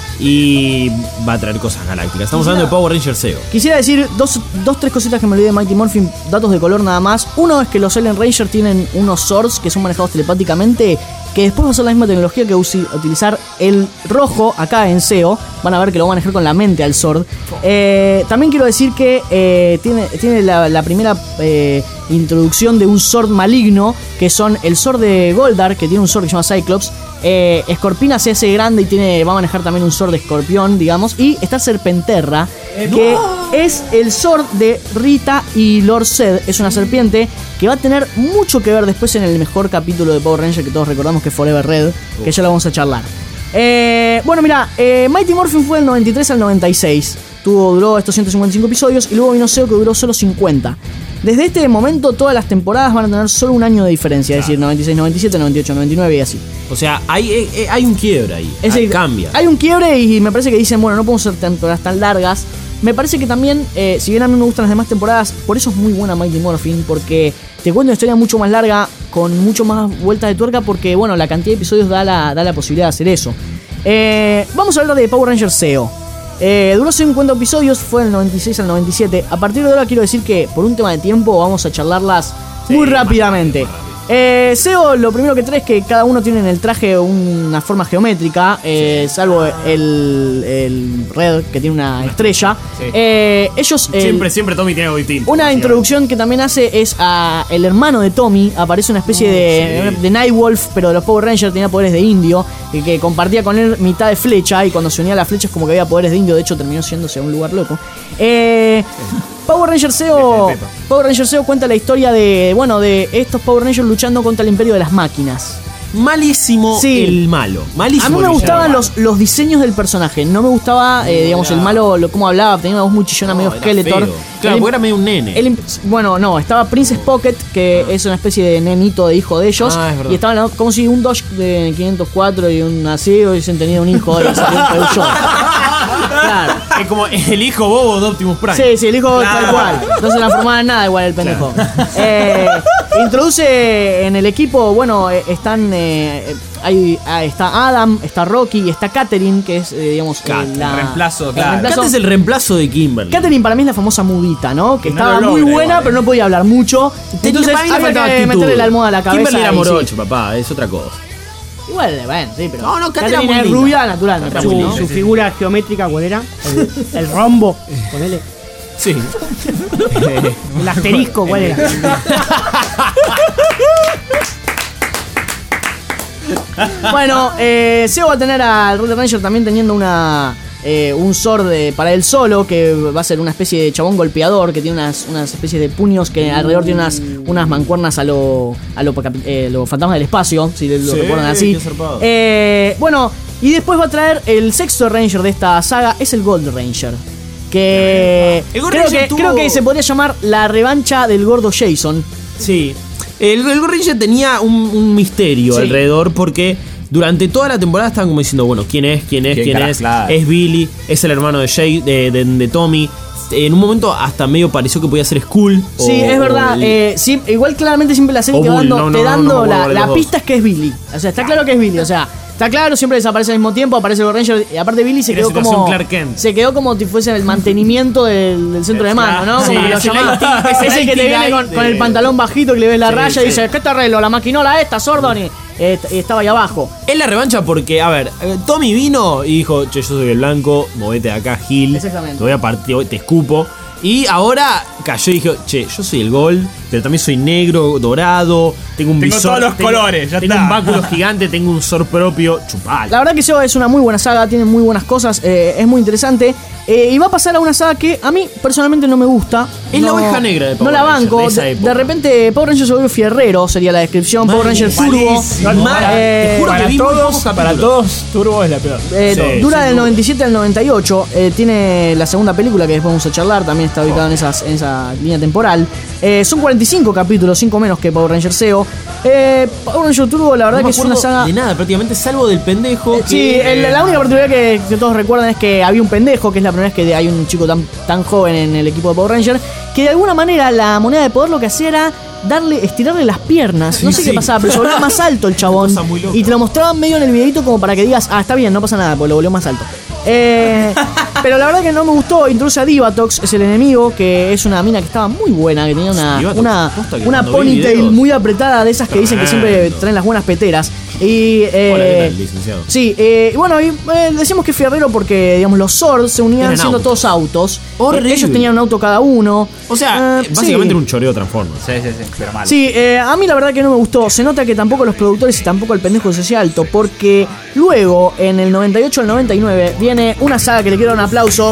Y va a traer cosas galácticas. Estamos
Quisiera,
hablando de Power Ranger Zeo.
Quisiera decir dos, dos, tres cositas que me olvidé de Mighty Morphin, datos de color nada más. Uno es que los Alien Ranger tienen unos swords que son manejados telepáticamente, que después va a ser la misma tecnología que usi, utilizar el rojo acá en Zeo. Van a ver que lo van a manejar con la mente al sword. Eh, también quiero decir que eh, tiene, tiene la, la primera eh, introducción de un sword maligno, que son el sword de Goldar, que tiene un sword que se llama Cyclops. Eh, Escorpina se hace grande y tiene, va a manejar también un sword de escorpión, digamos. Y está Serpenterra, que no. es el sword de Rita y Lord Zed. Es una serpiente que va a tener mucho que ver después en el mejor capítulo de Power Ranger que todos recordamos, que es Forever Red, uh. que ya lo vamos a charlar. Eh, bueno, mira, eh, Mighty Morphin fue del noventa y tres al noventa y seis. Tuvo, duró estos ciento cincuenta y cinco episodios. Y luego vino Zeo, que duró solo cincuenta. Desde este momento todas las temporadas van a tener solo un año de diferencia, claro. Es decir, noventa y seis, noventa y siete, noventa y ocho, noventa y nueve y así.
O sea, hay, hay un quiebre ahí,
es
hay,
decir,
cambia.
Hay un quiebre y me parece que dicen, bueno, no podemos hacer temporadas tan largas. Me parece que también, eh, si bien a mí me gustan las demás temporadas, por eso es muy buena Mighty Morphin, porque te cuento una historia mucho más larga, con mucho más vueltas de tuerca, porque bueno, la cantidad de episodios da la, da la posibilidad de hacer eso. Eh, vamos a hablar de Power Ranger Zeo. Eh, duró cincuenta episodios, fue del noventa y seis al noventa y siete. A partir de ahora quiero decir que por un tema de tiempo vamos a charlarlas sí, muy rápidamente. Eh, Zeo, lo primero que trae es que cada uno tiene en el traje una forma geométrica, eh, sí, salvo el, el Red, que tiene una estrella. Sí. Eh, ellos
siempre,
el,
siempre Tommy tiene algo distinto.
Una introducción que también hace es a el hermano de Tommy. Aparece una especie oh, de, sí. de Nightwolf, pero de los Power Rangers, tenía poderes de indio, que, que compartía con él mitad de flecha, y cuando se unía a las flechas como que había poderes de indio. De hecho terminó yéndose a un lugar loco. Eh... Power Ranger Zeo, Power Ranger Zeo cuenta la historia de, bueno, de estos Power Rangers luchando contra el imperio de las máquinas.
Malísimo sí. el malo. Malísimo.
A mí me gustaban los, los diseños del personaje. No me gustaba, eh, digamos, el malo, lo, cómo hablaba. Tenía una voz muy chillona, no, medio Skeletor.
Claro,
el,
porque era medio un nene.
El, bueno, no, estaba Princess Pocket, que ah. es una especie de nenito de hijo de ellos. Ah, y estaban como si un Dodge de quinientos cuatro y un así hubiesen tenido un hijo de
Claro. Es como el hijo bobo de Optimus Prime.
Sí, sí, el hijo bobo claro. tal cual. No se transformaba en nada igual el pendejo. Claro. Eh, introduce en el equipo, bueno, están eh, hay, está Adam, está Rocky y está Katherine, que es, eh, digamos,
Kat,
eh, la,
el reemplazo.
El
claro.
reemplazo.
Kat es el reemplazo de Kimberly.
Katherine para mí es la famosa mudita, ¿no? Que
no
estaba muy buena,
igual,
pero no podía hablar mucho. Entonces
había
que meterle la almohada a la cabeza.
Kimberly era morocho, sí. papá, es otra cosa.
Igual, bueno, sí, pero.
No, no,
Katherine es rubia natural, me
Su,
¿no?
su figura geométrica, ¿cuál era? El, el rombo, ponele.
Sí.
El asterisco, ¿cuál era?
Bueno, eh, Zeo va a tener al Red Ranger también teniendo una. Eh, un sword de, para él solo, que va a ser una especie de chabón golpeador, que tiene unas, unas especies de puños que alrededor tiene unas, unas mancuernas a lo, a lo, eh, lo fantasmas del espacio, si lo sí, recuerdan así. Eh, bueno, y después va a traer el sexto Ranger de esta saga, es el Gold Ranger. Que creo, que, tuvo... creo que se podría llamar la revancha del gordo Jason.
Sí, el, el Gold Ranger tenía un, un misterio sí. alrededor, porque durante toda la temporada estaban como diciendo, bueno, ¿quién es? ¿Quién es? ¿Quién, ¿Quién es? Claro. Es Billy, es el hermano de Jay, de, de, de Tommy. En un momento hasta medio pareció que podía ser Skull.
Sí, o, es verdad. El... Eh, sí, igual claramente siempre la serie te dando, no, no, te dando no, no, no, la, la pista es que es Billy. O sea, está claro que es Billy. O sea, está claro, siempre desaparece al mismo tiempo, aparece el Gold Ranger. Y aparte Billy se quedó como. Se quedó como si fuese el mantenimiento del, del centro de mando, ¿no? Como sí, que lo llama. Es el que te viene con, de... con el pantalón bajito, que le ves la sí, raya sí. y dice, ¿qué te arreglo? La maquinola esta, Sordoni. Eh, estaba ahí abajo.
Es la revancha porque, a ver, Tommy vino y dijo, che, yo soy el blanco, movete de acá, Gil.
Exactamente.
Te voy a partir, te escupo. Y ahora cayó y dijo, che, yo soy el Gold, pero también soy negro, dorado, tengo un
Tengo
visor,
todos los
tengo,
colores, ya
tengo
está.
un báculo gigante, tengo un Zord propio, chupal.
La verdad que Seba es una muy buena saga, tiene muy buenas cosas, eh, es muy interesante. Eh, y va a pasar a una saga que a mí personalmente no me gusta.
Es
no,
la oveja negra de Power
No la
Rangers,
banco.
de esa
De,
época.
de repente Power Rangers se volvió fierrero, sería la descripción. Power Rangers Turbo.
malísimo.
Mal, eh,
Te juro que
Para
vi muy
todos,
pocos
para
capítulos.
todos, Turbo es la peor.
Eh,
Sí,
dura
sin
del
duda.
noventa y siete al noventa y ocho. Eh, tiene la segunda película que después vamos a charlar. También está ubicada en, esas, en esa línea temporal. Eh, son cuarenta y cinco capítulos, cinco menos que Power Rangers Zeo. Eh, Power Rangers Turbo, la verdad
No
que
me
es una
acuerdo
saga.
de nada, prácticamente, salvo del pendejo.
Eh,
que,
Sí, el-
eh,
la única particularidad que, que todos recuerdan es que había un pendejo, que es la primera vez que hay un chico tan, tan joven en el equipo de Power Ranger, que de alguna manera la moneda de poder lo que hacía era darle, estirarle las piernas. No sé
Sí,
qué
sí.
pasaba, pero se volvía más alto el chabón.
Cosa muy loca.
Y te lo mostraban medio en el videito como para que digas, ah, está bien, no pasa nada, porque lo volvió más alto. Eh, pero la verdad que no me gustó. Introduce a Divatox, es el enemigo, que es una mina que estaba muy buena, que tenía una,
Divatox,
una,
posta que
una
cuando vi
ponytail
videos-
muy apretada, de esas que dicen que siempre
Tremendo.
traen las buenas peteras. Y eh,
Hola, ¿qué tal, licenciado?
sí, eh, y bueno, y, eh, decimos que fierrero porque, digamos, los Zords se unían
Eran
siendo
autos.
todos autos.
Horrible.
Eh, ellos tenían un auto cada uno.
O sea,
Eh,
básicamente
sí.
era un choreo Transformers.
Sí, sí, sí, pero mal.
Sí, eh, a mí la verdad que no me gustó. Se nota que tampoco los productores y tampoco el pendejo se hacía alto, porque luego, en el noventa y ocho al noventa y nueve, viene una saga que le quiero dar un aplauso.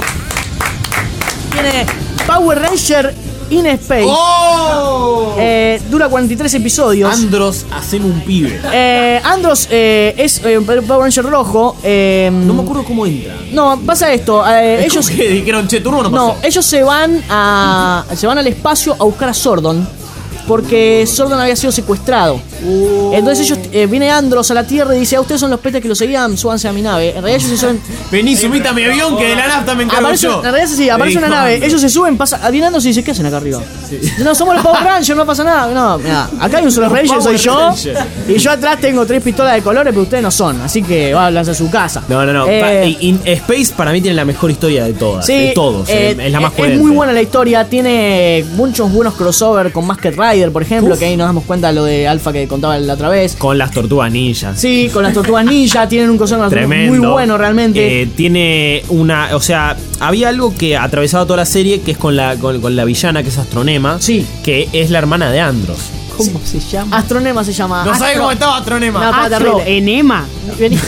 Viene Power Ranger in Space.
¡Oh!
Eh, dura cuarenta y tres episodios.
Andros, hacen un pibe.
Eh, Andros eh, es eh, Power Ranger rojo. eh,
No me acuerdo cómo entra.
No, pasa esto. eh,
Es
ellos
como que dijeron, che, turno no pasó.
No, ellos se van a. se van al espacio a buscar a Sordon. Porque Sordon había sido secuestrado. Entonces ellos eh, viene Andros a la Tierra y dice, a ustedes son los petes que lo seguían, súbanse a mi nave. En realidad ellos se suben.
Vení, subite a mi avión que de la nafta me encargo
Aparece,
yo.
en realidad sí, aparece una
Dijo
nave,
Andros.
ellos se suben, pasa, viene Andros y dice, ¿qué hacen acá arriba? No, somos los Power Rangers, no pasa nada. No, mira, acá hay un solo Ranger, soy yo.
Ranger.
Y yo atrás tengo tres pistolas de colores, pero ustedes no son. Así que va a lanzar a su casa.
No, no, no.
Eh,
Pa- in Space para mí tiene la mejor historia de todas.
Sí,
de todos.
eh,
eh, es la más
es
coherente.
muy buena la historia, tiene muchos buenos crossover con Masked Rider, por ejemplo,
Uf.
que ahí nos damos cuenta de lo de Alpha que contaba la otra vez.
Con las tortugas ninjas.
Sí, con las tortugas ninja, tienen un crossover con las tortugas
Tremendo.
muy bueno realmente.
Eh, tiene una. O sea, había algo que atravesaba toda la serie que es con la, con, con la villana, que es Astronema.
Sí.
Que es la hermana de Andros.
¿Cómo se llama? Astronema se llama.
No sabe
Astro-
cómo estaba Astronema.
No, estaba
Astro,
terrible.
enema.
Venía-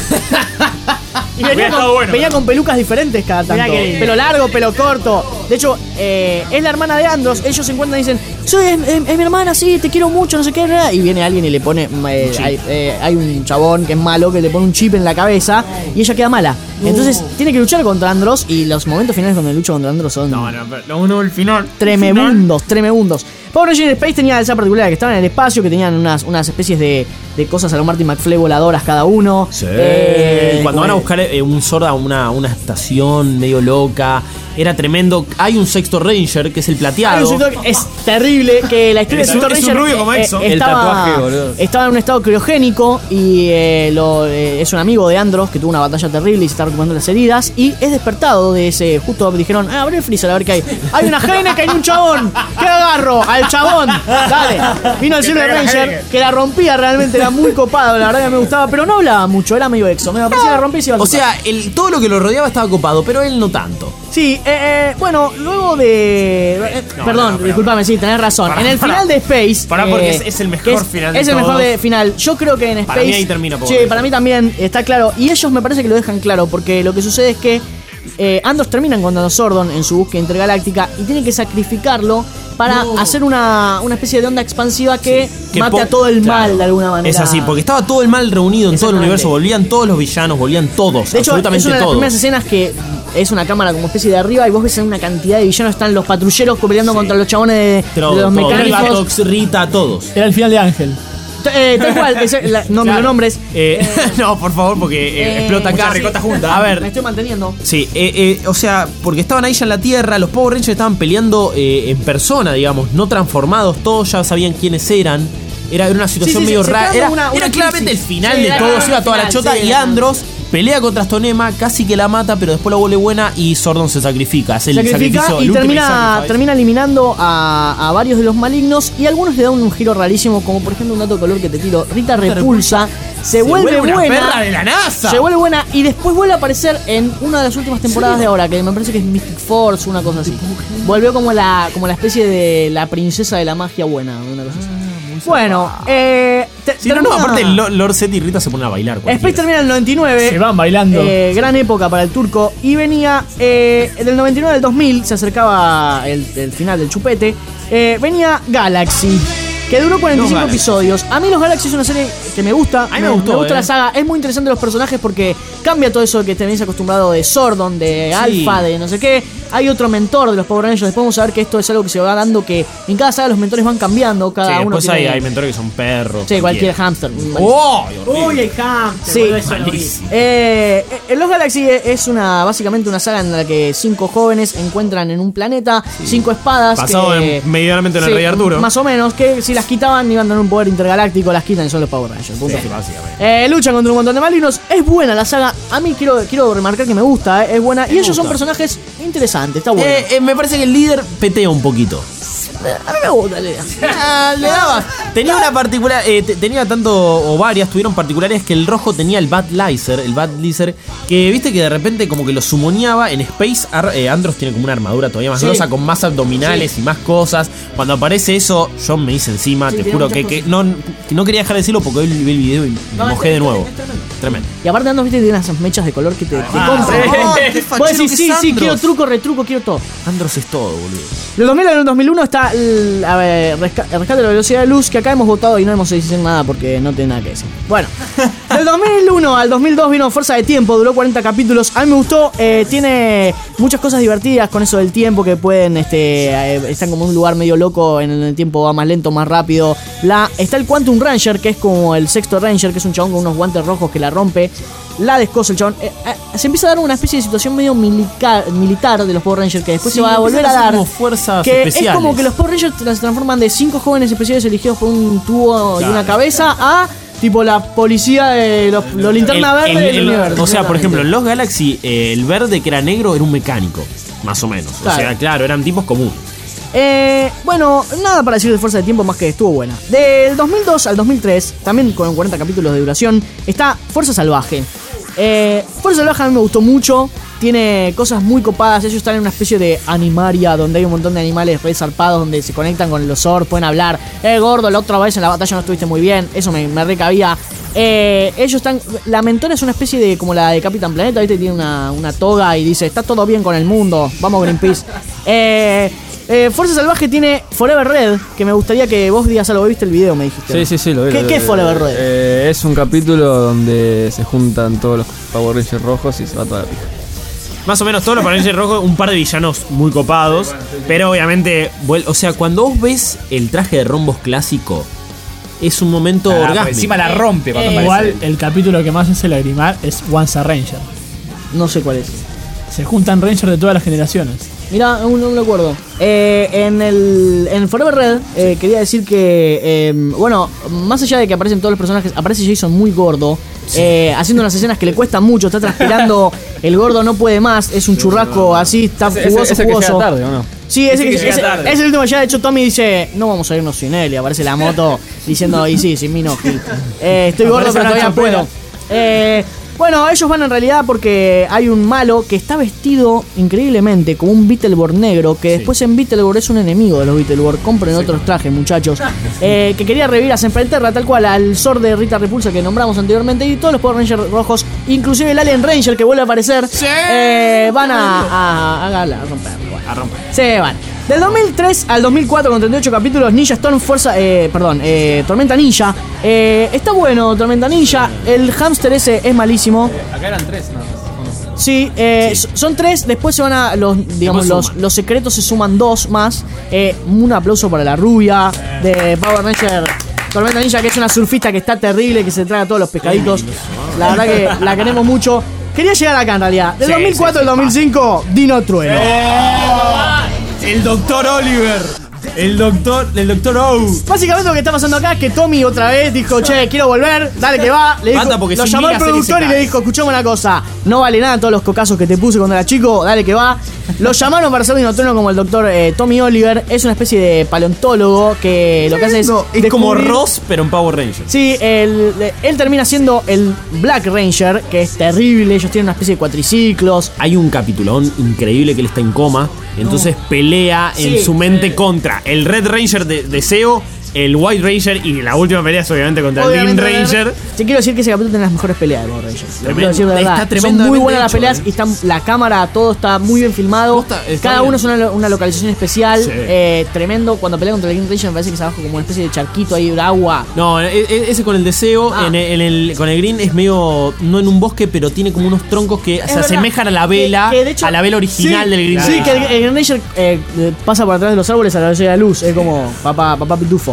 Y venía,
Hubiera
con,
estado bueno,
venía
¿no?
con pelucas diferentes cada
Mirá
tanto.
qué lindo.
Pelo largo, pelo corto. De hecho, eh, es la hermana de Andros. Ellos se encuentran y dicen, soy es, es- es mi hermana, sí, te quiero mucho, no sé qué. Y viene alguien y le pone, eh, hay, eh, hay un chabón que es malo que le pone un chip en la cabeza y ella queda mala. Entonces tiene que luchar contra Andros y los momentos finales cuando lucha contra Andros son
No, no, pero no, no, el final.
tremendos, tremendos. Power Rangers Space tenía esa particularidad que estaban en el espacio, que tenían unas, unas especies de, de cosas a lo Marty McFly voladoras cada uno.
Sí.
Eh,
Cuando van a
como-
buscar eh, un Zord a una, una estación medio loca, era tremendo. Hay un sexto Ranger que es el
Hay
plateado.
un sector que es terrible, que la historia
Es
del
un-
Sector
es un
Ranger
rubio como
eh,
Exo.
eh,
El
estaba,
tatuaje, boludo.
estaba en un estado criogénico y eh, lo, eh, es un amigo de Andros que tuvo una batalla terrible y se está recuperando las heridas y es despertado de ese, justo dijeron, ah, abre el freezer a ver qué hay. Hay una gene que hay un chabón, ¿qué agarro? Al chabón, dale. Vino el Silver Ranger que la rompía realmente, era muy copado, la verdad que me gustaba, pero no hablaba mucho, era medio Exo, me parecía que la rompía y se iba al
O
total.
sea, el, todo lo que lo rodeaba estaba copado, pero él no tanto.
Sí, eh, eh, bueno, luego de. eh,
No,
perdón,
no, pero-
discúlpame, sí, tenés razón.
Pará,
en el
pará.
final de Space.
Pará,
eh,
porque es- es el mejor
que es-
final de
Es el mejor
todos.
de final. Yo creo que en Space.
Para mí ahí termina Power
Sí,
Rangers.
para mí también está claro. Y ellos me parece que lo dejan claro, porque lo que sucede es que eh, Andros termina encontrando a Sordon en su búsqueda intergaláctica y tiene que sacrificarlo para hacer una, una especie de onda expansiva que,
Que
mate
po-
a todo el
claro.
mal de alguna manera.
Es así, porque estaba todo el mal reunido en todo el
Exactamente.
universo. Volvían todos los villanos, volvían todos.
De hecho, es
absolutamente
una de las
todos.
primeras escenas que es una cámara como especie de arriba y vos ves una cantidad de villanos. Están los patrulleros peleando contra los chabones de,
Todo,
de los
todo.
mecánicos.
Divatox, Rita, todos.
Era el final de Ángel.
T- eh, tal cual, ese- la- no me lo nombres.
Eh, no, por favor, porque eh,
Eh,
explota acá.
muchas
ricota
sí.
junta. A
Me
ver,
estoy manteniendo.
sí, eh, eh, o sea, porque estaban ahí ya en la Tierra, los Power Rangers estaban peleando eh, en persona, digamos, no transformados, todos ya sabían quiénes eran. Era, era una situación
Sí, sí,
medio
se- se
rara.
está
Era,
dando una-
era
una
claramente el
crisis.
final
Sí,
de
era
todo,
el
se iba toda la
final,
chota
sí,
y
era-
Andros
pelea contra Astonema, casi que la mata, pero después la vuelve buena y Zordon se sacrifica. Hace el
sacrifica
sacrificio,
y
el
termina, termina eliminando a, a varios de los malignos y algunos le dan un giro rarísimo, como por ejemplo un dato de color que te tiro. Rita Repulsa se, se vuelve, vuelve
una
buena.
perra de la NASA.
Se vuelve buena y después vuelve a aparecer en una de las últimas temporadas ¿Sí? de ahora, que me parece que es Mystic Force, una cosa así. Volvió como la, como la especie de la princesa de la magia buena, una cosa así. Bueno, eh. Te,
sí, no, no, aparte Lord Set y Rita se ponen a bailar.
Space termina en el noventa y nueve.
Se van bailando.
Eh, gran época para el turco. Y venía eh, del noventa y nueve al dos mil, se acercaba el, el final del chupete. Eh, venía Galaxy, que duró cuarenta y cinco no, episodios. A mí los Galaxy es una serie que me gusta.
A mí me, me gustó.
Me gusta
eh.
la saga. Es muy interesante los personajes porque cambia todo eso que te venís acostumbrado de Zordon, de sí. Alpha, de no sé qué. Hay otro mentor de los Power Rangers. Después vamos a ver que esto es algo que se va dando, que en cada saga los mentores van cambiando. Cada
sí,
uno
después
tiene...
hay, hay mentores que son perros.
Sí, cualquier hámster.
¡Oh!
¡Uy, el hámster! Sí, malísimo. Eh, eh, Los Galaxy es una básicamente una saga en la que cinco jóvenes encuentran en un planeta sí. cinco espadas.
Basado
que,
en, medianamente en el
sí,
Rey Arturo.
Más o menos, que si las quitaban iban a tener un poder intergaláctico, las quitan y son los Power Rangers. Punto
sí, básicamente.
Eh, luchan contra un montón de malignos. Es buena la saga. A mí quiero, quiero remarcar que me gusta, eh, es buena. Me y ellos gusta. Son personajes interesantes, está bueno.
Eh, eh, me parece que el líder petea un poquito.
A mí me gusta, le
ah, le daba. Tenía una particular. Eh, tenía tanto, o varias, tuvieron particulares que el rojo tenía el Bad Laser, el Bad Laser, que viste que de repente como que lo sumoneaba en Space. Ar, eh, Andros tiene como una armadura todavía más sí. grosa, con más abdominales sí. y más cosas. Cuando aparece eso, yo me hice encima, sí, te juro que, que, no, que no quería dejar de decirlo porque hoy vi el video y
no,
me mojé
es,
de nuevo.
Es tremendo.
Tremendo.
Y aparte Andros, viste, tiene esas mechas de color que te, te
ah,
compran.
Oh,
vos decís, sí, sí, quiero truco, retruco, quiero todo.
Andros es todo, boludo.
Del dos mil al dos mil uno está el, a ver, resca- el rescate de la velocidad de luz, que acá hemos votado y no hemos decidido nada porque no tiene nada que decir. Bueno, del dos mil uno al dos mil dos vino Fuerza de Tiempo, duró cuarenta capítulos. A mí me gustó, eh, tiene muchas cosas divertidas con eso del tiempo que pueden, este, eh, están como en un lugar medio loco, en el tiempo va más lento, más rápido. La, está el Quantum Ranger, que es como el sexto Ranger, que es un chabón con unos guantes rojos que la rompe. La descosa el chabón. Eh, eh, se empieza a dar una especie de situación medio militar, militar de los Power Rangers que después sí, se va a volver a dar.
Como fuerzas
que
especiales.
Es como que los Power Rangers se transforman de cinco jóvenes especiales elegidos por un tubo claro. y una cabeza a tipo la policía de los, los linterna verde
el, el,
del universo.
O sea, por ejemplo, en los Galaxy, eh, el verde que era negro era un mecánico, más o menos. Claro. O sea, claro, eran tipos comunes.
Eh, bueno, nada para decir de Fuerza de Tiempo más que estuvo buena. Del dos mil dos al dos mil tres, también con cuarenta capítulos de duración, está Fuerza Salvaje. Eh, Fuerza Salvaje a mí me gustó mucho. Tiene cosas muy copadas. Ellos están en una especie de animaria donde hay un montón de animales re zarpados, donde se conectan con los Zord, pueden hablar. Eh, gordo, la otra vez en la batalla no estuviste muy bien. Eso me, me recabía. Eh, ellos están. La mentora es una especie de como la de Capitán Planeta, ¿viste? Tiene una, una toga y dice: está todo bien con el mundo. Vamos, Greenpeace. Eh. Eh, Fuerza Salvaje tiene Forever Red, que me gustaría que vos digas algo. ¿Viste el video? Me dijiste.
Sí, sí, sí, lo vi.
¿Qué,
lo vi,
¿qué es Forever Red?
Eh, es un capítulo donde se juntan todos los Power Rangers rojos y se va toda la pija.
Más o menos todos los Power Rangers rojos, un par de villanos muy copados. Pero obviamente, o sea, cuando vos ves el traje de Rombos clásico, es un momento ah, orgásmico.
Encima la rompe cuando
eh, Igual el capítulo que más hace lagrimar es Once a Ranger.
No sé cuál es.
Se juntan Rangers de todas las generaciones.
Mirá, no, no me acuerdo. Eh, en el en Forever Red eh, quería decir que, eh, bueno, más allá de que aparecen todos los personajes, aparece Jason muy gordo, sí. eh, haciendo unas escenas que le cuesta mucho, está transpirando, el gordo no puede más, es un churrasco así, está
ese,
jugoso,
ese, ese
jugoso.
Que llega tarde, ¿o no?
Sí, ese,
ese
que,
que llega
ese,
tarde.
es el último ya. De hecho, Tommy dice: no vamos a irnos sin él. Y aparece la moto diciendo: y sí, sin mí no, Gil. Eh, estoy gordo, pero todavía puedo. Eh... Bueno, ellos van en realidad porque hay un malo que está vestido increíblemente como un Beetleborg negro, que después sí. en Beetleborg es un enemigo de los Beetleborg. Compren sí, otros trajes, muchachos. Eh, que quería revivir a Semperterra, tal cual, al Zord de Rita Repulsa que nombramos anteriormente, y todos los Power Rangers rojos, inclusive el Alien Ranger que vuelve a aparecer, sí. eh, van a, a, a, a, a romper. Bueno. A romper. Se van. Del dos mil tres al dos mil cuatro, con treinta y ocho capítulos, Ninja Storm, Fuerza, eh, perdón, eh, Tormenta Ninja. Eh, está bueno, Tormenta Ninja. El hámster ese es malísimo.
Eh, acá eran tres, ¿no?
Sí, eh, sí, son tres. Después se van a los, digamos, los, los secretos se suman dos más. Eh, un aplauso para la rubia de Power Ranger Tormenta Ninja, que es una surfista que está terrible, que se traga todos los pescaditos. La verdad que la queremos mucho. Quería llegar acá en realidad. Del sí, dos mil cuatro sí, al dos mil cinco, Dino Trueno.
Eh, el doctor Oliver.
El doctor, el doctor O.
Básicamente lo que está pasando acá es que Tommy otra vez dijo, che, quiero volver, dale que va. Le dijo,
Basta, porque
lo
si
llamó
mira
al
la serie
productor
se
y le
cae.
dijo, escuchame una cosa, no vale nada todos los cocazos que te puse cuando era chico, dale que va. Lo llamaron para ser un inotono como el doctor eh, Tommy Oliver, es una especie de paleontólogo que lo que hace es...
No, es como
descubrir-
Ross, pero en Power Rangers.
Sí, el- él termina siendo el Black Ranger, que es terrible, ellos tienen una especie de cuatriciclos.
Hay un capitulón increíble que él está en coma, entonces pelea en
Sí.
su mente contra el Red Ranger de Deseo, el White Ranger y la última pelea es obviamente contra
Obviamente,
el Green Ranger.
Te quiero decir que ese capítulo tiene las mejores peleas de Power Rangers. Lo
Tremendo.
quiero decir de
Está
verdad. Son
tremendamente
muy buenas las
hecho,
peleas
eh.
y están, la cámara, todo está muy bien filmado.
Posta, está
Cada
bien.
uno es una, lo- una localización especial.
Sí.
eh, tremendo. Cuando pelea contra el Green Ranger me parece que es abajo como una especie de charquito ahí de agua.
No, e- e- ese con el Deseo,
Ah.
en el, en el- con el Green es medio, no en un bosque, pero tiene como unos troncos que se
verdad.
asemejan a la vela,
Que- que de hecho-
a la vela original
sí,
del Green
Sí,
Ranger.
que el, el Green Ranger eh, eh, pasa por atrás de los árboles a la velocidad de la luz. Es como papá, papá pitufo.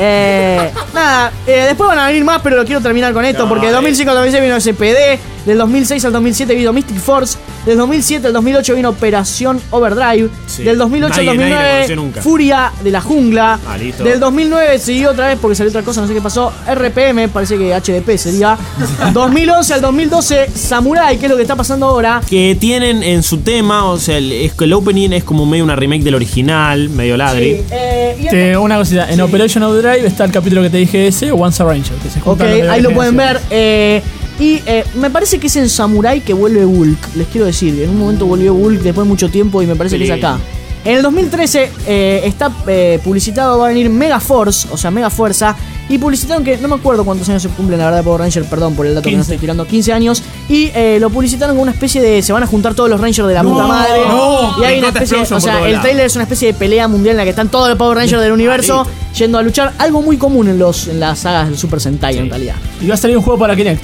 Eh, nada, eh, después van a venir más, pero lo quiero terminar con esto.
No,
porque de dos mil cinco al dos mil seis vino S P D. Del dos mil seis al dos mil siete vino Mystic Force. Del dos mil siete al dos mil ocho vino Operación Overdrive.
Sí.
Del dos mil ocho
Nadie-
al
nadie la
dos mil nueve
conoció nunca.
Furia de la Jungla.
Ah, listo.
Del dos mil nueve siguió otra vez porque salió otra cosa, no sé qué pasó. R P M, parece que H D P sería. dos mil once al dos mil doce Samurai, que es lo que está pasando ahora.
Que tienen en su tema, o sea, el, es que el opening es como medio una remake del original, medio ladri.
Sí, eh, y
Te- una cosita, en
Sí.
Operation Overdrive está el capítulo que te dije ese, Once a Ranger, que se
Ok,
juntan los de la
ahí lo pueden ver.
generación.
eh, y eh, me parece que es en Samurai que vuelve Bulk. Les quiero decir, en un momento volvió Bulk después de mucho tiempo y me parece que es acá. En el dos mil trece eh, está eh, publicitado, va a venir Mega Force, o sea, Mega Fuerza. Y publicitaron que, no me acuerdo cuántos años se cumplen, la verdad, de Power Ranger, perdón por el dato que no estoy tirando, quince años. Y eh, lo publicitaron como una especie de, se van a juntar todos los Rangers de la puta madre.
no,
y hay una
Dakota
especie,
Explosion
o
por
sea,
todos
el
lados.
trailer es una especie de pelea mundial en la que están todos los Power Rangers del universo yendo a luchar. Algo muy común en, los, en las sagas del Super Sentai, en realidad.
Y va a salir un juego para Kinect.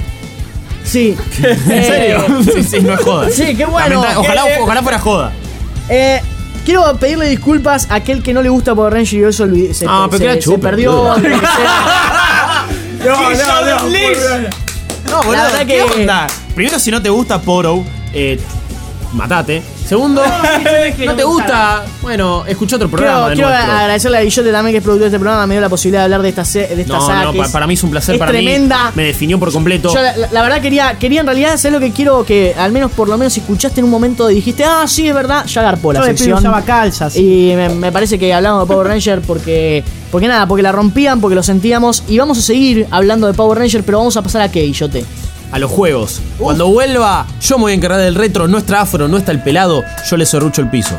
Sí.
¿En serio?
Sí, sí, no es joda.
Sí, qué bueno.
Lamenta- Ojalá,
Eh,
ojalá fuera joda.
Eh, quiero pedirle disculpas a aquel que no le gusta Power Ranger y eso olvidé- se,
Ah, pero
se-
que era
se
chupa,
perdió.
boludo.
lo que sea.
No, no, no. No, boludo,
La verdad
¿qué
que-
onda? Primero, si no te gusta Poro, eh, matate. Segundo, no te gusta, bueno, escucha otro programa
Quiero,
del
quiero
nuestro.
agradecerle a Guillote también, que es productor de este programa, me dio la posibilidad de hablar de esta, se- de esta
No,
saga.
no,
que
pa-
es-
para mí es un placer,
es
para
tremenda.
mí me definió por completo.
Yo la, la- la verdad quería, quería en realidad hacer lo que quiero que al menos por lo menos si escuchaste en un momento y dijiste, ah, sí, es verdad, ya garpó la
Yo de pibe
sección.
usaba calzas.
Y me, me parece que hablamos de Power Ranger porque, porque nada, porque la rompían, porque lo sentíamos. Y vamos a seguir hablando de Power Ranger, pero vamos a pasar a qué, Guillote.
A los juegos. Cuando vuelva, yo me voy a encargar del retro. No está Afro, no está el pelado. Yo le sorrucho el piso.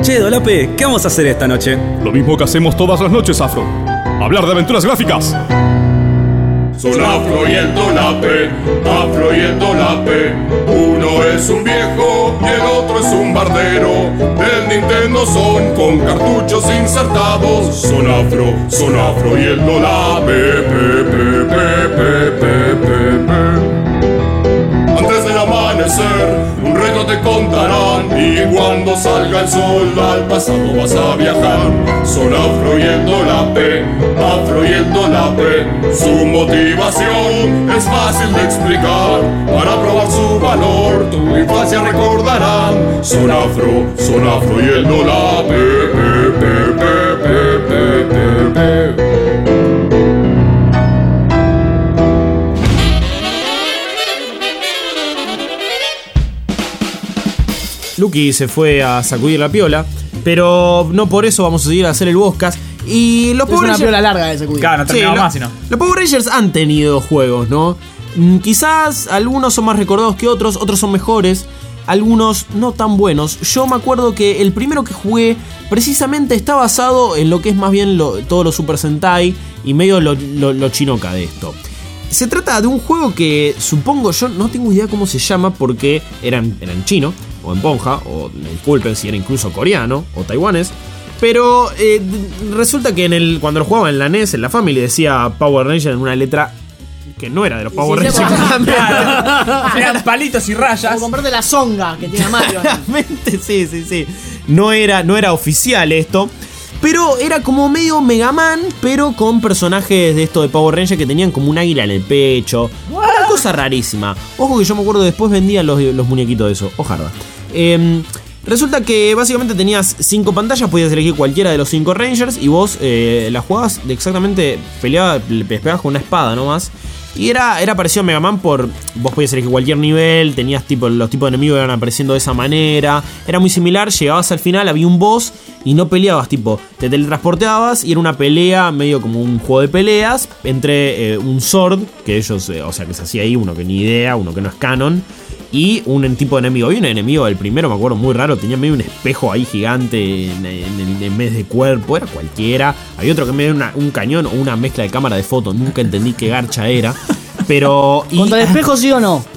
Che, Dolape, ¿qué vamos a hacer esta noche?
Lo mismo que hacemos todas las noches, Afro. Hablar de aventuras gráficas.
Son Afro y el Dolape, Afro y el Dolape. Uno es un viejo y el otro es un bardero. Del Nintendo son con cartuchos insertados. Son Afro, son Afro y el Dolape. Pe, pe, pe, pe, pe, pe, pe. Antes del amanecer, un reto te contarán. Y cuando salga el sol, al pasado vas a viajar. Son Afro y el Dolape, Afro y el Dolape. Su motivación es fácil de explicar. Para probar su valor, tu infancia recordarán. Son Afro, son Afro y el Dolape. Pe, pe, pe, pe, pe, pe, pe.
Lucky se fue a sacudir la piola, pero no por eso vamos a seguir a hacer el podcast. Y los
Es
Power
una
Rangers...
piola larga de sacudir.
Claro, no terminamos
lo-
más, sino.
Los Power Rangers han tenido juegos, ¿no? Mm, Quizás algunos son más recordados que otros, otros son mejores, algunos no tan buenos. Yo me acuerdo que el primero que jugué precisamente está basado en lo que es más bien lo, todo lo Super Sentai y medio lo, lo, lo chinoca de esto. Se trata de un juego que supongo, yo no tengo idea cómo se llama porque era en, era en chino, o en ponja, o disculpen si era incluso coreano o taiwanés. Pero eh, resulta que en el, cuando lo jugaba en la N E S, en la Family, decía Power Ranger en una letra que no era de los Power
si
Rangers.
Eran palitos y rayas.
O comprarte la zonga que tiene Mario.
Claramente, sí, sí, sí. No era, no era oficial esto. Pero era como medio Mega Man, pero con personajes de esto de Power Ranger que tenían como un águila en el pecho. Una cosa rarísima. Ojo que yo me acuerdo después vendían los, los muñequitos de eso. Ojarda. Eh, resulta que básicamente tenías cinco pantallas, podías elegir cualquiera de los cinco Rangers y vos eh, la jugabas de exactamente, peleabas, le pegabas con una espada nomás. Y era, era parecido a Mega Man por... Vos podías elegir cualquier nivel, tenías tipo... Los tipos de enemigos iban apareciendo de esa manera. Era muy similar, llegabas al final, había un boss y no peleabas, tipo... Te teletransporteabas y era una pelea, medio como un juego de peleas, entre eh, un Sword, que ellos... Eh, o sea, que se hacía ahí, uno que ni idea, uno que no es canon, y un tipo de enemigo. Había un enemigo, el primero me acuerdo muy raro, tenía medio un espejo ahí gigante en, en, en vez de cuerpo, era cualquiera. Había otro que medio una, un cañón o una mezcla de cámara de foto, nunca entendí qué garcha era. Pero... Y,
¿Contra el espejo sí o no?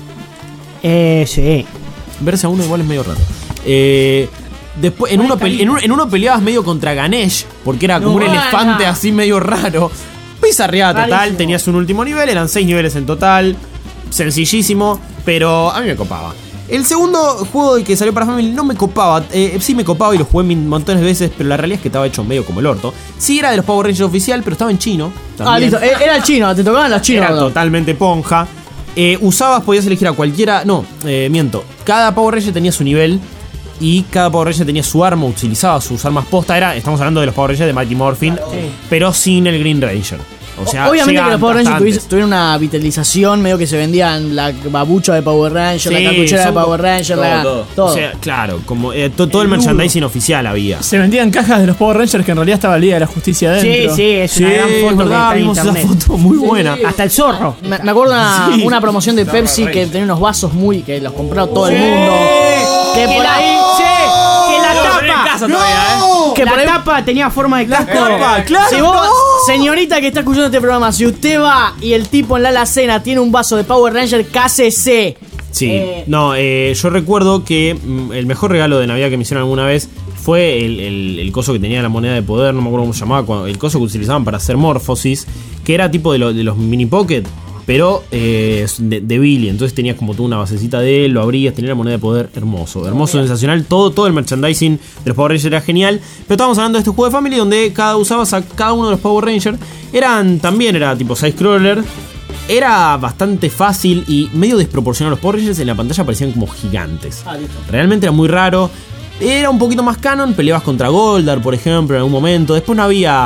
Eh, sí.
Verse a uno igual es medio raro. Eh... Después, en uno, pele- en, uno, en uno peleabas medio contra Ganesh, porque era como
No,
un
bueno.
elefante así medio raro. Pizarreada total,
Rarísimo.
tenías un último nivel, eran seis niveles en total. Sencillísimo, pero a mí me copaba. El segundo juego que salió para Family no me copaba. Eh, sí me copaba y lo jugué min- montones de veces, pero la realidad es que estaba hecho medio como el orto. Sí era de los Power Rangers oficial, pero estaba en chino.
Ah,
también.
listo. Eh, Era el chino, te tocaban los chinos.
Era
¿no?
totalmente ponja. Eh, usabas, podías elegir a cualquiera. No, eh, miento. Cada Power Ranger tenía su nivel. Y cada Power Ranger tenía su arma, utilizaba sus armas posta. Era, estamos hablando de los Power Rangers de Mighty Morphin, pero sin el Green Ranger. O sea,
Obviamente que
llegaban
los Power Rangers
bastantes.
tuvi- tuvieron una vitalización, medio que se vendían la babucha de Power Ranger, la
Sí,
cartuchera de
son-
Power Ranger,
todo,
la,
todo.
todo.
O sea, claro, como eh, to- todo el,
El nudo.
merchandising oficial había.
Se vendían cajas de los Power Rangers que en realidad estaba la Liga de la Justicia adentro.
Sí, sí, es una
Sí,
gran foto
verdad,
que está en
vimos esa
internet.
foto muy buena.
Hasta el zorro.
Me, me acuerdo una,
Sí.
una promoción de Pepsi que tenía unos vasos muy que los compró todo el mundo. Que
Que
por
la,
ahí.
sí, que la
Lo tenés en
tapa.
casa todavía, ¿eh?
Que
la
por ahí-
tapa tenía forma de casco.
Tapa, claro.
Si vos, señorita que está escuchando este programa, si usted va y el tipo en la alacena tiene un vaso de Power Ranger, cásese.
Sí,
Eh.
no, eh, yo recuerdo que mm, el mejor regalo de Navidad que me hicieron alguna vez fue el, el- el coso que tenía la moneda de poder, no me acuerdo cómo se llamaba, cuando- el coso que utilizaban para hacer morfosis, que era tipo de, lo- de los mini pocket, pero eh, de, de Billy, entonces tenías como tú una basecita de él, lo abrías, tenía la moneda de poder, hermoso, hermoso, sensacional, todo, todo el merchandising de los Power Rangers era genial, pero estábamos hablando de este juego de Family donde cada usabas a cada uno de los Power Rangers, eran también, era tipo side-scroller. Era bastante fácil y medio desproporcionado. Los Power Rangers en la pantalla parecían como gigantes. Realmente era muy raro. Era un poquito más canon. Peleabas contra Goldar, por ejemplo, en algún momento. Después no había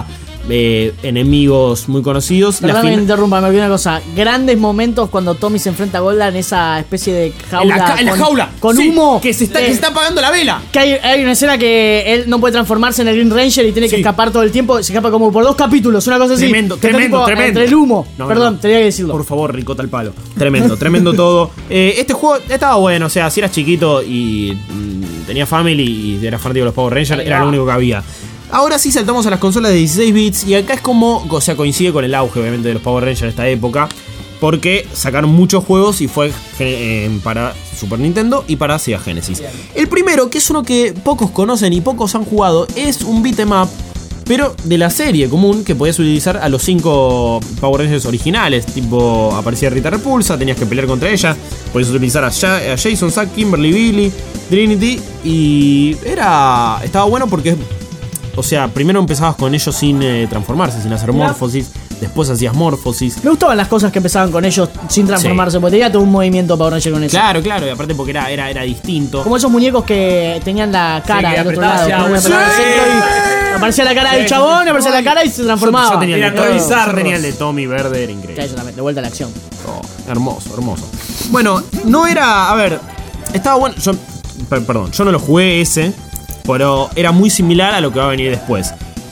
eh, enemigos muy conocidos.
Perdón que me interrumpa, me olvidé una cosa. Grandes momentos cuando Tommy se enfrenta a Golda en esa especie de jaula.
En la, ca- en la
con,
jaula.
Con
Sí,
humo.
Que se está,
de-
que se está apagando la vela.
Que hay, hay una escena que él no puede transformarse en el Green Ranger y tiene que escapar todo el tiempo. Se escapa como por dos capítulos, una cosa así.
Tremendo,
Que está
tremendo,
tipo
tremendo.
Entre el humo.
No,
Perdón,
no.
tenía que decirlo.
Por favor, ricota al palo. Tremendo, tremendo todo. Eh, este juego estaba bueno, o sea, si eras chiquito y mm, tenías family y eras fanático de los Power Rangers, era lo único que había. Ahora sí saltamos a las consolas de dieciséis bits y acá es como, o sea, coincide con el auge obviamente de los Power Rangers en esta época, porque sacaron muchos juegos y fue eh, para Super Nintendo y para Sega Genesis. El primero, que es uno que pocos conocen y pocos han jugado, es un beat'em up, pero de la serie común, que podías utilizar a los cinco Power Rangers originales. Tipo, aparecía Rita Repulsa, tenías que pelear contra ella. Podías utilizar a, Ja- a Jason, Zack, Kimberly, Billy, Trinity. Y era estaba bueno porque, o sea, primero empezabas con ellos sin eh, transformarse, sin hacer
Mirá.
morfosis. Después hacías morfosis.
Me gustaban las cosas que empezaban con ellos sin transformarse, porque tenía todo un movimiento Power Ranger con eso.
Claro, claro, y aparte porque era, era, era distinto.
Como esos muñecos que tenían la cara
que
del otro
apretaba
lado.
hacia
que uno
abajo.
apretaba al
Sí.
centro y aparecía la cara del
Sí.
chabón, aparecía la cara y se transformaba.
Yo, yo tenía el de
Eran
Tommy,
re
yo
bizarros.
tenía el de Tommy verde, era increíble.
Sí, yo también, de vuelta a la acción.
Oh, hermoso, hermoso. Bueno, no era. A ver, estaba bueno. Yo, per- perdón, yo no lo jugué ese, pero era muy similar a lo que va a venir después.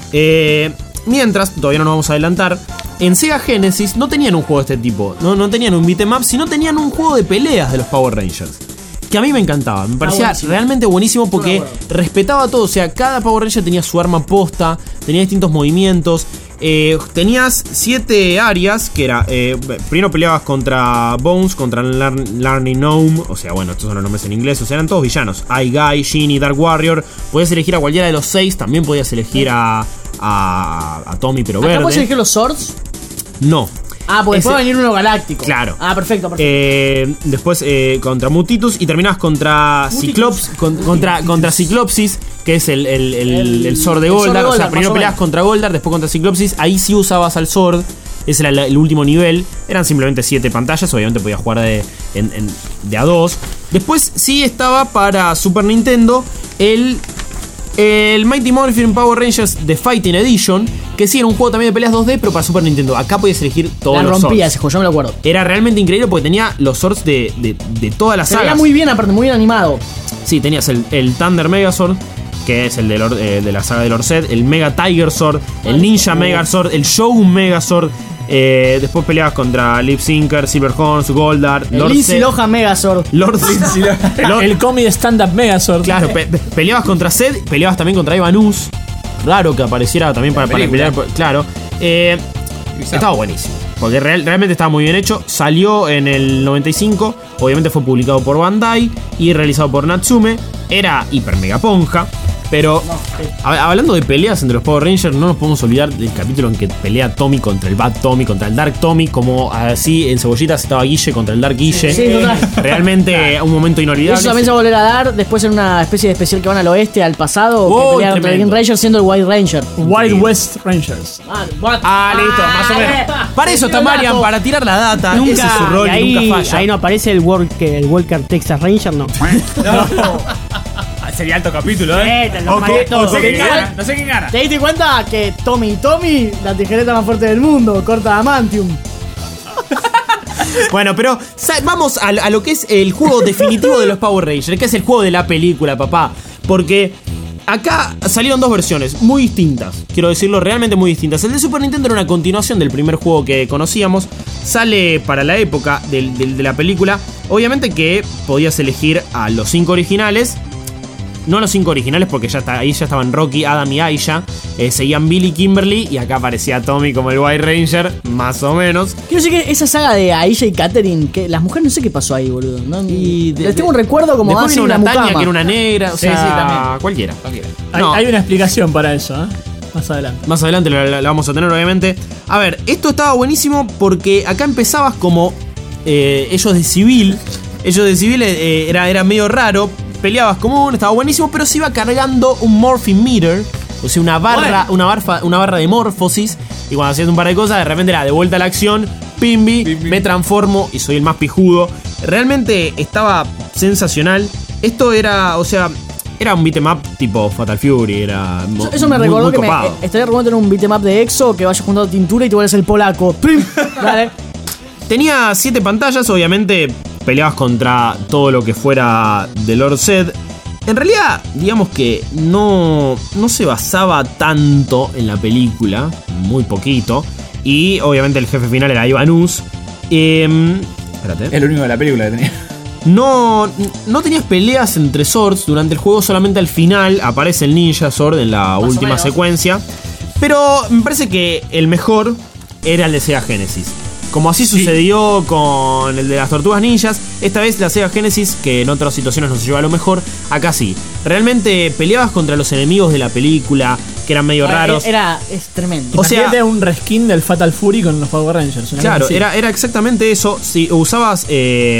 Eh, mientras, todavía no nos vamos a adelantar. En Sega Genesis no tenían un juego de este tipo. No, no tenían un beat'em up, sino tenían un juego de peleas de los Power Rangers. Que a mí me encantaba, me parecía
buenísimo.
realmente buenísimo porque respetaba todo. O sea, cada Power Ranger tenía su arma posta, tenía distintos movimientos. Eh, tenías siete áreas, que era, eh, primero peleabas contra Bones, contra Lar- Larny Gnome, o sea, bueno, estos son los nombres en inglés, o sea, eran todos villanos. Eye Guy, Genie, Dark Warrior. Podías elegir a cualquiera de los seis, también podías elegir a, a, a Tommy, pero
¿Acá
verde.
puedes elegir los swords?
No.
Ah, porque
Ese-
puede venir uno galáctico.
Claro.
Ah, perfecto, perfecto.
Eh, después eh, contra Mutitus y terminabas contra Ciclops, con- contra, contra Ciclopsis, que es el, el, el,
El-
el Sword de
el Sword
Goldar.
de
O sea,
Goldar,
primero
más o
peleabas
menos.
contra Goldar, después contra Ciclopsis. Ahí sí usabas al Sword. Ese era la- el último nivel. Eran simplemente siete pantallas. Obviamente podías jugar de, en- en- de a dos. Después sí estaba para Super Nintendo el. El Mighty Morphin Power Rangers The Fighting Edition, que sí era un juego también de peleas dos D, pero para Super Nintendo. Acá podías elegir todos
La
los
rompía
swords.
ese juego, yo me lo acuerdo.
Era realmente increíble porque tenía los swords de, de, de todas las
Se veía
sagas.
muy bien, aparte, muy bien animado.
Sí, tenías el, el Thunder Megazord, que es el de, Lord- eh, de la saga de Lorset, el Mega Tiger Sword, el Ninja Megazord, el Shogun Megazord. Eh, después peleabas contra Lip Syncer, Silverhorns, Goldar,
El
Lord
Lindsay
Zed-
Lohan Megazord.
Lord Lord-
El cómic stand-up Megazord.
Claro, pe- pe- peleabas contra Zed, peleabas también contra Ivanus. Raro que apareciera también para, para
película.
pelear. por- Claro. Eh, estaba buenísimo. Porque real- realmente estaba muy bien hecho. Salió en el noventa y cinco. Obviamente fue publicado por Bandai y realizado por Natsume. Era hiper mega ponja. Pero a- hablando de peleas entre los Power Rangers, no nos podemos olvidar del capítulo en que pelea Tommy contra el Bad Tommy, contra el Dark Tommy, como así en Cebollitas estaba Guille contra el Dark Guille.
Sí, total.
Realmente un momento
Y
inolvidable.
eso también se va a volver a dar después en una especie de especial que van al oeste, al pasado,
Oh,
que pelea contra el
tremendo.
Green Ranger siendo el White Ranger.
Wild West Rangers.
Ah, listo, más o menos. Para eso está Marian, para tirar la data.
Nunca,
Ese es su rol
y
y
ahí,
nunca falla.
ahí no aparece el, Walker, el Walker Texas Ranger, no.
Sería alto capítulo, ¿eh?
Eh, te lo
Ok,
maté todo.
no sé quién
Igual-
gana, no sé quién gana.
¿Te diste cuenta que Tommy y Tommy, la tijereta más fuerte del mundo, corta adamantium?
Bueno, pero sa- vamos a, a lo que es el juego definitivo de los Power Rangers, que es el juego de la película, papá. Porque acá salieron dos versiones muy distintas, quiero decirlo, realmente muy distintas. El de Super Nintendo era una continuación del primer juego que conocíamos. Sale para la época del- del- de la película. Obviamente que podías elegir a los cinco originales. No los cinco originales, porque ya está, ahí ya estaban Rocky, Adam y Aisha. Eh, seguían Billy, Kimberly. Y acá aparecía Tommy como el White Ranger, más o menos.
Quiero decir que esa saga de Aisha y Catherine, que las mujeres no sé qué pasó ahí, boludo. No,
Y de-
les tengo un recuerdo como
Después
así
vino
una
una Tania,
mucama.
que era una negra. O
Sí,
sea,
sí, también.
cualquiera.
Hay,
No.
hay una explicación para eso, ¿eh? Más adelante.
Más adelante la, la- la vamos a tener, obviamente. A ver, esto estaba buenísimo porque acá empezabas como eh, ellos de civil. Ellos de civil eh, era, era medio raro. Peleabas común, estaba buenísimo, pero se iba cargando un Morphing Meter. O sea, una barra, una, barfa- una barra de morfosis. Y cuando hacías un par de cosas, de repente era de vuelta a la acción. Pimbi, me transformo y soy el más pijudo. Realmente estaba sensacional. Esto era, o sea, era un beat'em up tipo Fatal Fury, era
Eso, eso me
muy,
recordó
muy
que me,
copado.
eh, estaría recordando en un beat'em up de Exo que vayas juntando tintura y tú eres el polaco. ¡Pim! Dale.
Tenía siete pantallas, obviamente peleabas contra todo lo que fuera de Lord Zed. En realidad, digamos que no, no se basaba tanto en la película, muy poquito. Y obviamente el jefe final era Ivanus. Eh, espérate.
Es el único de la película que tenía.
No, no tenías peleas entre swords durante el juego, solamente al final aparece el Ninja Sword en la
Más
última secuencia. Pero me parece que el mejor era el de Sega Genesis. Como así sucedió con el de las tortugas ninjas, esta vez la Sega Genesis, que en otras situaciones no se lleva a lo mejor, acá sí. Realmente peleabas contra los enemigos de la película, que eran medio raros.
Era, es tremendo.
O sea,
era un reskin del Fatal Fury con los Power Rangers. una
Claro,
cosa así.
era, era exactamente eso. Si usabas eh,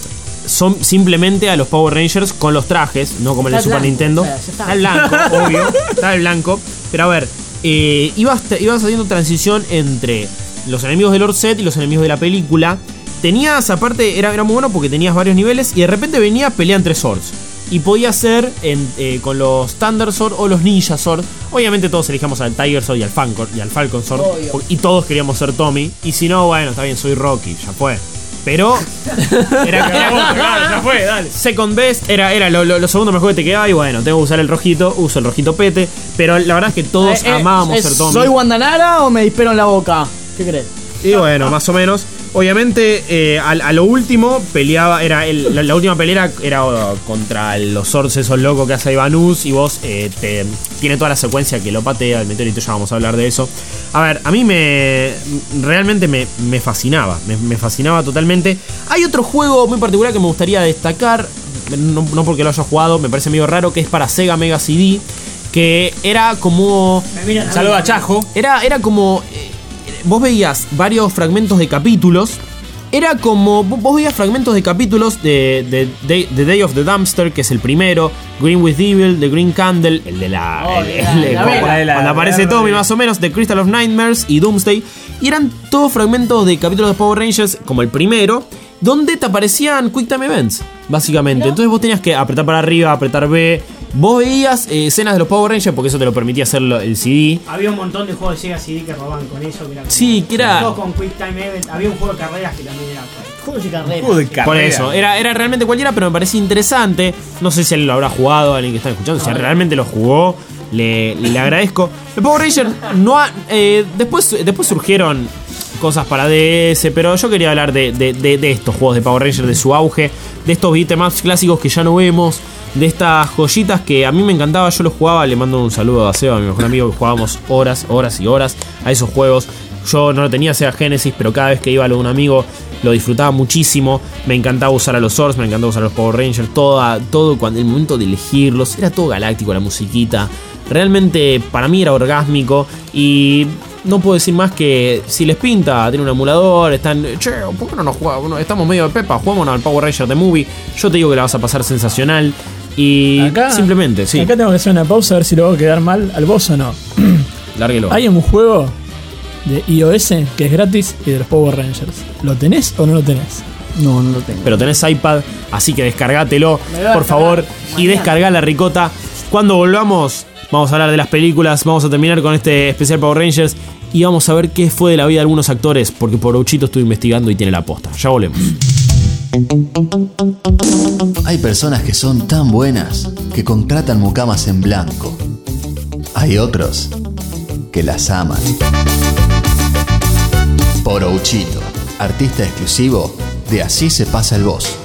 son simplemente a los Power Rangers con los trajes, no como el de
Está
Super
blanco,
Nintendo.
o sea, ya está.
Está el blanco, obvio. Está el blanco. Pero a ver, eh, ibas, ibas haciendo transición entre los enemigos de Lord Zed y los enemigos de la película. Tenías, aparte, era, era muy bueno porque tenías varios niveles y de repente venía pelea entre swords. Y podía ser en, eh, con los Thunder Sword o los Ninja Sword. Obviamente todos elegíamos al Tiger Sword y al Falcon, y al Falcon Sword.
Obvio.
Y todos queríamos ser Tommy. Y si no, bueno, está bien, soy Rocky, ya fue. Pero era, era claro, ya fue, dale. Second best era, era lo, lo, lo segundo mejor que te quedaba. Y bueno, tengo que usar el rojito, uso el rojito pete. Pero la verdad es que todos
Eh, eh,
amábamos
es,
ser Tommy.
¿Soy Guandanara o me disparo en la boca? ¿Qué crees?
Y bueno, más o menos. Obviamente, eh, a, a lo último peleaba. Era el- la, la última pelea era uh, contra los swords esos locos que hace Ivanus. Y vos eh, te, tiene toda la secuencia que lo patea el meteorito. Ya vamos a hablar de eso. A ver, a mí me. Realmente me, me fascinaba. Me, me fascinaba totalmente. Hay otro juego muy particular que me gustaría destacar. No, no porque lo haya jugado, me parece medio raro. Que es para Sega Mega C D. Que era como.
Saludo a Chajo.
Era, era como. eh, vos veías varios fragmentos de capítulos. Era como. Vos vos veías fragmentos de capítulos de, de, de- The Day of the Dumpster, que es el primero. Green with Evil, The Green Candle, el de la.
Oh,
el-
la-
el de-
la
cuando-
vela.
cuando aparece Tommy, más o menos. The Crystal of Nightmares y Doomsday. Y eran todos fragmentos de capítulos de Power Rangers, como el primero, donde te aparecían Quick Time Events, básicamente. Entonces vos tenías que apretar para arriba, apretar B. Vos veías eh, escenas de los Power Rangers, porque eso te lo permitía hacer lo- el C D.
Había un montón de juegos de Sega C D que robaban con eso. Que era como-
Sí, que era-
Todos con Quick Time Event. Había un juego de carreras que también era.
Juegos de carrera.
Juego de carrera.
Por eso, era, era realmente cualquiera, pero me parecía interesante. No sé si él lo habrá jugado, alguien que está escuchando. Si realmente lo jugó, le, le agradezco. Los Power Rangers no ha- eh, después, después surgieron cosas para D S, pero yo quería hablar de, de- de- de estos juegos de Power Rangers, de su auge, de estos beat'em ups clásicos que ya no vemos, de estas joyitas que a mí me encantaba. Yo los jugaba, le mando un saludo a Seba, mi mejor amigo, que jugábamos horas, horas y horas a esos juegos. Yo no lo tenía Sega Genesis, pero cada vez que iba a lo de un amigo lo disfrutaba muchísimo. Me encantaba usar a los Swords, me encantaba usar a los Power Rangers. Toda, todo cuando el momento de elegirlos, era todo galáctico, la musiquita. Realmente para mí era orgásmico. Y no puedo decir más que si les pinta, tiene un emulador, están. Che, ¿por qué no nos jugamos? Bueno, estamos medio de pepa, jugamos al Power Ranger The Movie. Yo te digo que la vas a pasar sensacional. Y
Acá-
simplemente, sí.
Acá tengo que hacer una pausa a ver si lo voy a quedar mal al boss o no.
Lárguelo.
Hay un juego de iOS que es gratis y de los Power Rangers. ¿Lo tenés o no lo tenés?
No, no lo tengo.
Pero tenés iPad, así que descargátelo,
Me voy a
por favor,
descargar
y
mañana.
descargá la ricota. Cuando volvamos, vamos a hablar de las películas, vamos a terminar con este especial Power Rangers y vamos a ver qué fue de la vida de algunos actores, porque por Ouchito estuve investigando y tiene la posta. Ya volvemos.
Hay personas que son tan buenas que contratan mucamas en blanco. Hay otros que las aman. Porouchito, artista exclusivo de Así se pasa el boss.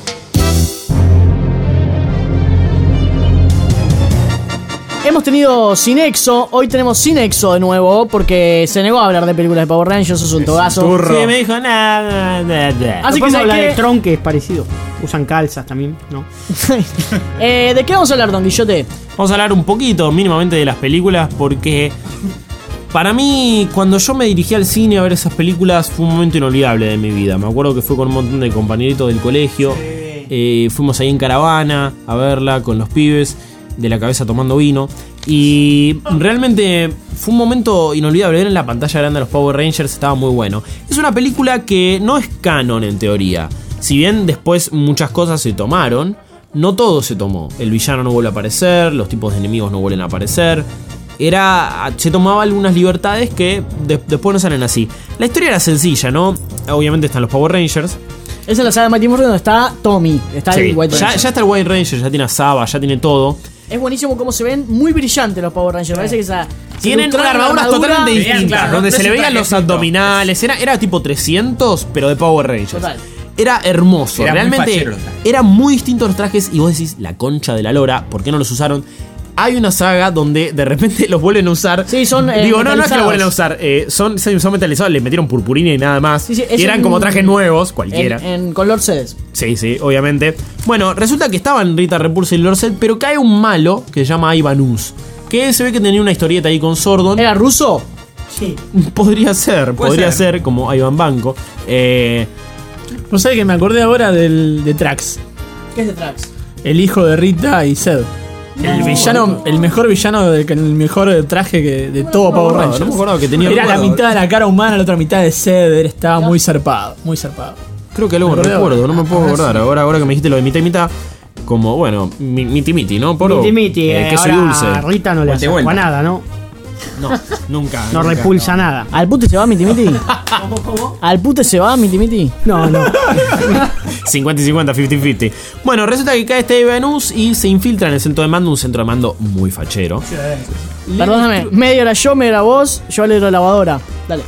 Hemos tenido Cinexo, hoy tenemos Cinexo de nuevo, porque se negó a hablar de películas de Power Rangers, es un togazo.
Sí, me dijo nada, nada.
Así que
Podemos
¿sabes
hablar
qué?
de Tron, que es parecido. Usan calzas también, ¿no?
Eh, ¿De qué vamos a hablar, Don Guillote?
Vamos a hablar un poquito, mínimamente, de las películas, porque para mí, cuando yo me dirigí al cine a ver esas películas, fue un momento inolvidable de mi vida. Me acuerdo que fue con un montón de compañeritos del colegio. Eh, fuimos ahí en caravana a verla con los pibes, de la cabeza tomando vino. Y realmente fue un momento inolvidable. Ver en la pantalla grande a los Power Rangers estaba muy bueno. Es una película que no es canon en teoría. Si bien después muchas cosas se tomaron, no todo se tomó. El villano no vuelve a aparecer, los tipos de enemigos no vuelven a aparecer. Era, se tomaba algunas libertades que de, después no salen así. La historia era sencilla, ¿no? Obviamente están los Power Rangers.
Esa es la saga de Mighty Morphin donde está Tommy. Está
Sí,
el White
ya,
Ranger.
ya está el White Ranger, ya tiene a Saba, ya tiene todo.
Es buenísimo cómo se ven muy brillantes los Power Rangers. Parece que esa.
Tienen
se
armaduras
armadura,
totalmente
vean,
distintas,
claro,
donde
no
se
es
le
un
veían los
trajecito.
abdominales. Era, era tipo trescientos, pero de Power Rangers.
Total.
Era hermoso,
Era muy
realmente
fachero los trajes.
era muy distinto los trajes. Y vos decís, la concha de la lora, ¿por qué no los usaron? Hay una saga donde de repente los vuelven a usar.
Sí, son, eh,
Digo, no, no es que
metalizados.
los vuelven a usar. eh, son, son metalizados, le metieron purpurina y nada más.
Sí, sí,
y
es
eran
en-
como trajes nuevos, cualquiera.
En, en color sedes.
Sí, sí, obviamente. Bueno, resulta que estaban Rita Repulsa y Lorset, pero cae un malo que se llama Ivanus. Que se ve que tenía una historieta ahí con Sordon.
¿Era ruso? Sí.
Podría ser,
Puede
podría
ser.
ser, como Ivan Banco. Eh,
No sé que me acordé ahora del de Trax,
¿Qué es de Trax?
el hijo de Rita y Zed. El
No,
villano,
no.
el mejor villano, de, el mejor traje que de todo Power
no,
Rangers.
no me acordaba que tenía-
Era
no me
la
acuerdo.
mitad de la cara humana, la otra mitad de Zed. Él estaba muy zarpado, muy zarpado.
creo que luego
Me acordé
recuerdo,
ahora.
no me puedo
Ah,
acordar.
sí.
Ahora, ahora que me dijiste lo de mitad y mitad, como, bueno, mi- miti miti, ¿no? Poro,
Miti miti,
eh,
eh,
queso y
ahora
dulce.
a Rita no le
Vuelta y
hace
vuelta.
agua nada, ¿no?
No, nunca.
No
nunca,
repulsa nada.
¿Al pute se va, Miti Miti? ¿Al pute se va, Miti Miti?
No, no.
cincuenta y cincuenta, cincuenta cincuenta. Bueno, resulta que cae este Ivanus y se infiltra en el centro de mando, un centro de mando muy fachero.
Perdóname, media era yo, media era vos, yo le la lavadora. Dale.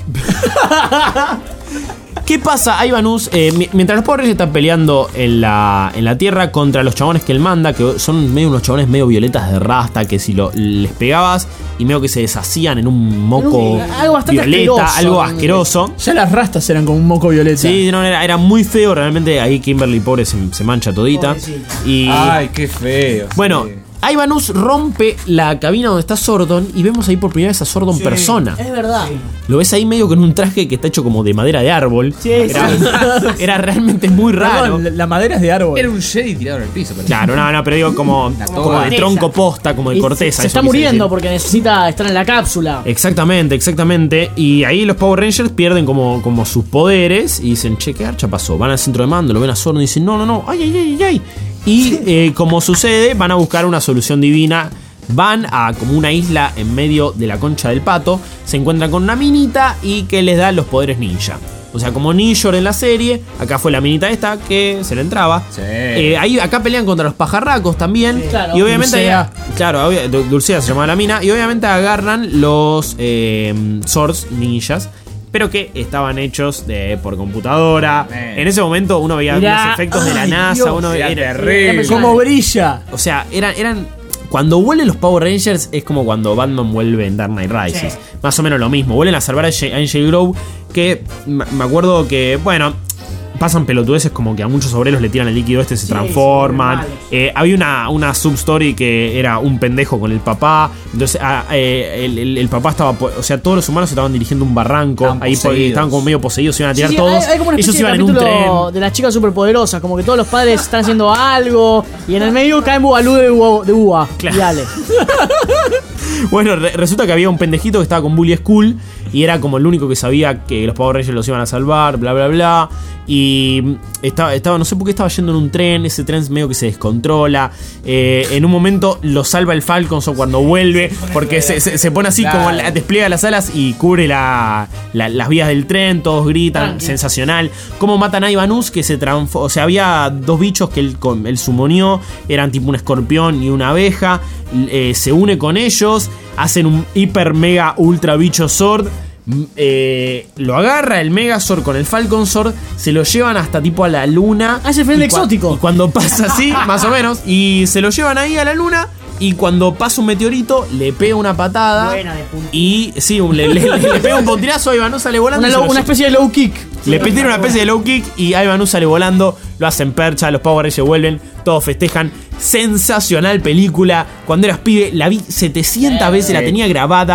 ¿Qué pasa? Ivanus, eh, mi- mientras los Power Rangers están peleando en la, en la Tierra contra los chabones que él manda, que son medio unos chabones medio violetas de rasta, que si lo, les pegabas y medio que se deshacían en un moco
En un- algo bastante
violeta,
asqueroso.
algo asqueroso.
Ya las rastas eran como un moco violeta.
Sí, no, era, era muy feo, realmente ahí Kimberly pobre se, se mancha todita. Y
Ay, qué feo.
bueno,
sí.
Ivanus rompe la cabina donde está Sordon y vemos ahí por primera vez a Sordon persona.
Es verdad.
Lo ves ahí medio con un traje que está hecho como de madera de árbol.
Sí,
Era,
sí.
era realmente muy raro.
Perdón, la- la madera es de árbol.
Era un Jedi tirado en el piso. pero-
Claro, no, no, pero digo como, como de
corteza.
tronco posta, como de
Y
corteza.
Se,
eso
se está
quise
muriendo
decir.
porque necesita estar en la cápsula.
Exactamente, exactamente. Y ahí los Power Rangers pierden como, como sus poderes y dicen, che, ¿qué archa pasó? Van al centro de mando, lo ven a Sordon y dicen, no, no, no, ay, ay, ay, ay, ay. Y eh, como sucede, van a buscar una solución divina. Van a como una isla en medio de la concha del pato. Se encuentran con una minita y que les da los poderes ninja. O sea, como Ninjor en la serie, acá fue la minita esta que se le entraba.
Sí.
Eh, ahí, acá pelean contra los pajarracos también.
Claro.
Y obviamente,
Dulcea.
claro, obvia- Du- Dulcea se llamaba la mina. Y obviamente agarran los eh, swords ninjas. Pero que estaban hechos de, por computadora.
Man.
En ese momento uno veía
Mirá,
los efectos de la
ay,
NASA.
Dios,
uno
era
era,
terrible.
¡Cómo brilla!
o sea, eran, eran. Cuando vuelven los Power Rangers es como cuando Batman vuelve en Dark Knight Rises. Más o menos lo mismo. Vuelven a salvar a Angel- a Angel Grove. Que m- me acuerdo que, bueno, pasan pelotudeces como que a muchos obreros le tiran el líquido este, se transforman. Eh, había una, una substory que era un pendejo con el papá. Entonces, ah, eh, el, el- el papá estaba. po- O sea, todos los humanos estaban dirigiendo un barranco.
Estaban
ahí po-
poseídos.
estaban como medio poseídos, se iban a
Sí,
tirar
sí,
todos.
hay, hay como una
Ellos
especie de
iban en un
capítulo
tren.
de las chicas superpoderosas, como que todos los padres están haciendo algo y en el medio cae Bubalú de Uva. De uva.
Claro.
Y dale.
Bueno, re- resulta que había un pendejito que estaba con Bully School y era como el único que sabía que los Power Rangers los iban a salvar, bla, bla, bla. Y estaba, estaba no sé por qué estaba yendo en un tren, ese tren medio que se descontrola. Eh, en un momento lo salva el Falcon cuando vuelve, porque se, se- se pone así
Claro.
como la- despliega las alas y cubre la- la- las vías del tren, todos gritan,
Tranqui.
sensacional. Cómo matan a Ivanus, que se transforma. O sea, había dos bichos que él, con- él sumonió, eran tipo un escorpión y una abeja. Eh, se une con ellos, hacen un hiper mega ultra bicho sword. m- eh, lo agarra el Megazord con el Falcon Sword, se lo llevan hasta tipo a la luna.
Ah, ese fue el
Y cua-
exótico.
Y cuando pasa así, más o menos, y se lo llevan ahí a la luna. Y cuando pasa un meteorito, le pega una patada.
Buena de punta.
Y sí, un- le, le- le- le pega un puntirazo a Ivanus, sale volando.
Una,
y se
low-
lo
una
lle-
especie de low kick.
le piden una especie de low kick y Ivanus sale volando, lo hacen percha, los Power Rangers vuelven, todos festejan. Sensacional película. Cuando eras pibe, la vi setecientas veces, la tenía grabada.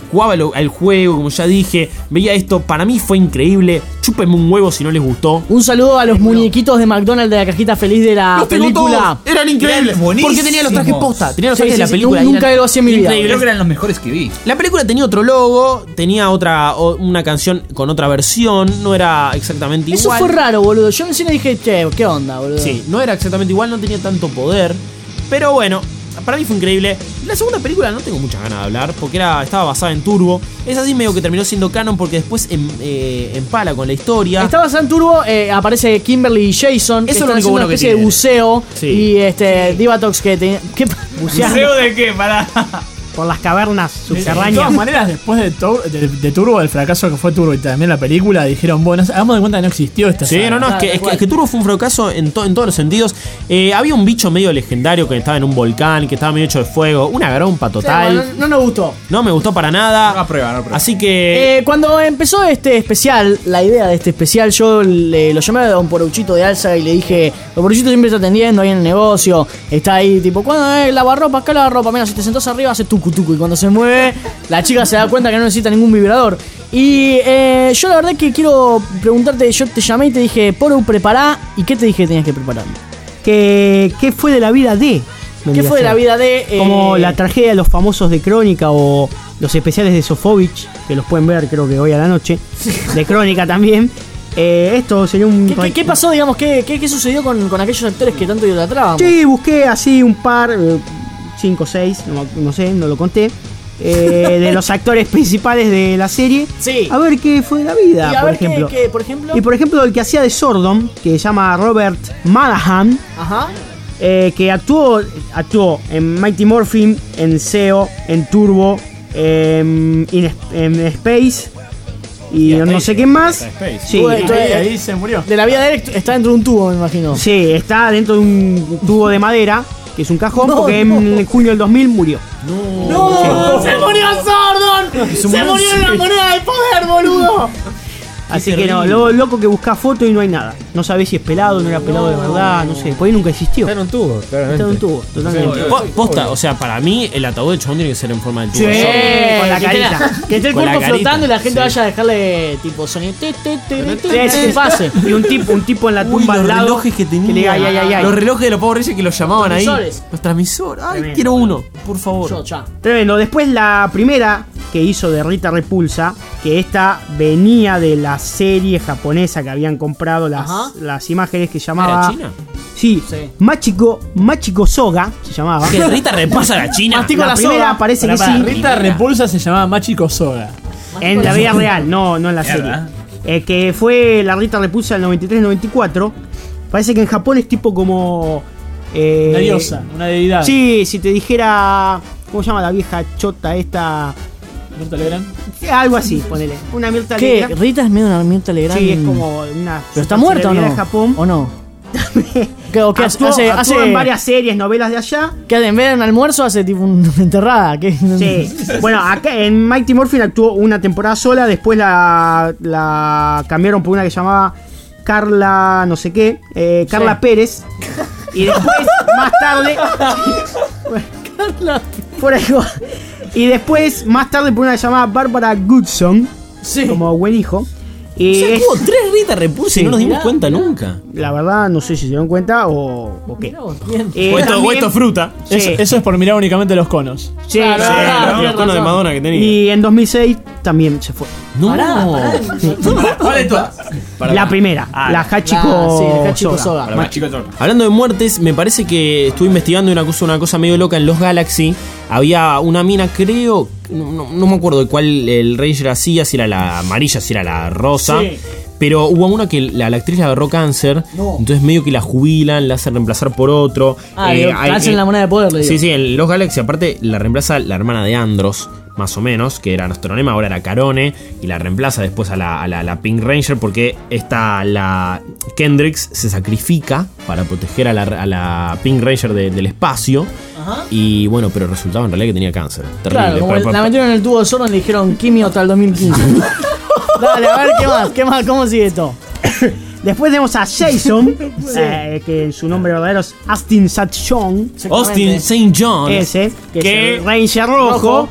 jugaba lo, al juego, como ya dije, veía esto, para mí fue increíble. Chúpenme un huevo si no les gustó.
Un saludo a los muñequitos de McDonald's de la cajita feliz de la
Los tengo
película.
todos. Eran increíbles. Porque tenía los trajes posta. Tenía los trajes
Sí,
de la
sí, sí.
película.
Nunca lo hacía en mi vida.
Creo que eran los mejores que vi.
La película tenía otro logo, tenía otra o- una canción con otra versión, no era exactamente
Eso
igual.
fue raro, boludo. Yo en el cine dije, che, ¿qué onda, boludo?
Sí, no era exactamente igual, no tenía tanto poder. Pero bueno, para mí fue increíble. La segunda película no tengo muchas ganas de hablar, porque era, estaba basada en Turbo. Es así medio que terminó siendo canon porque después em, eh, empala con la historia.
Está basada en Turbo, eh, aparece Kimberly y Jason. que
Eso es lo
están
único
haciendo
bueno
una
que
especie de
tiene.
buceo.
Sí.
Y este, Divatox que tenía. ¿Qué?
¿Museo de qué? Para.
Por las cavernas
De
subterráneas.
todas maneras, después de, Tur- de, de Turbo, el fracaso que fue Turbo y también la película, dijeron, bueno, hagamos de cuenta que no existió esta
Sí,
saga.
no, no, es que, es, que, es que Turbo fue un fracaso en, to- en todos los sentidos. Eh, había un bicho medio legendario que estaba en un volcán, que estaba medio hecho de fuego. Una garompa total.
Sí, bueno, no, no nos gustó.
No me gustó para nada.
No prueba, no prueba.
Así que.
Eh, cuando empezó este especial, la idea de este especial, yo le, lo llamé a Don Poruchito de Alza y le dije, Don Poruchito siempre está atendiendo ahí en el negocio, está ahí tipo, ¿cuándo es lavarropa? Acá lavarropa, mira, si te sentás arriba hace tucu tucu y cuando se mueve, la chica se da cuenta que no necesita ningún vibrador. Y eh, yo la verdad que quiero preguntarte, yo te llamé y te dije, Poru, prepará, ¿y qué te dije que tenías que preparar?
¿Qué, ¿Qué fue de la vida de?
¿Qué fue de la vida de...? eh,
Como la tragedia de los famosos de Crónica o los especiales de Sofovich, que los pueden ver creo que hoy a la noche, de Crónica también. Eh, esto sería un...
¿Qué, qué, qué pasó, digamos, qué, qué, qué sucedió con, con aquellos actores que tanto idolatraban?
Sí, busqué así un par, eh, cinco o seis, no, no sé, no lo conté, eh, de los actores principales de la serie.
Sí.
A ver qué fue de la vida,
Y a
por
ver qué-
ejemplo.
qué, por ejemplo.
Y por ejemplo, el que hacía de Sordon, que se llama Robert Madahan,
Ajá.
eh, que actuó, actuó en Mighty Morphin, en S E O, en Turbo, en, in- en Space y no sé qué más. Sí,
Uy, esto es-
ahí se murió.
De la vida de él está dentro de un tubo, me imagino.
sí, está dentro de un tubo de madera, que es un cajón,
No,
porque
no.
en junio del dos mil murió.
¡No! ¡Se murió Sordon! ¡Se murió en la moneda del poder, boludo!
Así que no, lo loco que busca foto y no hay nada. No sabés si es pelado, no era pelado de verdad, no sé. Por ahí nunca existió.
Está en un tubo, claramente.
Está en un tubo, totalmente.
Po- Posta, o sea, para mí el ataúd de chabón tiene que ser en forma de tubo.
Sí.
Eh,
con la
que
carita.
esté- Que esté el
Con la
cuerpo
carita,
flotando y la gente
sí.
vaya a dejarle tipo sonido. te, te, te, te, te,
Sí, sí,
que pase.
Y un tipo, un tipo en la
Uy,
tumba
los
al lado.
relojes que tenía.
le diga, ay, ay, ay, ay.
Los relojes de los Power Rangers que los llamaban ahí.
Transmisores.
Los transmisores. Ay,
Tremendo.
quiero uno, por favor.
Yo, ya.
Tremendo. Después la primera que hizo de Rita Repulsa, que esta venía de la serie japonesa que habían comprado las,
Ajá.
las imágenes, que se llamaba...
¿Era China?
Sí,
Sí.
Machiko, Machiko Soga se llamaba.
Que Rita repasa la China.
Mastico
La
la
primera
soga.
parece
Pará,
que
pará,
sí.
Rita Repulsa se llamaba Machiko Soga.
En la vida real, no, no en la serie.
Mierda.
Eh, que fue la Rita Repulsa del noventa y tres noventa y cuatro. Parece que en Japón es tipo como... eh,
Una diosa, una deidad.
Sí, si te dijera... ¿Cómo se llama la vieja chota esta?
¿Mirta Legrand?
Algo así, ponele. Una Mirta
¿Qué?
Legrand.
¿Rita es medio una Mirta Legrand?
Sí, es como una...
¿Pero está muerta o no?
supercelebridad de Japón.
¿O no? ¿Qué, o qué hace?
Actuó,
hace,
actuó
hace-
en varias series, novelas de allá.
¿Qué hace? En vez de un almuerzo hace tipo una enterrada. ¿Qué?
Sí. Bueno, acá en Mighty Morphin actuó una temporada sola, después la, la cambiaron por una que se llamaba Carla no sé qué, eh, Carla
Sí.
Pérez. Y después, más tarde...
Carla.
Por ahí va. Y después, más tarde, por una que se llamaba Barbara Goodson,
Sí.
como buen hijo. Y
O sea,
es-
hubo tres Rita Repulsa
Sí.
y no nos dimos
Mirá,
cuenta
mirá.
nunca.
la verdad, no sé si se dieron cuenta o, o qué.
Mirá vos, bien.
Eh,
O esto, o
también-
esto es fruta.
Sí.
Eso, eso es por mirar únicamente los conos.
Sí,
Claro,
sí.
claro,
Los
tenés
conos de
razón.
Madonna que tenía.
Y en dos mil seis también se fue.
No.
Pará, pará.
¿Cuál de todas?
La primera, la Hachiko
La- sí, la Hachiko
Soga.
Soga.
Para más chicos.
Hablando de muertes, me parece que estuve investigando una cosa, una cosa medio loca en los Galaxy. Había una mina, creo, no, no- no me acuerdo de cuál el Ranger hacía, si era la amarilla, si era la rosa.
Sí.
Pero hubo una que la, la actriz le agarró cáncer,
No.
entonces medio que la jubilan, la hacen reemplazar por otro.
Ah,
Eh,
le
hay-
hacen
eh,
la moneda de poder, le digo.
Sí, sí, en los Galaxy aparte la reemplaza la hermana de Andros, más o menos, que era Nostronema, ahora era Carone, y la reemplaza después a la, a la- la Pink Ranger porque esta, la Kendrix, se sacrifica para proteger a la, a la Pink Ranger de- del espacio.
Ajá.
Y bueno, pero resultaba en realidad que tenía cáncer. Terrible.
Claro, como
Pa- pa-
la metieron en el tubo de Sordon y le dijeron quimio hasta el dos mil quince. Dale, a ver, ¿qué más? ¿Qué más? ¿Cómo sigue esto?
Después tenemos a Jason, eh, que su nombre verdadero es Austin Satchon.
Austin Saint John.
Ese, que
que-
es el Ranger rojo.
Rojo.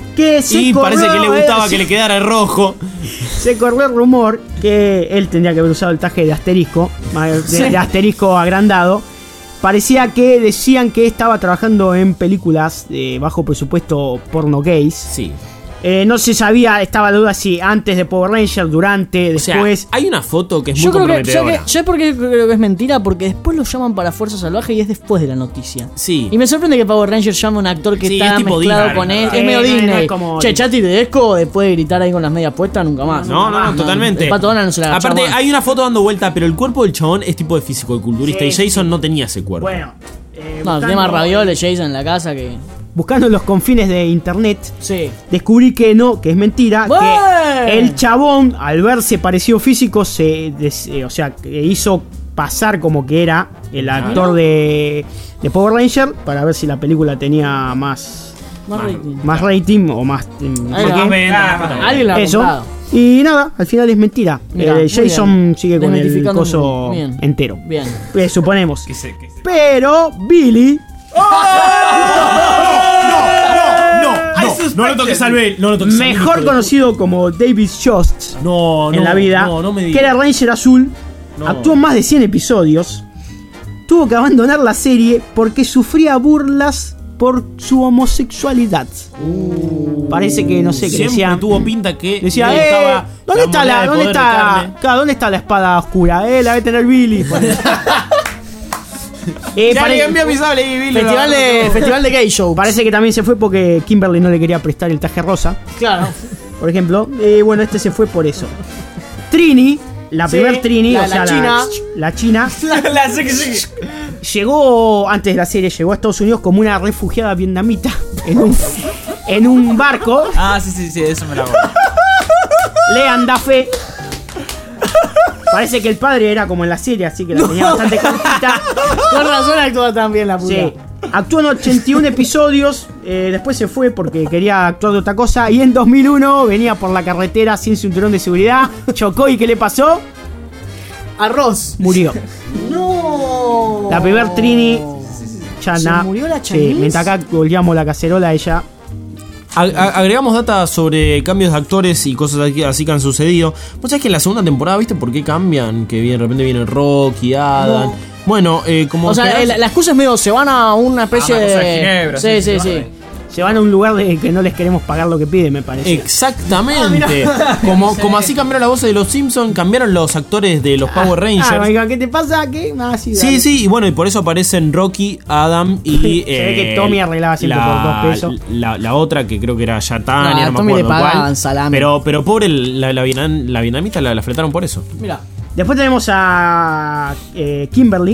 Que se
y
corrió,
parece que le gustaba
eh,
que le quedara el rojo.
Se corrió el rumor que él tendría que haber usado el traje de asterisco, de,
Sí.
de asterisco agrandado. Parecía que decían que estaba trabajando en películas de bajo presupuesto porno gays.
Sí.
Eh, no se sabía, estaba la duda si antes de Power Rangers, durante,
O sea,
después.
hay una foto que es
Yo
muy
creo que, ¿sabes
comprometedora.
qué? ¿Sabes por qué creo que es mentira? Porque después lo llaman para Fuerza Salvaje y es después de la noticia.
Sí.
Y me sorprende que Power Rangers llame a un actor que
Sí,
está
es tipo
mezclado
Disney,
con él.
¿verdad?
Es medio
Eh, no, no,
Disney.
es como-
Che, Chati Tedesco, después de gritar ahí con las medias puestas, nunca más.
No, no, no, totalmente.
El Pato Donald no se la agachó
Aparte,
más.
hay una foto dando vuelta, pero el cuerpo del chabón es tipo de físico, de culturista.
Sí,
y Jason no tenía ese cuerpo.
Bueno, eh,
No,
buscando-
tema ravioles, Jason en la casa que.
buscando los confines de internet,
Sí.
descubrí que no, que es mentira.
¡Bueno!
Que el chabón, al verse parecido físico, se, des- eh, o sea, que hizo pasar como que era el actor de, de Power Ranger para ver si la película tenía más,
Más rating.
más rating o más. mm,
Ahí
¿por
va.
qué?
Ah, alguien la ha
Eso.
comprado.
Y nada, al final es mentira.
Mirá,
Eh,
muy
Jason
bien.
sigue con el
Desmitificando
coso
un- bien.
entero.
Bien.
Eh, suponemos.
Que se- que se-
Pero Billy.
No lo toques al Bell, no lo toques al Bell, hijo
Mejor
de-
conocido como David Shost
No, no.
en la vida,
No, no me
que
digas.
era Ranger Azul,
No.
actuó en más de cien episodios, tuvo que abandonar la serie porque sufría burlas por su homosexualidad. Parece que, no sé, que
Siempre
decían...
tuvo pinta que
Decía,
le
eh,
gustaba
¿dónde está
moneda
la,
de
dónde
poder de
está,
carne.
claro, ¿dónde está la espada oscura? Eh, la debe tener Billy. Eh,
Ya
pare-
le envié mi sable y Billy
Festival
lo-
de, Festival de Gay Show.
Parece que también se fue porque Kimberly no le quería prestar el traje rosa,
Claro.
por ejemplo. Eh, bueno, este se fue por eso. Trini, la
Sí,
primer Trini,
la-
o sea,
la china.
la china,
La sexy.
llegó, antes de la serie, llegó a Estados Unidos como una refugiada vietnamita en un, en un barco.
Ah, sí, sí, sí, eso me lo hago.
Le anda fe. Parece que el padre era como en la serie, así que la tenía bastante cortita.
Con razón actúa tan bien la puta.
Sí. Actuó en ochenta y uno episodios, eh, después se fue porque quería actuar de otra cosa. Y en dos mil uno venía por la carretera sin cinturón de seguridad, chocó y ¿qué le pasó?
Arroz.
Murió.
No.
La primer Trini. Ya
¿Se
na-
murió la
Sí,
Chinese?
mientras acá volvíamos la cacerola, ella.
Ag- ag- Agregamos data sobre cambios de actores y cosas así, así que han sucedido. ¿Vos sabés que en la segunda temporada, viste por qué cambian? Que viene, de repente viene Rocky, Adam.
No.
Bueno, eh, como.
O sea,
esperás-
la, la excusa es medio, se van a una especie
Ah, una
de.
cosa de Ginebra,
sí,
sí,
sí,
sí,
sí.
vale.
Se van a un lugar de que no les queremos pagar lo que piden, me parece.
Exactamente. como, como así cambiaron la voz de los Simpsons, cambiaron los actores de los Power Rangers.
Ah, oiga, ¿qué te pasa? ¿Qué? Ah, sí, dale.
Sí, sí, y bueno, y por eso aparecen Rocky, Adam y.
Se ve que Tommy arreglaba siempre
la,
por dos pesos.
La, la otra que creo que era Yatania,
No, a
no, me
Tommy le
acuerdo
pagaban
cuál.
salame.
Pero, pero pobre, la, la, vietnam- la vietnamita la, la fletaron por eso.
Mira.
Después tenemos a eh, Kimberly,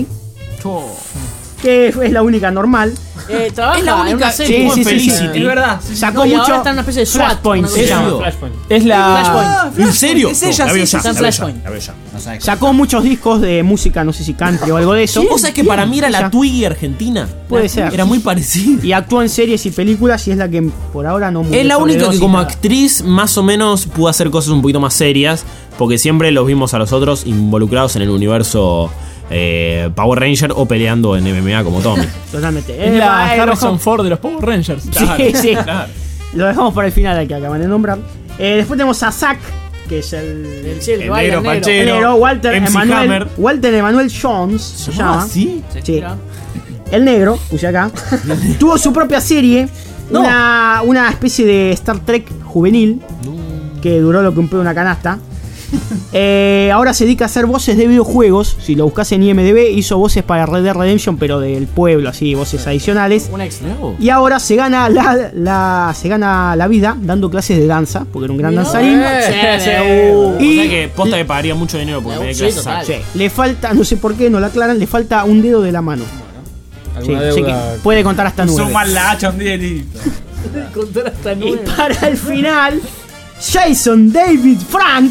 que es la única normal.
Eh, trabaja
Es la única
en una serie.
sí, sí, sí,
Felicity.
sí.
Es verdad. sí, sí.
Sacó
Y ahora
mucho
está en una especie de SWAT,
Flashpoint,
una
se
cosa
llama.
así.
Es la.
Flashpoint.
¿En serio?
Es ella,
la veo
sí,
ya,
sí,
la
sí.
veo ya,
Flashpoint.
la veo ya.
No sabes.
Sacó muchos discos de música, no sé si country o algo de eso.
¿Vos sabés que para mí era la
Ella.
Twiggy argentina?
Puede ser.
Era muy parecida.
Y actuó en series y películas y es la que por ahora no murió
Es la
de
única que
sobredosis,
como
nada.
actriz más o menos pudo hacer cosas un poquito más serias, porque siempre los vimos a los otros involucrados en el universo eh, Power Ranger o peleando en M M A como Tommy.
Totalmente.
Es
Eh,
la
eh, lo
Harrison
dejamos-
Ford de los Power Rangers.
Sí, sí. Lo dejamos para el final, al que acaban de nombrar. Eh, después tenemos a Zack, que es el,
Sí, el que
El
baila,
negro
el negro.
Pachero.
el negro, Walter
M C
Emanuel.
Hammer.
Walter Emanuel Jones se llama.
¿Sí?
Sí.
Mira.
El negro, puse acá. Tuvo su propia serie,
No.
una, una especie de Star Trek juvenil, que duró lo que un pedo una canasta. Eh, ahora se dedica a hacer voces de videojuegos. Si lo buscas en I M D B, hizo voces para Red Dead Redemption, pero del pueblo, así, voces adicionales.
Un extra.
Y ahora se gana la, la- se gana la vida dando clases de danza, porque era un gran danzarín.
Eh, sí.
O
Y
sea que posta que pagaría mucho dinero porque me
Sí,
clases
total.
acá.
sí, le falta, no sé por qué, no la aclaran, le falta un dedo de la mano. Sí,
Alguna
así
deuda.
que puede contar hasta nueve.
Sumar la hacha un día y listo.
Contar hasta
Y
nueve.
para el final, Jason David Frank.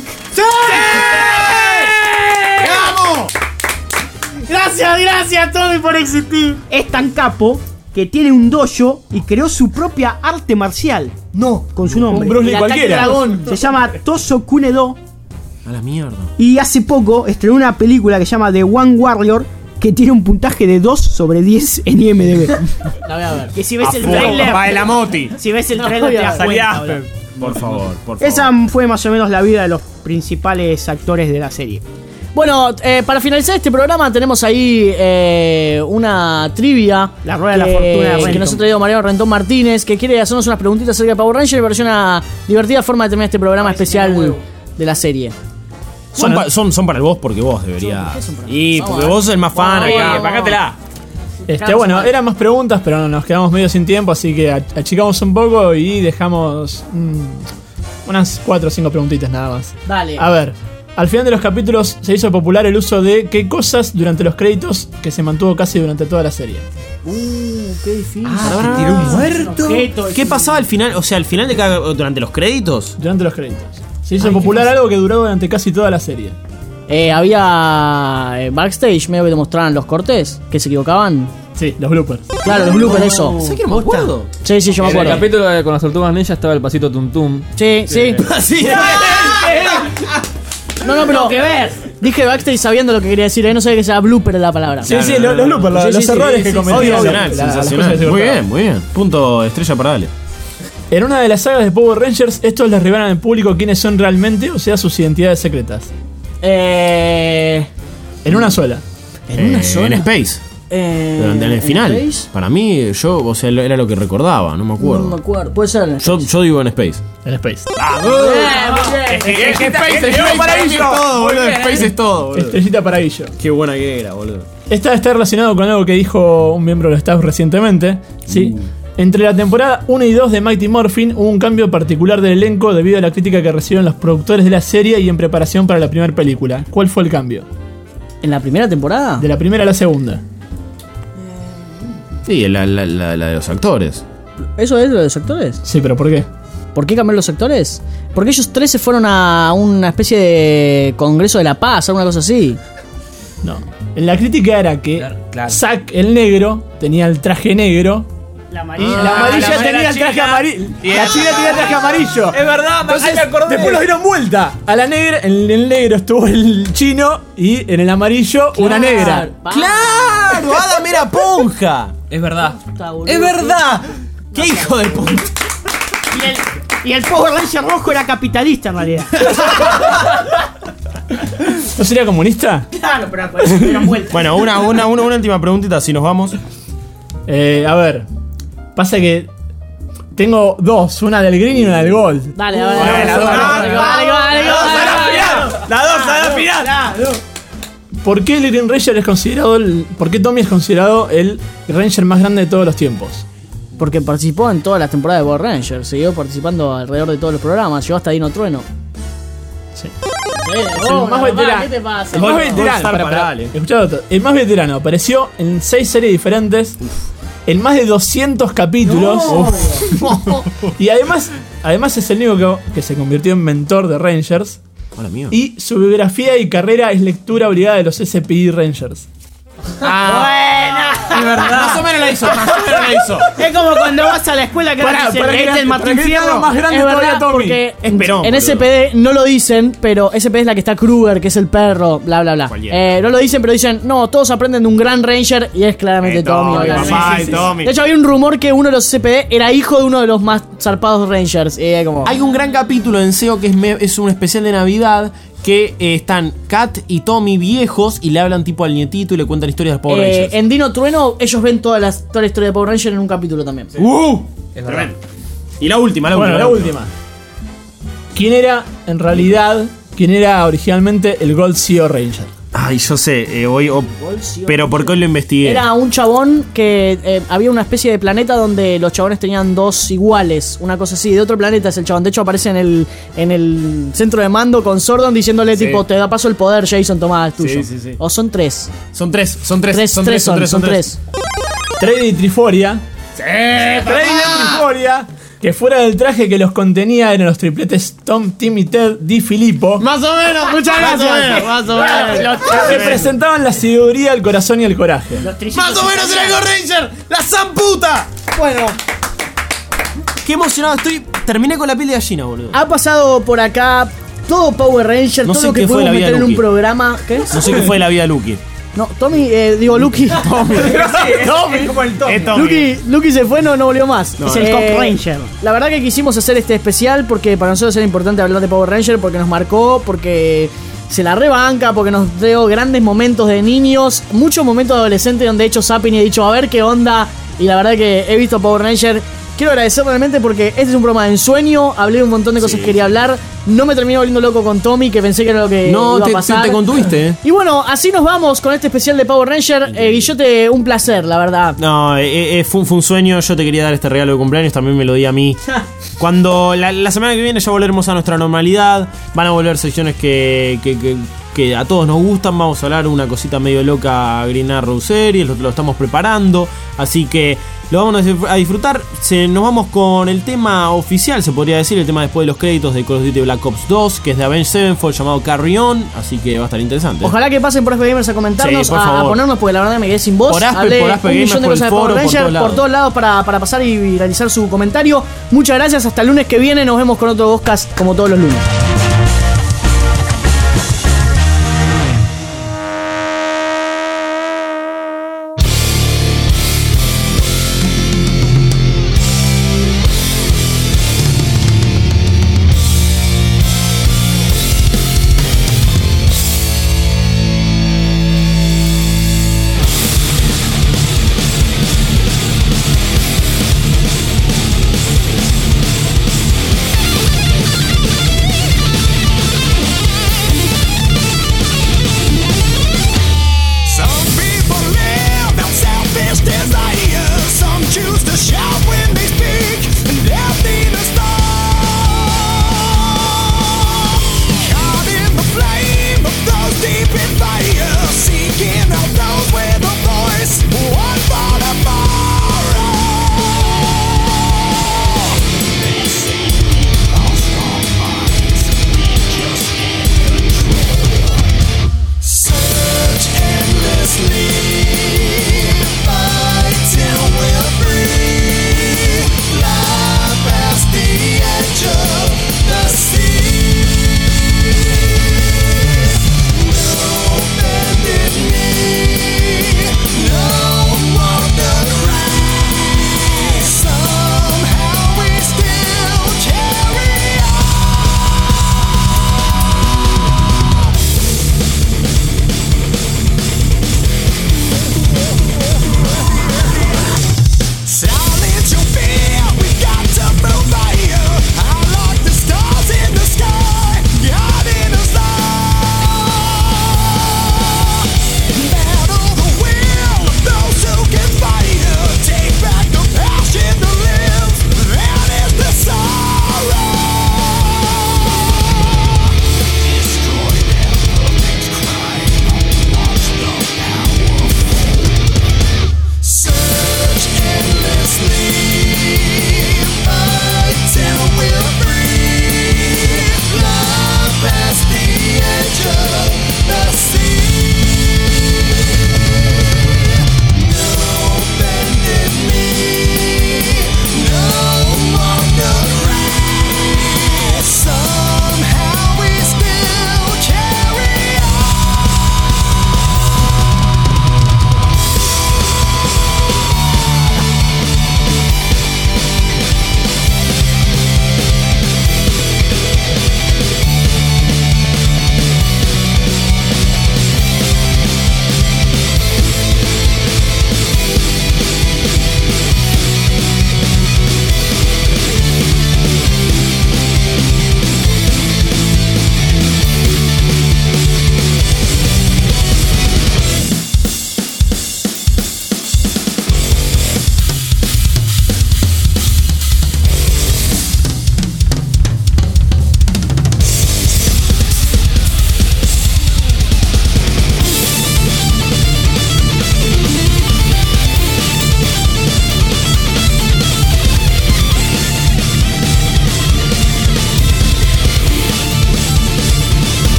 ¡Vamos!
Gracias, gracias Tommy por existir. Es tan capo que tiene un dojo y creó su propia arte marcial. No, con su nombre.
Un Bruce Lee
El ataque
cualquiera.
dragón.
Se llama Toso Kune Do.
A la mierda.
Y hace poco estrenó una película que se llama The One Warrior, que tiene un puntaje de dos sobre diez en I M D B.
La voy a ver.
Que si ves
A
el
fuego,
trailer.
papá de la moti.
Si ves el
No,
trailer te das
Salí
cuenta,
Aspen.
boludo.
Por favor, por favor.
Esa fue más o menos la vida de los principales actores de la serie.
Bueno, eh, para finalizar este programa tenemos ahí eh, una trivia.
La rueda de la
que-
fortuna de
Que
Renton.
nos ha traído Mariano Rentón Martínez, que quiere hacernos unas preguntitas acerca de Power Ranger. Me pareció una divertida forma de terminar este programa especial de la serie.
Son,
Bueno.
pa- son, son para el vos porque vos deberías.
¿Qué son para
Y
vos?
porque
Vamos a
vos sos el más fan
Vamos,
acá.
vamos.
Pagátela.
Este, bueno, eran más preguntas, pero nos quedamos medio sin tiempo, así que ach- achicamos un poco y dejamos mm, unas cuatro o cinco preguntitas nada más.
Dale.
A ver, al final de los capítulos se hizo popular el uso de qué cosas durante los créditos, que se mantuvo casi durante toda la serie.
Uh, qué difícil.
Ah, tiró un muerto. ¿Qué pasaba al final? O sea, al final de cada. Durante los créditos.
Durante los créditos. Se hizo popular algo que duró durante casi toda la serie.
Eh, había eh, backstage, medio que te mostraban los cortes, que se equivocaban.
Sí, los bloopers.
Claro, los bloopers, eso.
¿Sabes que no me acuerdo?
Sí, sí, yo me
En el
acuerdo.
capítulo de- con las tortugas ninja estaba el pasito tum tum.
Sí, sí.
Así.
No, no, pero que ver. Dije backstage sabiendo lo que quería decir. Ahí no sabía que sea blooper la palabra.
Sí, sí, lo- los bloopers,
Sí,
los
sí, sí,
errores
sí,
que
sí,
cometían.
Sensacional,
la- las cosas
sensacional.
que se
Muy
cortaban.
bien, muy bien. Punto estrella para Ale.
En una de las sagas de Power Rangers, estos les revelan al público quiénes son realmente, o sea, sus identidades secretas.
Eh.
En una sola.
En una
Eh,
sola.
En Space.
Eh,
Durante el
¿en
final.
Space?
Para mí, yo, o sea, era lo que recordaba, no me acuerdo.
No me acuerdo. Puede ser.
Yo, yo digo en Space.
En Space.
Bien, bien.
Space es todo, boludo. Space es todo, boludo.
Estrellita para ello.
Qué buena que era, boludo.
Esta está relacionado con algo que dijo un miembro del staff recientemente. Sí.
Uh.
Entre la temporada uno y dos de Mighty Morphin hubo un cambio particular del elenco debido a la crítica que recibieron los productores de la serie y en preparación para la primera película. ¿Cuál fue el cambio?
¿En la primera temporada?
De la primera a la segunda.
Sí, la, la, la, la de los actores.
¿Eso es lo de los actores?
Sí, pero ¿por qué?
¿Por qué cambiaron los actores? Porque ellos tres se fueron a una especie de Congreso de la Paz, alguna cosa así.
No. En la crítica era que
Claro, claro.
Zack, el negro, tenía el traje negro.
La amarilla.
La amarilla
la
tenía
la
el traje
chica.
amarillo.
Y
La
el-
chica tenía el traje amarillo.
Es verdad, me-
Entonces,
me acordé.
después los dieron vuelta. A la negra, en el negro estuvo el chino y en el amarillo una negra.
¡Claro! ¡Adam era ponja!
Es verdad.
boludo.
Es verdad.
¡Qué hijo de puta!
Y el, y el Power Ranger rojo era capitalista en realidad.
¿No sería comunista?
Claro, pero por eso dieron vuelta.
Bueno, una, una, una, una última preguntita, si nos vamos.
Eh, a ver. Pasa que tengo dos, una del green y una del gold.
Dale, dale,
Bueno,
dale,
la dos,
dale,
la
dale,
dos,
dale, dale, dale, dale, dale.
La dos a la final.
¿Por qué el Green Ranger es considerado el, ¿Por qué Tommy es considerado el Ranger más grande de todos los tiempos?
Porque participó en todas las temporadas de Power Rangers. Siguió participando alrededor de todos los programas. Llegó hasta Dino Trueno.
Sí.
Es
el más veterano.
¿Qué te pasa?
El más
Gol-
veterano.
Goldstar
Pará,
para
pará.
Ale.
Escuchá otro. El más veterano apareció en seis series diferentes. En más de doscientos capítulos. Y además, además es el único que, que se convirtió en mentor de Rangers.
Hola, mío.
Y su biografía y carrera es lectura obligada de los S P I Rangers.
Buena.
Es verdad.
Más o menos la hizo, más o menos la hizo.
Es como cuando vas a la escuela que
Pará,
ahora te
para
dicen,
que-
"Leíste el
para
Martín
que diga lo
Fierro".
más grande
Es
todavía,
verdad,
Tommy.
porque en,
Perón,
en
boludo.
S P D no lo dicen, pero S P D es la que está Kruger, que es el perro, bla, bla, bla.
Cualquiera.
Eh, no lo dicen, pero dicen, no, todos aprenden de un gran Ranger y es claramente
Eh,
Tommy.
Tommy,
obviamente.
papá,
Sí, sí, sí.
Tommy.
De hecho, había un rumor que uno de los S P D era hijo de uno de los más zarpados Rangers. Y eh, como...
Hay un gran capítulo en S E O que es, me- es un especial de Navidad que eh, están Kat y Tommy viejos y le hablan tipo al nietito y le cuentan historias de Power
Eh,
Rangers.
en Dino Trueno, ellos ven toda la, toda la historia de Power Ranger en un capítulo también.
¡Uh! Tremendo. Y la última, la
Bueno,
última.
la última. ¿Quién era, en realidad, quién era originalmente el Gold Zeo Ranger?
Ay, yo sé, eh, hoy, o- pero ¿por qué hoy lo investigué?
Era un chabón que eh, había una especie de planeta donde los chabones tenían dos iguales, una cosa así. De otro planeta es el chabón. De hecho, aparece en el, en el centro de mando con Sordon diciéndole,
Sí.
tipo, te da paso el poder, Jason, tomá, es tuyo.
Sí, sí, sí.
O son tres.
Son tres, son tres,
Tres,
son
tres son, son tres.
Trade y Triforia. Sí, Trade y Triforia. Que fuera del traje que los contenía eran los tripletes Tom, Tim y Ted Di Filippo.
Más o menos, muchas gracias. Más o menos.
Que representaban la sabiduría, el corazón y el coraje.
¡Más o menos era el Go Ranger! ¡La zamputa!
Bueno,
Qué emocionado estoy. Terminé con la piel de gallina, boludo.
ha pasado por acá todo Power Ranger,
No
todo
sé
lo que
qué fue
podemos
la vida
meter
de
en un
Lucky.
programa. ¿Qué?
No sé qué fue de la vida de Lucky.
No, Tommy, eh, digo, Lucky. Tommy. Tommy.
Es como el Tommy.
Lucky, Lucky se fue, no, no volvió más.
No, es el Top Ranger.
La verdad que quisimos hacer este especial porque para nosotros era importante hablar de Power Ranger, porque nos marcó, porque se la rebanca, porque nos dio grandes momentos de niños, muchos momentos de adolescentes donde he hecho zapping y he dicho, a ver qué onda. Y la verdad que he visto Power Ranger. Quiero agradecer realmente porque este es un programa de ensueño. Hablé de un montón de cosas sí. que quería hablar. No me terminé volviendo loco con Tommy, que pensé que era lo que
no,
iba
te,
a pasar.
No, te contuviste. ¿eh?
Y bueno, así nos vamos con este especial de Power Ranger. Eh, Guillote, un placer, la verdad.
No, eh, eh, fue, fue un sueño. Yo te quería dar este regalo de cumpleaños. También me lo di a mí. Cuando la, la semana que viene ya volveremos a nuestra normalidad. Van a volver secciones que... que, que que a todos nos gustan. Vamos a hablar una cosita medio loca Green Arrow Series, lo, lo estamos preparando, así que lo vamos a disfrutar. Se, nos vamos con el tema oficial, se podría decir, el tema después de los créditos de Call of Duty Black Ops dos, que es de Avenged Sevenfold, llamado Carry On, así que va a estar interesante.
Ojalá que pasen por Aspe Gamers a comentarnos,
sí, por
a, a ponernos, porque la verdad me quedé sin voz.
Por Aspe,
Hablé
por Aspe
un
Gamers,
millón de
por
cosas
el
de Power
foro,
Ranger,
por todos lados,
por todos lados para, para pasar y realizar su comentario. Muchas gracias, hasta el lunes que viene, nos vemos con otro podcast como todos los lunes.